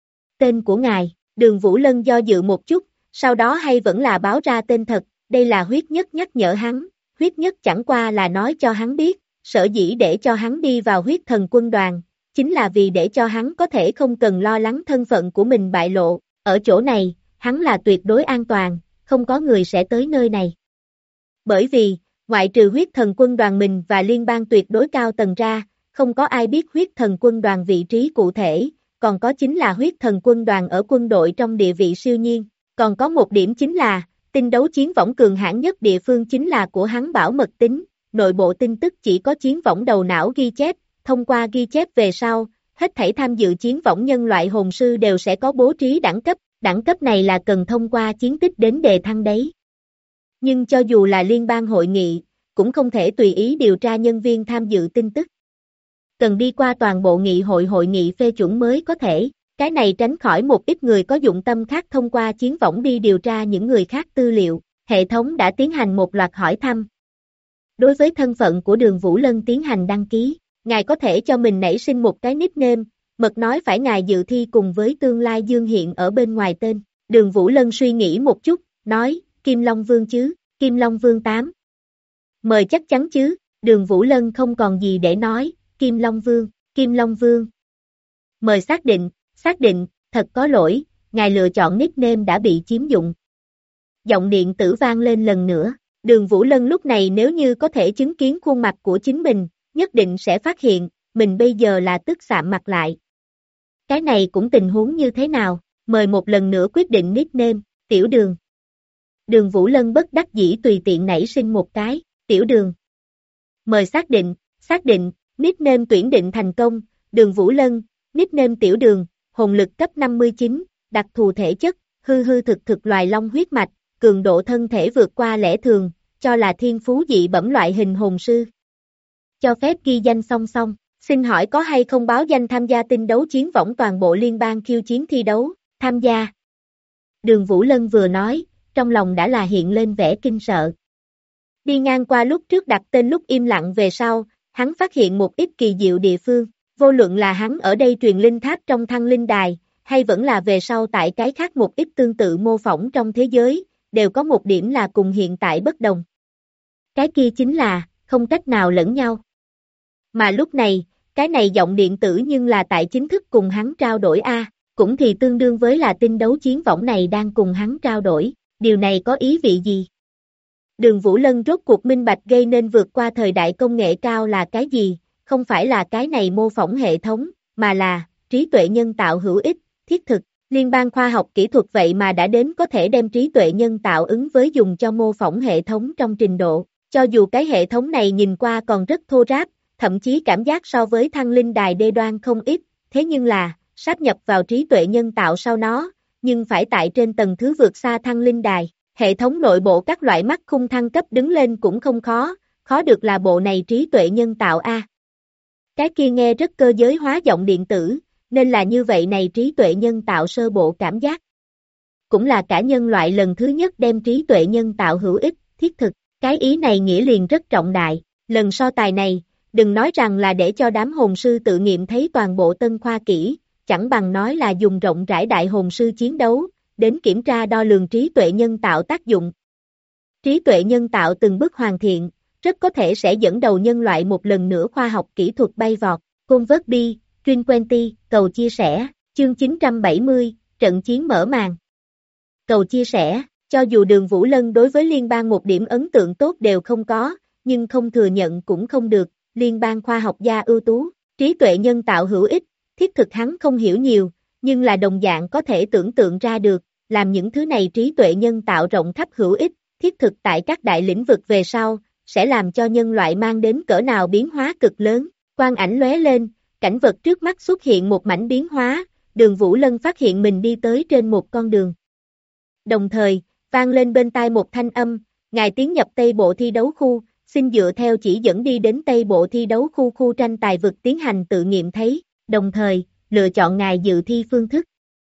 Tên của ngài, Đường Vũ Lân do dự một chút, sau đó hay vẫn là báo ra tên thật, đây là huyết nhất nhắc nhở hắn, huyết nhất chẳng qua là nói cho hắn biết, sở dĩ để cho hắn đi vào huyết thần quân đoàn, chính là vì để cho hắn có thể không cần lo lắng thân phận của mình bại lộ, ở chỗ này, hắn là tuyệt đối an toàn, không có người sẽ tới nơi này. Bởi vì, ngoại trừ huyết thần quân đoàn mình và liên bang tuyệt đối cao tầng ra, không có ai biết huyết thần quân đoàn vị trí cụ thể, còn có chính là huyết thần quân đoàn ở quân đội trong địa vị siêu nhiên, còn có một điểm chính là, tinh đấu chiến võng cường hãn nhất địa phương chính là của hắn bảo mật tính, nội bộ tin tức chỉ có chiến võng đầu não ghi chép, thông qua ghi chép về sau, hết thảy tham dự chiến võng nhân loại hồn sư đều sẽ có bố trí đẳng cấp này là cần thông qua chiến tích đến đề thăng đấy. Nhưng cho dù là liên bang hội nghị, cũng không thể tùy ý điều tra nhân viên tham dự tin tức. Cần đi qua toàn bộ hội nghị phê chuẩn mới có thể, cái này tránh khỏi một ít người có dụng tâm khác thông qua chiến võng đi điều tra những người khác tư liệu, hệ thống đã tiến hành một loạt hỏi thăm. Đối với thân phận của Đường Vũ Lân tiến hành đăng ký, ngài có thể cho mình nảy sinh một cái nickname, mật nói phải ngài dự thi cùng với tương lai dương hiện ở bên ngoài tên. Đường Vũ Lân suy nghĩ một chút, nói, Kim Long Vương chứ, Kim Long Vương 8. Mời chắc chắn chứ, Đường Vũ Lân không còn gì để nói, Kim Long Vương, Kim Long Vương. Mời xác định, thật có lỗi, ngài lựa chọn nickname đã bị chiếm dụng. Giọng điện tử vang lên lần nữa, Đường Vũ Lân lúc này nếu như có thể chứng kiến khuôn mặt của chính mình, nhất định sẽ phát hiện, mình bây giờ là tức sạm mặt lại. Cái này cũng tình huống như thế nào, mời một lần nữa quyết định nickname, Tiểu Đường. Đường Vũ Lân bất đắc dĩ tùy tiện nảy sinh một cái, Tiểu Đường. Mời xác định, nickname tuyển định thành công, Đường Vũ Lân, nickname Tiểu Đường, hồn lực cấp 59, đặc thù thể chất, hư thực loài long huyết mạch, cường độ thân thể vượt qua lẽ thường, cho là thiên phú dị bẩm loại hình hồn sư. Cho phép ghi danh song song, xin hỏi có hay không báo danh tham gia tinh đấu chiến võng toàn bộ liên bang khiêu chiến thi đấu, tham gia. Đường Vũ Lân vừa nói, trong lòng đã là hiện lên vẻ kinh sợ. Đi ngang qua lúc trước đặt tên lúc im lặng về sau, hắn phát hiện một ít kỳ diệu địa phương, vô luận là hắn ở đây truyền linh tháp trong thăng linh đài, hay vẫn là về sau tại cái khác một ít tương tự mô phỏng trong thế giới, đều có một điểm là cùng hiện tại bất đồng. Cái kia chính là, không cách nào lẫn nhau. Mà lúc này, cái này giọng điện tử nhưng là tại chính thức cùng hắn trao đổi cũng thì tương đương với là tinh đấu chiến võng này đang cùng hắn trao đổi, điều này có ý vị gì? Đường Vũ Lân rốt cuộc minh bạch gây nên vượt qua thời đại công nghệ cao là cái gì, không phải là cái này mô phỏng hệ thống, mà là trí tuệ nhân tạo hữu ích, thiết thực, liên bang khoa học kỹ thuật vậy mà đã đến có thể đem trí tuệ nhân tạo ứng với dùng cho mô phỏng hệ thống trong trình độ, Cho dù cái hệ thống này nhìn qua còn rất thô ráp, thậm chí cảm giác so với Thăng Linh Đài đê đoan không ít, thế nhưng là, sáp nhập vào trí tuệ nhân tạo sau nó, nhưng phải tại trên tầng thứ vượt xa Thăng Linh Đài. Hệ thống nội bộ các loại mắt khung thăng cấp đứng lên cũng không khó, khó được là bộ này trí tuệ nhân tạo a. Cái kia nghe rất cơ giới hóa giọng điện tử, nên là như vậy này trí tuệ nhân tạo sơ bộ cảm giác. Cũng là cả nhân loại lần thứ nhất đem trí tuệ nhân tạo hữu ích, thiết thực, cái ý này nghĩa liền rất trọng đại. Lần so tài này, đừng nói rằng là để cho đám hồn sư tự nghiệm thấy toàn bộ tân khoa kỹ, chẳng bằng nói là dùng rộng rãi đại hồn sư chiến đấu, đến kiểm tra đo lường trí tuệ nhân tạo tác dụng. Trí tuệ nhân tạo từng bước hoàn thiện, rất có thể sẽ dẫn đầu nhân loại một lần nữa khoa học kỹ thuật bay vọt. Convert Bi, Dream 20, cầu chia sẻ, chương 970, trận chiến mở màn. Cầu chia sẻ, cho dù Đường Vũ Lân đối với liên bang một điểm ấn tượng tốt đều không có, nhưng không thừa nhận cũng không được, liên bang khoa học gia ưu tú, trí tuệ nhân tạo hữu ích, thiết thực hắn không hiểu nhiều, nhưng là đồng dạng có thể tưởng tượng ra được, làm những thứ này trí tuệ nhân tạo rộng khắp hữu ích, thiết thực tại các đại lĩnh vực về sau, sẽ làm cho nhân loại mang đến cỡ nào biến hóa cực lớn. Quang ảnh lóe lên, cảnh vật trước mắt xuất hiện một mảnh biến hóa, Đường Vũ Lân phát hiện mình đi tới trên một con đường. Đồng thời, vang lên bên tai một thanh âm, ngài tiến nhập Tây Bộ thi đấu khu, xin dựa theo chỉ dẫn đi đến Tây Bộ thi đấu khu khu tranh tài vực tiến hành tự nghiệm thấy, đồng thời, lựa chọn ngài dự thi phương thức.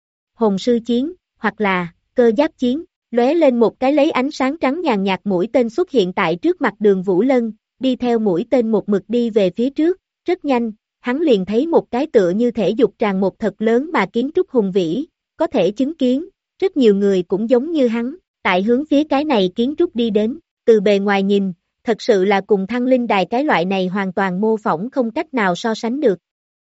Hồn sư chiến, hoặc là, cơ giáp chiến, lóe lên một cái lấy ánh sáng trắng nhàn nhạt mũi tên xuất hiện tại trước mặt Đường Vũ Lân, đi theo mũi tên một mực đi về phía trước, rất nhanh, hắn liền thấy một cái tựa như thể dục tràn một thật lớn mà kiến trúc hùng vĩ, có thể chứng kiến, rất nhiều người cũng giống như hắn, tại hướng phía cái này kiến trúc đi đến, từ bề ngoài nhìn, thật sự là cùng Thăng Linh Đài cái loại này hoàn toàn mô phỏng không cách nào so sánh được.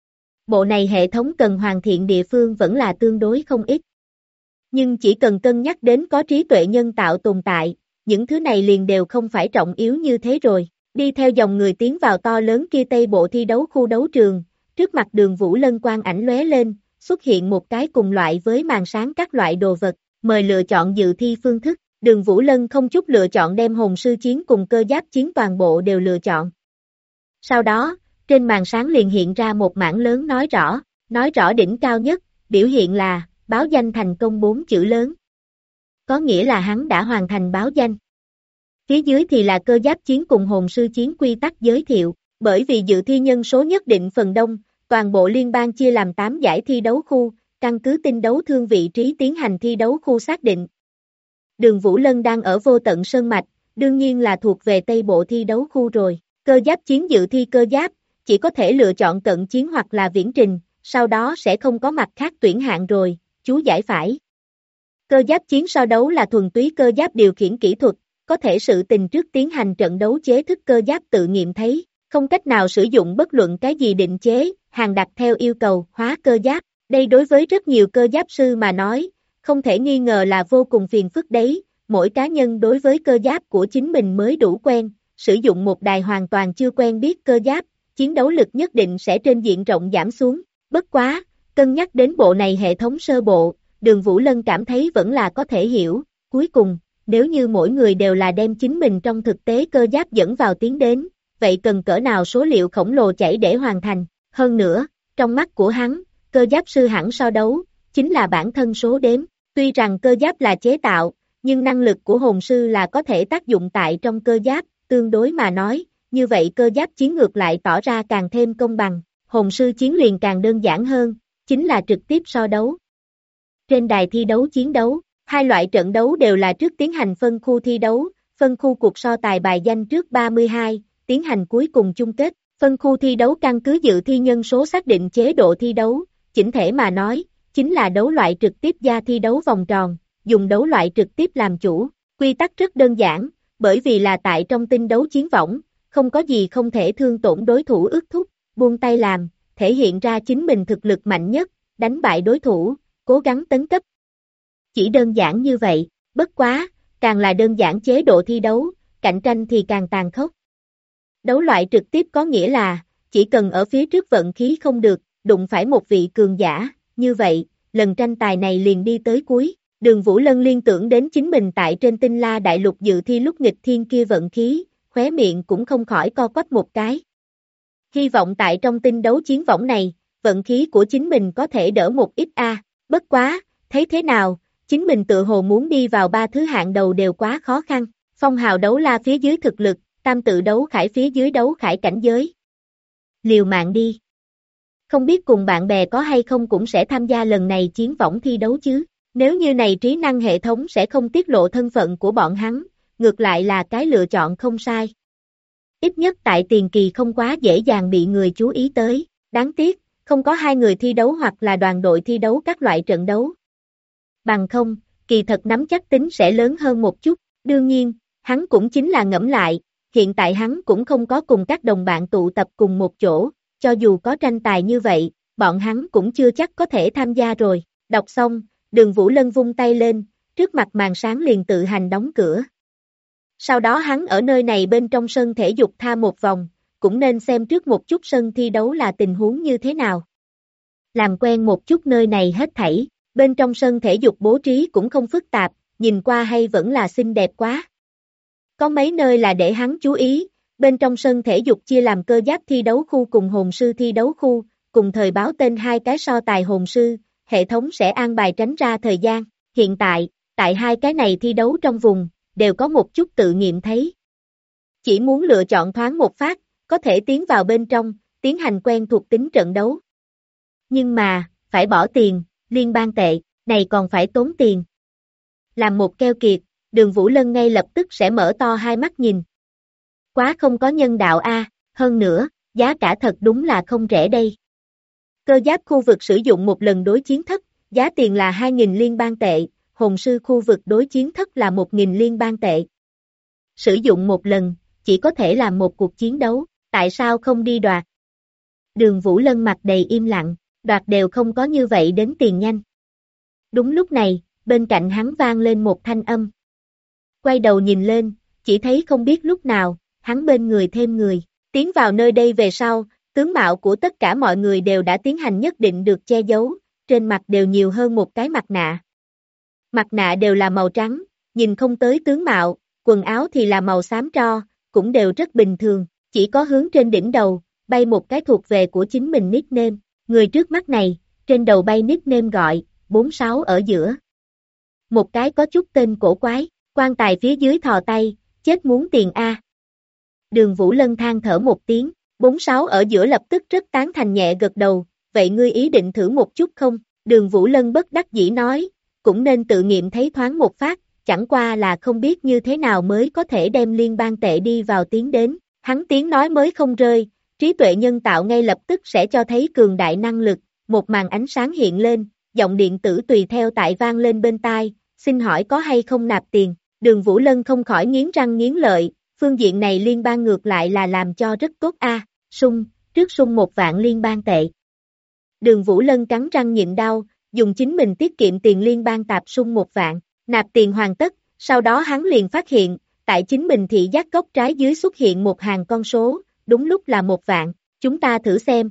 Bộ này hệ thống cần hoàn thiện địa phương vẫn là tương đối không ít. Nhưng chỉ cần cân nhắc đến có trí tuệ nhân tạo tồn tại, những thứ này liền đều không phải trọng yếu như thế rồi. Đi theo dòng người tiến vào to lớn kia Tây Bộ thi đấu khu đấu trường, trước mặt Đường Vũ Lân quang ảnh lóe lên, xuất hiện một cái cùng loại với màn sáng các loại đồ vật, mời lựa chọn dự thi phương thức. Đường Vũ Lân không chút lựa chọn đem hồn sư chiến cùng cơ giáp chiến toàn bộ đều lựa chọn. Sau đó, trên màn sáng liền hiện ra một mảng lớn nói rõ đỉnh cao nhất, biểu hiện là, báo danh thành công 4 chữ lớn. Có nghĩa là hắn đã hoàn thành báo danh. Phía dưới thì là cơ giáp chiến cùng hồn sư chiến quy tắc giới thiệu, bởi vì dự thi nhân số nhất định phần đông, toàn bộ liên bang chia làm 8 giải thi đấu khu, căn cứ tinh đấu thương vị trí tiến hành thi đấu khu xác định. Đường Vũ Lân đang ở Vô Tận Sơn Mạch, đương nhiên là thuộc về Tây Bộ thi đấu khu rồi. Cơ giáp chiến dự thi cơ giáp, chỉ có thể lựa chọn cận chiến hoặc là viễn trình, sau đó sẽ không có mặt khác tuyển hạng rồi, chú giải phải. Cơ giáp chiến so đấu là thuần túy cơ giáp điều khiển kỹ thuật, có thể sự tình trước tiến hành trận đấu chế thức cơ giáp tự nghiệm thấy, không cách nào sử dụng bất luận cái gì định chế, hàng đặt theo yêu cầu, hóa cơ giáp. Đây đối với rất nhiều cơ giáp sư mà nói, không thể nghi ngờ là vô cùng phiền phức đấy, mỗi cá nhân đối với cơ giáp của chính mình mới đủ quen, sử dụng một đài hoàn toàn chưa quen biết cơ giáp, chiến đấu lực nhất định sẽ trên diện rộng giảm xuống. Bất quá, cân nhắc đến bộ này hệ thống sơ bộ, Đường Vũ Lân cảm thấy vẫn là có thể hiểu, cuối cùng, nếu như mỗi người đều là đem chính mình trong thực tế cơ giáp dẫn vào tiến đến, vậy cần cỡ nào số liệu khổng lồ chảy để hoàn thành, hơn nữa, trong mắt của hắn, cơ giáp sư hẳn so đấu, chính là bản thân số đếm, tuy rằng cơ giáp là chế tạo, nhưng năng lực của hồn sư là có thể tác dụng tại trong cơ giáp, tương đối mà nói, như vậy cơ giáp chiến ngược lại tỏ ra càng thêm công bằng, hồn sư chiến liền càng đơn giản hơn, chính là trực tiếp so đấu. Trên đài thi đấu chiến đấu, hai loại trận đấu đều là trước tiến hành phân khu thi đấu, phân khu cuộc so tài bài danh trước 32, tiến hành cuối cùng chung kết, phân khu thi đấu căn cứ dự thi nhân số xác định chế độ thi đấu, chỉnh thể mà nói, chính là đấu loại trực tiếp gia thi đấu vòng tròn, dùng đấu loại trực tiếp làm chủ, quy tắc rất đơn giản, bởi vì là tại trong tinh đấu chiến võng, không có gì không thể thương tổn đối thủ ước thúc, buông tay làm, thể hiện ra chính mình thực lực mạnh nhất, đánh bại đối thủ, cố gắng tấn cấp. Chỉ đơn giản như vậy, bất quá, càng là đơn giản chế độ thi đấu, cạnh tranh thì càng tàn khốc. Đấu loại trực tiếp có nghĩa là, chỉ cần ở phía trước vận khí không được, đụng phải một vị cường giả, như vậy, lần tranh tài này liền đi tới cuối. Đường Vũ Lân liên tưởng đến chính mình tại trên Tinh La Đại Lục dự thi lúc nghịch thiên kia vận khí, khóe miệng cũng không khỏi co quắp một cái. Hy vọng tại trong tinh đấu chiến võng này, vận khí của chính mình có thể đỡ một ít bất quá, thấy thế nào, chính mình tự hồ muốn đi vào 3 thứ hạng đầu đều quá khó khăn, phong hào đấu la phía dưới thực lực, tam tự đấu khải phía dưới đấu khải cảnh giới. Liều mạng đi. Không biết cùng bạn bè có hay không cũng sẽ tham gia lần này chiến võng thi đấu chứ, nếu như này trí năng hệ thống sẽ không tiết lộ thân phận của bọn hắn, ngược lại là cái lựa chọn không sai. Ít nhất tại tiền kỳ không quá dễ dàng bị người chú ý tới, đáng tiếc, không có 2 người thi đấu hoặc là đoàn đội thi đấu các loại trận đấu. Bằng không, kỳ thật nắm chắc tính sẽ lớn hơn một chút, đương nhiên, hắn cũng chính là ngẫm lại, hiện tại hắn cũng không có cùng các đồng bạn tụ tập cùng một chỗ, cho dù có tranh tài như vậy, bọn hắn cũng chưa chắc có thể tham gia rồi. Đọc xong, Đường Vũ Lân vung tay lên, trước mặt màn sáng liền tự hành đóng cửa. Sau đó hắn ở nơi này bên trong sân thể dục tha một vòng, cũng nên xem trước một chút sân thi đấu là tình huống như thế nào. Làm quen một chút nơi này hết thảy, bên trong sân thể dục bố trí cũng không phức tạp, nhìn qua hay vẫn là xinh đẹp quá. Có mấy nơi là để hắn chú ý, bên trong sân thể dục chia làm cơ giáp thi đấu khu cùng hồn sư thi đấu khu, cùng thời báo tên 2 cái so tài hồn sư, hệ thống sẽ an bài tránh ra thời gian. Hiện tại, tại 2 cái này thi đấu trong vùng, đều có một chút tự nghiệm thấy. Chỉ muốn lựa chọn thoáng một phát, có thể tiến vào bên trong, tiến hành quen thuộc tính trận đấu. Nhưng mà, phải bỏ tiền, liên bang tệ, này còn phải tốn tiền. Làm một keo kiệt, Đường Vũ Lân ngay lập tức sẽ mở to hai mắt nhìn. Quá không có nhân đạo hơn nữa, giá cả thật đúng là không rẻ đây. Cơ giáp khu vực sử dụng một lần đối chiến thất, giá tiền là 2.000 liên bang tệ, hồn sư khu vực đối chiến thất là 1.000 liên bang tệ. Sử dụng một lần, chỉ có thể làm một cuộc chiến đấu, tại sao không đi đoạt? Đường Vũ Lân mặt đầy im lặng, đoạt đều không có như vậy đến tiền nhanh. Đúng lúc này, bên cạnh hắn vang lên một thanh âm. Quay đầu nhìn lên, chỉ thấy không biết lúc nào, hắn bên người thêm người, tiến vào nơi đây về sau, tướng mạo của tất cả mọi người đều đã tiến hành nhất định được che giấu, trên mặt đều nhiều hơn một cái mặt nạ. Mặt nạ đều là màu trắng, nhìn không tới tướng mạo, quần áo thì là màu xám tro, cũng đều rất bình thường, chỉ có hướng trên đỉnh đầu, bay một cái thuộc về của chính mình nickname, người trước mắt này, trên đầu bay nickname gọi, 46 ở giữa. Một cái có chút tên cổ quái, quan tài phía dưới thò tay, chết muốn tiền Đường Vũ Lân than thở một tiếng, 46 ở giữa lập tức rất tán thành nhẹ gật đầu, vậy ngươi ý định thử một chút không? Đường Vũ Lân bất đắc dĩ nói, cũng nên tự nghiệm thấy thoáng một phát, chẳng qua là không biết như thế nào mới có thể đem liên bang tệ đi vào tiếng đến, hắn tiếng nói mới không rơi, trí tuệ nhân tạo ngay lập tức sẽ cho thấy cường đại năng lực, một màn ánh sáng hiện lên, giọng điện tử tùy theo tại vang lên bên tai, xin hỏi có hay không nạp tiền, Đường Vũ Lân không khỏi nghiến răng nghiến lợi, phương diện này liên bang ngược lại là làm cho rất tốt trước sung 1 vạn liên bang tệ. Đường Vũ Lân cắn răng nhịn đau, dùng chính mình tiết kiệm tiền liên bang tạp sung 1 vạn, nạp tiền hoàn tất, sau đó hắn liền phát hiện, tại chính mình thị giác góc trái dưới xuất hiện một hàng con số, đúng lúc là 1 vạn, chúng ta thử xem.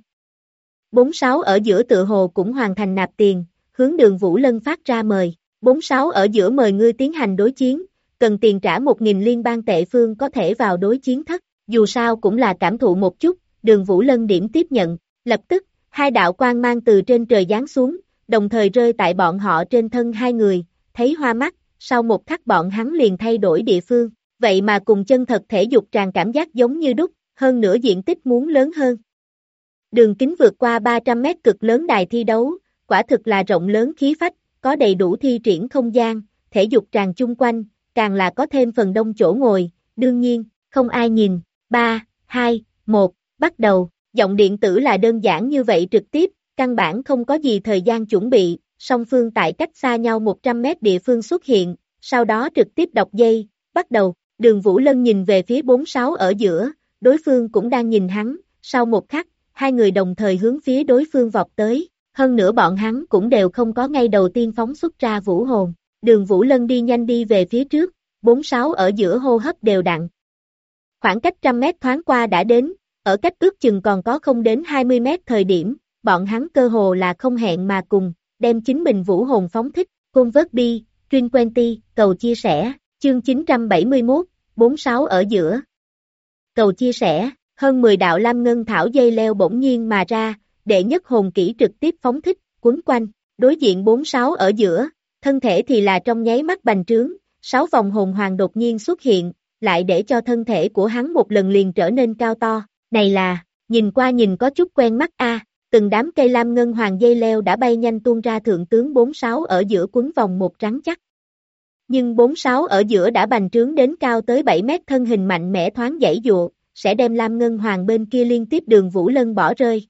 46 ở giữa tự hồ cũng hoàn thành nạp tiền, hướng Đường Vũ Lân phát ra mời, 46 ở giữa mời ngươi tiến hành đối chiến, cần tiền trả 1.000 liên bang tệ phương có thể vào đối chiến thất, dù sao cũng là cảm thụ một chút, Đường Vũ Lân điểm tiếp nhận, lập tức, 2 đạo quang mang từ trên trời giáng xuống, đồng thời rơi tại bọn họ trên thân 2 người, thấy hoa mắt, sau một khắc bọn hắn liền thay đổi địa phương, vậy mà cùng chân thật thể dục tràn cảm giác giống như đúc, hơn nữa diện tích muốn lớn hơn. Đường kính vượt qua 300 mét cực lớn đài thi đấu, quả thực là rộng lớn khí phách, có đầy đủ thi triển không gian, thể dục tràn chung quanh, càng là có thêm phần đông chỗ ngồi, đương nhiên, không ai nhìn, 3, 2, 1, bắt đầu, giọng điện tử là đơn giản như vậy trực tiếp, căn bản không có gì thời gian chuẩn bị, song phương tại cách xa nhau 100 mét địa phương xuất hiện, sau đó trực tiếp đọc dây, bắt đầu, Đường Vũ Lân nhìn về phía 46 ở giữa, đối phương cũng đang nhìn hắn, sau một khắc, 2 người đồng thời hướng phía đối phương vọt tới, hơn nữa bọn hắn cũng đều không có ngay đầu tiên phóng xuất ra vũ hồn, Đường Vũ Lân đi nhanh đi về phía trước, 46 ở giữa hô hấp đều đặn. Khoảng cách 100 mét thoáng qua đã đến, ở cách ước chừng còn có không đến 20 mét thời điểm, bọn hắn cơ hồ là không hẹn mà cùng, đem chính mình vũ hồn phóng thích, Convert Bi, Trin Quenty, cầu chia sẻ, chương 971, 46 ở giữa. cầu chia sẻ, hơn 10 đạo lam ngân thảo dây leo bỗng nhiên mà ra, đệ nhất hồn kỹ trực tiếp phóng thích, quấn quanh, đối diện 46 ở giữa, thân thể thì là trong nháy mắt bành trướng, 6 vòng hồn hoàng đột nhiên xuất hiện, lại để cho thân thể của hắn một lần liền trở nên cao to, này là, nhìn qua nhìn có chút quen mắt a. Từng đám cây lam ngân hoàng dây leo đã bay nhanh tuôn ra thượng tướng 46 ở giữa quấn vòng một trắng chắc. Nhưng 46 ở giữa đã bành trướng đến cao tới 7 mét, thân hình mạnh mẽ thoáng giãy dụa, sẽ đem lam ngân hoàng bên kia liên tiếp Đường Vũ Lân bỏ rơi.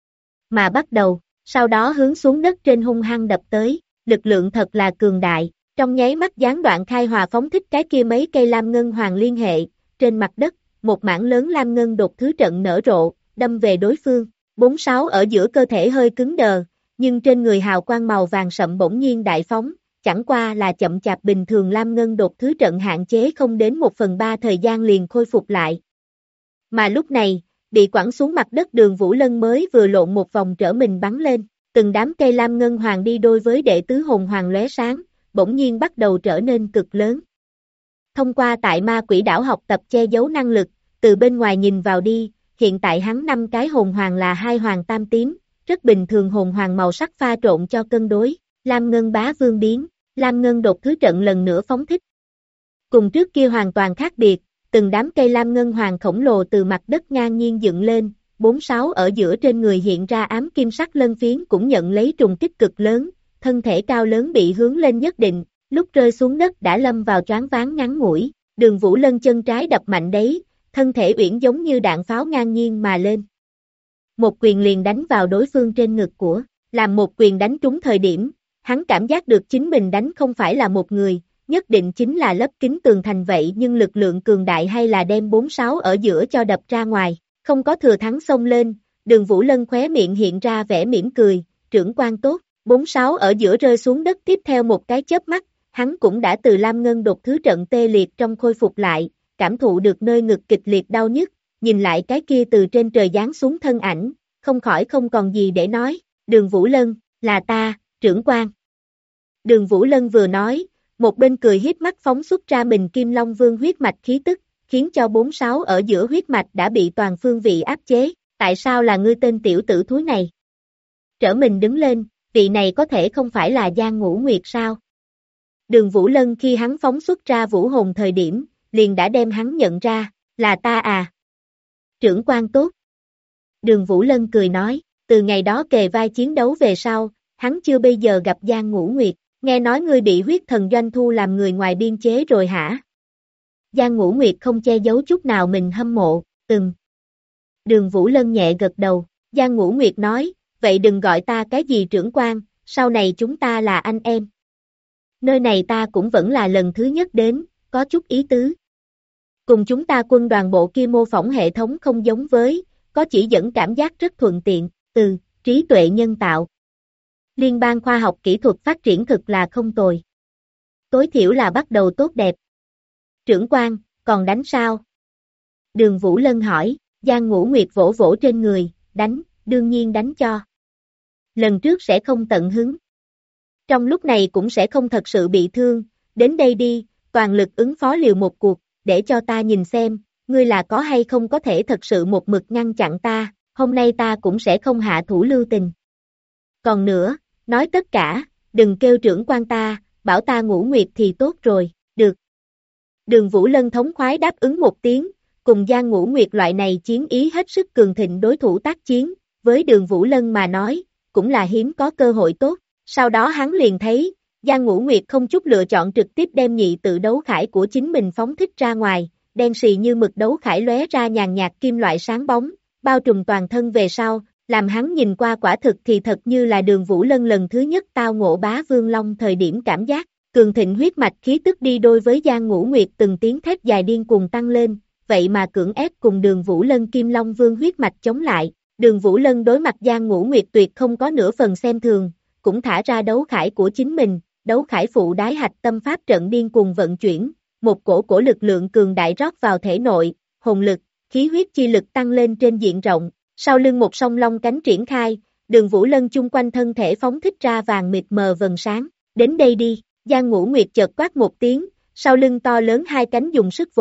Mà bắt đầu, sau đó hướng xuống đất trên hung hăng đập tới, lực lượng thật là cường đại, trong nháy mắt gián đoạn khai hòa phóng thích cái kia mấy cây lam ngân hoàng liên hệ, trên mặt đất, một mảng lớn lam ngân đột thứ trận nở rộ, đâm về đối phương. 46 ở giữa cơ thể hơi cứng đờ, nhưng trên người hào quang màu vàng sậm bỗng nhiên đại phóng, chẳng qua là chậm chạp bình thường lam ngân đột thứ trận hạn chế không đến 1/3 thời gian liền khôi phục lại. Mà lúc này, bị quẳng xuống mặt đất Đường Vũ Lân mới vừa lộn một vòng trở mình bắn lên, từng đám cây lam ngân hoàng đi đôi với đệ tứ hồn hoàng lóe sáng, bỗng nhiên bắt đầu trở nên cực lớn. Thông qua tại ma quỷ đảo học tập che giấu năng lực, từ bên ngoài nhìn vào đi, hiện tại hắn 5 cái hồn hoàng là 2 hoàng tam tím, rất bình thường hồn hoàng màu sắc pha trộn cho cân đối, lam ngân bá vương biến, lam ngân đột thứ trận lần nữa phóng thích. Cùng trước kia hoàn toàn khác biệt, từng đám cây lam ngân hoàng khổng lồ từ mặt đất ngang nhiên dựng lên, 46 ở giữa trên người hiện ra ám kim sắc lân phiến cũng nhận lấy trùng kích cực lớn, thân thể cao lớn bị hướng lên nhất định, lúc rơi xuống đất đã lâm vào choáng váng ngắn ngủi, Đường Vũ Lân chân trái đập mạnh đấy, thân thể uyển giống như đạn pháo ngang nhiên mà lên. Một quyền liền đánh vào đối phương trên ngực của, làm một quyền đánh trúng thời điểm, hắn cảm giác được chính mình đánh không phải là một người, nhất định chính là lấp kín tường thành vậy, nhưng lực lượng cường đại hay là đem 46 ở giữa cho đập ra ngoài, không có thừa thắng xông lên, Đường Vũ Lân khóe miệng hiện ra vẻ mỉm cười, trưởng quan tốt, 46 ở giữa rơi xuống đất tiếp theo một cái chớp mắt, hắn cũng đã từ lam ngân đột thứ trận tê liệt trong khôi phục lại, cảm thụ được nơi ngực kịch liệt đau nhức, nhìn lại cái kia từ trên trời giáng xuống thân ảnh, không khỏi không còn gì để nói, Đường Vũ Lân, là ta, trưởng quan. Đường Vũ Lân vừa nói, một bên cười hiếp mắt phóng xuất ra mình Kim Long Vương huyết mạch khí tức, khiến cho 46 ở giữa huyết mạch đã bị toàn phương vị áp chế, tại sao là ngươi tên tiểu tử thúi này? Trở mình đứng lên, vị này có thể không phải là Giang Ngũ Nguyệt sao? Đường Vũ Lân khi hắn phóng xuất ra vũ hồn thời điểm, liền đã đem hắn nhận ra, là ta à? Trưởng quan tốt. Đường Vũ Lân cười nói, từ ngày đó kề vai chiến đấu về sau, hắn chưa bây giờ gặp Giang Ngũ Nguyệt, nghe nói ngươi bị huyết thần doanh thu làm người ngoài biên chế rồi hả? Giang Ngũ Nguyệt không che giấu chút nào mình hâm mộ, Đường Vũ Lân nhẹ gật đầu, Giang Ngũ Nguyệt nói, vậy đừng gọi ta cái gì trưởng quan, sau này chúng ta là anh em. Nơi này ta cũng vẫn là lần thứ nhất đến, có chút ý tứ. Cùng chúng ta quân đoàn bộ kia mô phỏng hệ thống không giống với, có chỉ dẫn cảm giác rất thuận tiện, trí tuệ nhân tạo. Liên bang khoa học kỹ thuật phát triển thực là không tồi. Tối thiểu là bắt đầu tốt đẹp. Trưởng quan, còn đánh sao? Đường Vũ Lân hỏi, Giang Ngũ Nguyệt vỗ vỗ trên người, đánh, đương nhiên đánh cho. Lần trước sẽ không tận hứng. Trong lúc này cũng sẽ không thật sự bị thương, đến đây đi, toàn lực ứng phó liều một cuộc, để cho ta nhìn xem, ngươi là có hay không có thể thật sự một mực ngăn chặn ta, hôm nay ta cũng sẽ không hạ thủ lưu tình. Còn nữa, nói tất cả, đừng kêu trưởng quan ta, bảo ta Ngũ Nguyệt thì tốt rồi, được. Đường Vũ Lân thống khoái đáp ứng một tiếng, cùng Giang Ngũ Nguyệt loại này chiến ý hết sức cường thịnh đối thủ tác chiến, với Đường Vũ Lân mà nói, cũng là hiếm có cơ hội tốt. Sau đó hắn liền thấy, Giang Ngũ Nguyệt không chút lựa chọn trực tiếp đem nhị tự đấu khải của chính mình phóng thích ra ngoài, đen xì như mực đấu khải lóe ra nhàn nhạt kim loại sáng bóng, bao trùm toàn thân về sau, làm hắn nhìn qua quả thực thì thật như là Đường Vũ Lân lần thứ nhất tao ngộ bá vương long thời điểm cảm giác, cường thịnh huyết mạch khí tức đi đôi với Giang Ngũ Nguyệt từng tiếng thét dài điên cuồng tăng lên, vậy mà cưỡng ép cùng Đường Vũ Lân Kim Long Vương huyết mạch chống lại, Đường Vũ Lân đối mặt Giang Ngũ Nguyệt tuyệt không có nửa phần xem thường, cũng thả ra đấu khải của chính mình, đấu khải phụ đái hạch tâm pháp trận điên cuồng vận chuyển, một cổ lực lượng cường đại rót vào thể nội, hồn lực, khí huyết chi lực tăng lên trên diện rộng, sau lưng một song long cánh triển khai, Đường Vũ Lân chung quanh thân thể phóng thích ra vàng mịt mờ vầng sáng, đến đây đi, Giang Ngũ Nguyệt chợt quát một tiếng, sau lưng to lớn hai cánh dùng sức vỗ,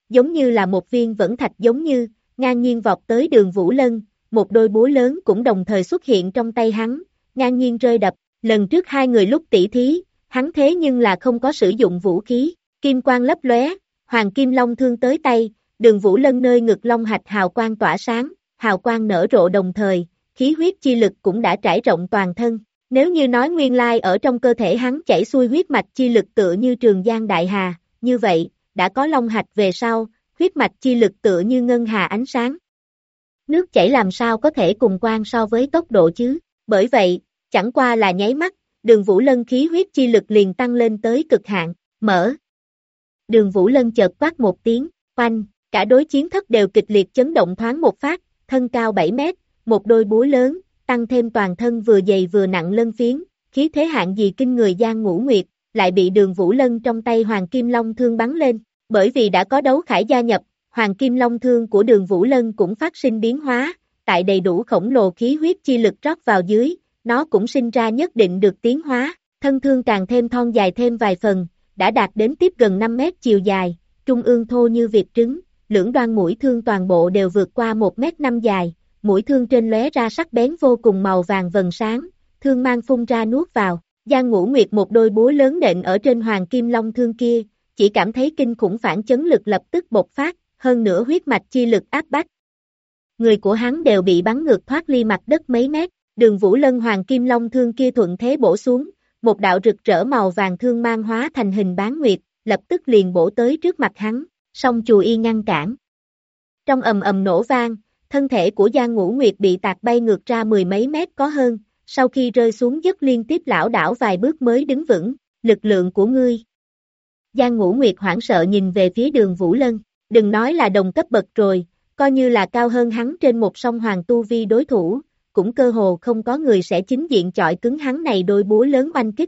giống như là một viên vẫn thạch giống như, ngang nhiên vọt tới Đường Vũ Lân, một đôi búa lớn cũng đồng thời xuất hiện trong tay hắn, ngang nhiên rơi đập, lần trước hai người lúc tỷ thí, hắn thế nhưng là không có sử dụng vũ khí, kim quang lấp lóe, hoàng kim long thương tới tay, Đường Vũ Lân nơi ngực long hạch hào quang tỏa sáng, hào quang nở rộ đồng thời, khí huyết chi lực cũng đã trải rộng toàn thân. Nếu như nói nguyên lai ở trong cơ thể hắn chảy xuôi huyết mạch chi lực tựa như Trường Giang Đại Hà, như vậy, đã có long hạch về sau, huyết mạch chi lực tựa như ngân hà ánh sáng. Nước chảy làm sao có thể cùng quan so với tốc độ chứ, bởi vậy, chẳng qua là nháy mắt, Đường Vũ Lân khí huyết chi lực liền tăng lên tới cực hạn, mở. Đường Vũ Lân chợt quát một tiếng, oanh, cả đối chiến thất đều kịch liệt chấn động thoáng một phát, thân cao 7 mét, một đôi búa lớn, tăng thêm toàn thân vừa dày vừa nặng lân phiến, khí thế hạng gì kinh người Giang Ngũ Nguyệt, lại bị Đường Vũ Lân trong tay Hoàng Kim Long thương bắn lên, bởi vì đã có đấu khải gia nhập, Hoàng Kim Long thương của Đường Vũ Lân cũng phát sinh biến hóa, tại đầy đủ khổng lồ khí huyết chi lực rót vào dưới, nó cũng sinh ra nhất định được tiến hóa, thân thương càng thêm thon dài thêm vài phần, đã đạt đến tiếp gần 5 mét chiều dài, trung ương thô như việt trứng, lưỡng đoan mũi thương toàn bộ đều vượt qua 1m5 dài, mũi thương trên lóe ra sắc bén vô cùng màu vàng vần sáng, thương mang phun ra nuốt vào, Giang Ngũ Nguyệt một đôi búa lớn nện ở trên Hoàng Kim Long thương kia, chỉ cảm thấy kinh khủng phản chấn lực lập tức bộc phát, hơn nữa huyết mạch chi lực áp bách. Người của hắn đều bị bắn ngược thoát ly mặt đất mấy mét, Đường Vũ Lân Hoàng Kim Long thương kia thuận thế bổ xuống, một đạo rực rỡ màu vàng thương mang hóa thành hình bán nguyệt, lập tức liền bổ tới trước mặt hắn, song chù y ngăn cản. Trong ầm ầm nổ vang, thân thể của Giang Ngũ Nguyệt bị tạc bay ngược ra mười mấy mét có hơn, sau khi rơi xuống dứt liên tiếp lảo đảo vài bước mới đứng vững, lực lượng của ngươi. Giang Ngũ Nguyệt hoảng sợ nhìn về phía Đường Vũ Lân, đừng nói là đồng cấp bậc rồi, coi như là cao hơn hắn trên một song hoàng tu vi đối thủ, cũng cơ hồ không có người sẽ chính diện chọi cứng hắn này đôi búa lớn oanh kích.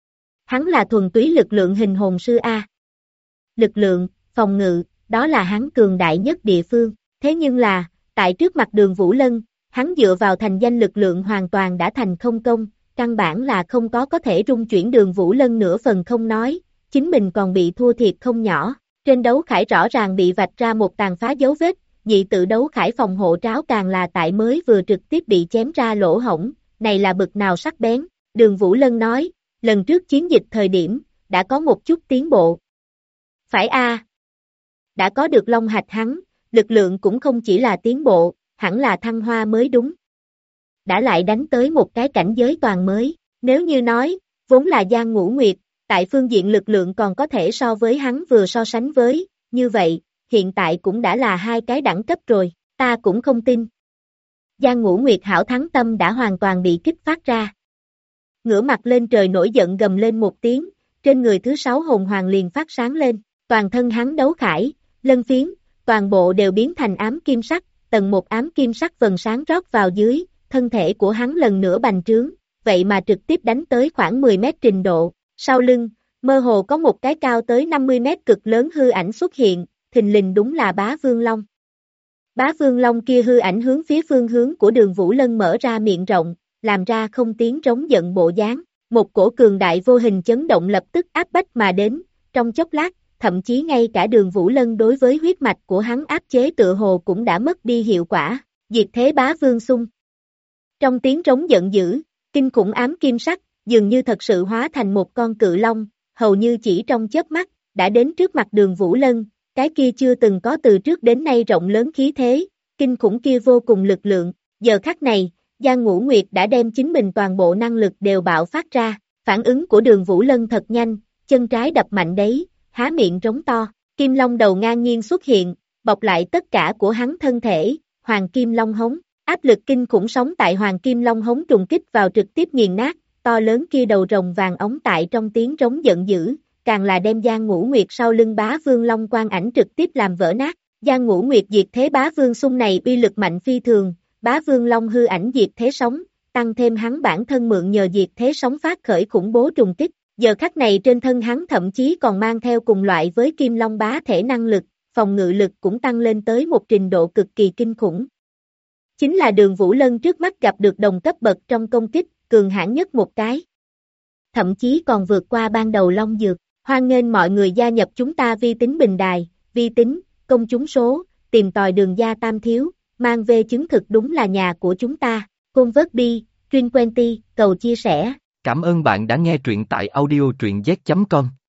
Hắn là thuần túy lực lượng hình hồn sư A. Lực lượng, phòng ngự, đó là hắn cường đại nhất địa phương, thế nhưng là, tại trước mặt Đường Vũ Lân, hắn dựa vào thành danh lực lượng hoàn toàn đã thành không công, căn bản là không có thể rung chuyển Đường Vũ Lân nửa phần không nói, chính mình còn bị thua thiệt không nhỏ, trên đấu khải rõ ràng bị vạch ra một tàn phá dấu vết, nhị tự đấu khải phòng hộ tráo càng là tại mới vừa trực tiếp bị chém ra lỗ hổng, này là bực nào sắc bén, Đường Vũ Lân nói, lần trước chiến dịch thời điểm, đã có một chút tiến bộ. Phải a, đã có được long hạch hắn, lực lượng cũng không chỉ là tiến bộ, hẳn là thăng hoa mới đúng. Đã lại đánh tới một cái cảnh giới toàn mới, nếu như nói, vốn là Giang Ngũ Nguyệt, tại phương diện lực lượng còn có thể so với hắn vừa so sánh với, như vậy, hiện tại cũng đã là hai cái đẳng cấp rồi, ta cũng không tin. Giang Ngũ Nguyệt hảo thắng tâm đã hoàn toàn bị kích phát ra. Ngửa mặt lên trời nổi giận gầm lên một tiếng, trên người thứ 6 hồn hoàng liền phát sáng lên, toàn thân hắn đấu khải, lân phiến, toàn bộ đều biến thành ám kim sắc, tầng một ám kim sắc vần sáng rót vào dưới, thân thể của hắn lần nữa bành trướng, vậy mà trực tiếp đánh tới khoảng 10 mét trình độ, sau lưng, mơ hồ có một cái cao tới 50 mét cực lớn hư ảnh xuất hiện, thình lình đúng là Bá Vương Long. Bá Vương Long kia hư ảnh hướng phía phương hướng của Đường Vũ Lân mở ra miệng rộng, làm ra không tiếng trống giận bộ dáng, một cổ cường đại vô hình chấn động lập tức áp bách mà đến, trong chốc lát, thậm chí ngay cả Đường Vũ Lân đối với huyết mạch của hắn áp chế tựa hồ cũng đã mất đi hiệu quả, diệt thế Bá Vương xung. Trong tiếng trống giận dữ, kinh khủng ám kim sắc, dường như thật sự hóa thành một con cự long, hầu như chỉ trong chớp mắt, đã đến trước mặt Đường Vũ Lân, cái kia chưa từng có từ trước đến nay rộng lớn khí thế, kinh khủng kia vô cùng lực lượng, giờ khắc này, Giang Ngũ Nguyệt đã đem chính mình toàn bộ năng lực đều bạo phát ra, phản ứng của Đường Vũ Lân thật nhanh, chân trái đập mạnh đấy, há miệng trống to, kim long đầu ngang nhiên xuất hiện, bọc lại tất cả của hắn thân thể, Hoàng Kim Long hống, áp lực kinh khủng sóng tại Hoàng Kim Long hống trùng kích vào trực tiếp nghiền nát, to lớn kia đầu rồng vàng ống tại trong tiếng trống giận dữ, càng là đem Giang Ngũ Nguyệt sau lưng Bá Vương Long quang ảnh trực tiếp làm vỡ nát, Giang Ngũ Nguyệt diệt thế Bá Vương xung này uy lực mạnh phi thường, Bá Vương Long hư ảnh diệt thế sóng, tăng thêm hắn bản thân mượn nhờ diệt thế sóng phát khởi khủng bố trùng kích, giờ khắc này trên thân hắn thậm chí còn mang theo cùng loại với Kim Long bá thể năng lực, phòng ngự lực cũng tăng lên tới một trình độ cực kỳ kinh khủng. Chính là Đường Vũ Lân trước mắt gặp được đồng cấp bậc trong công kích, cường hãn nhất một cái. Thậm chí còn vượt qua ban đầu Long Dược, hoan nghênh mọi người gia nhập chúng ta vi tính bình đài, vi tính, công chúng số, tìm tòi đường gia tam thiếu, mang về chứng thực đúng là nhà của chúng ta. Convert Truyền 20, cầu chia sẻ. Cảm ơn bạn đã nghe truyện tại audio truyện z.com.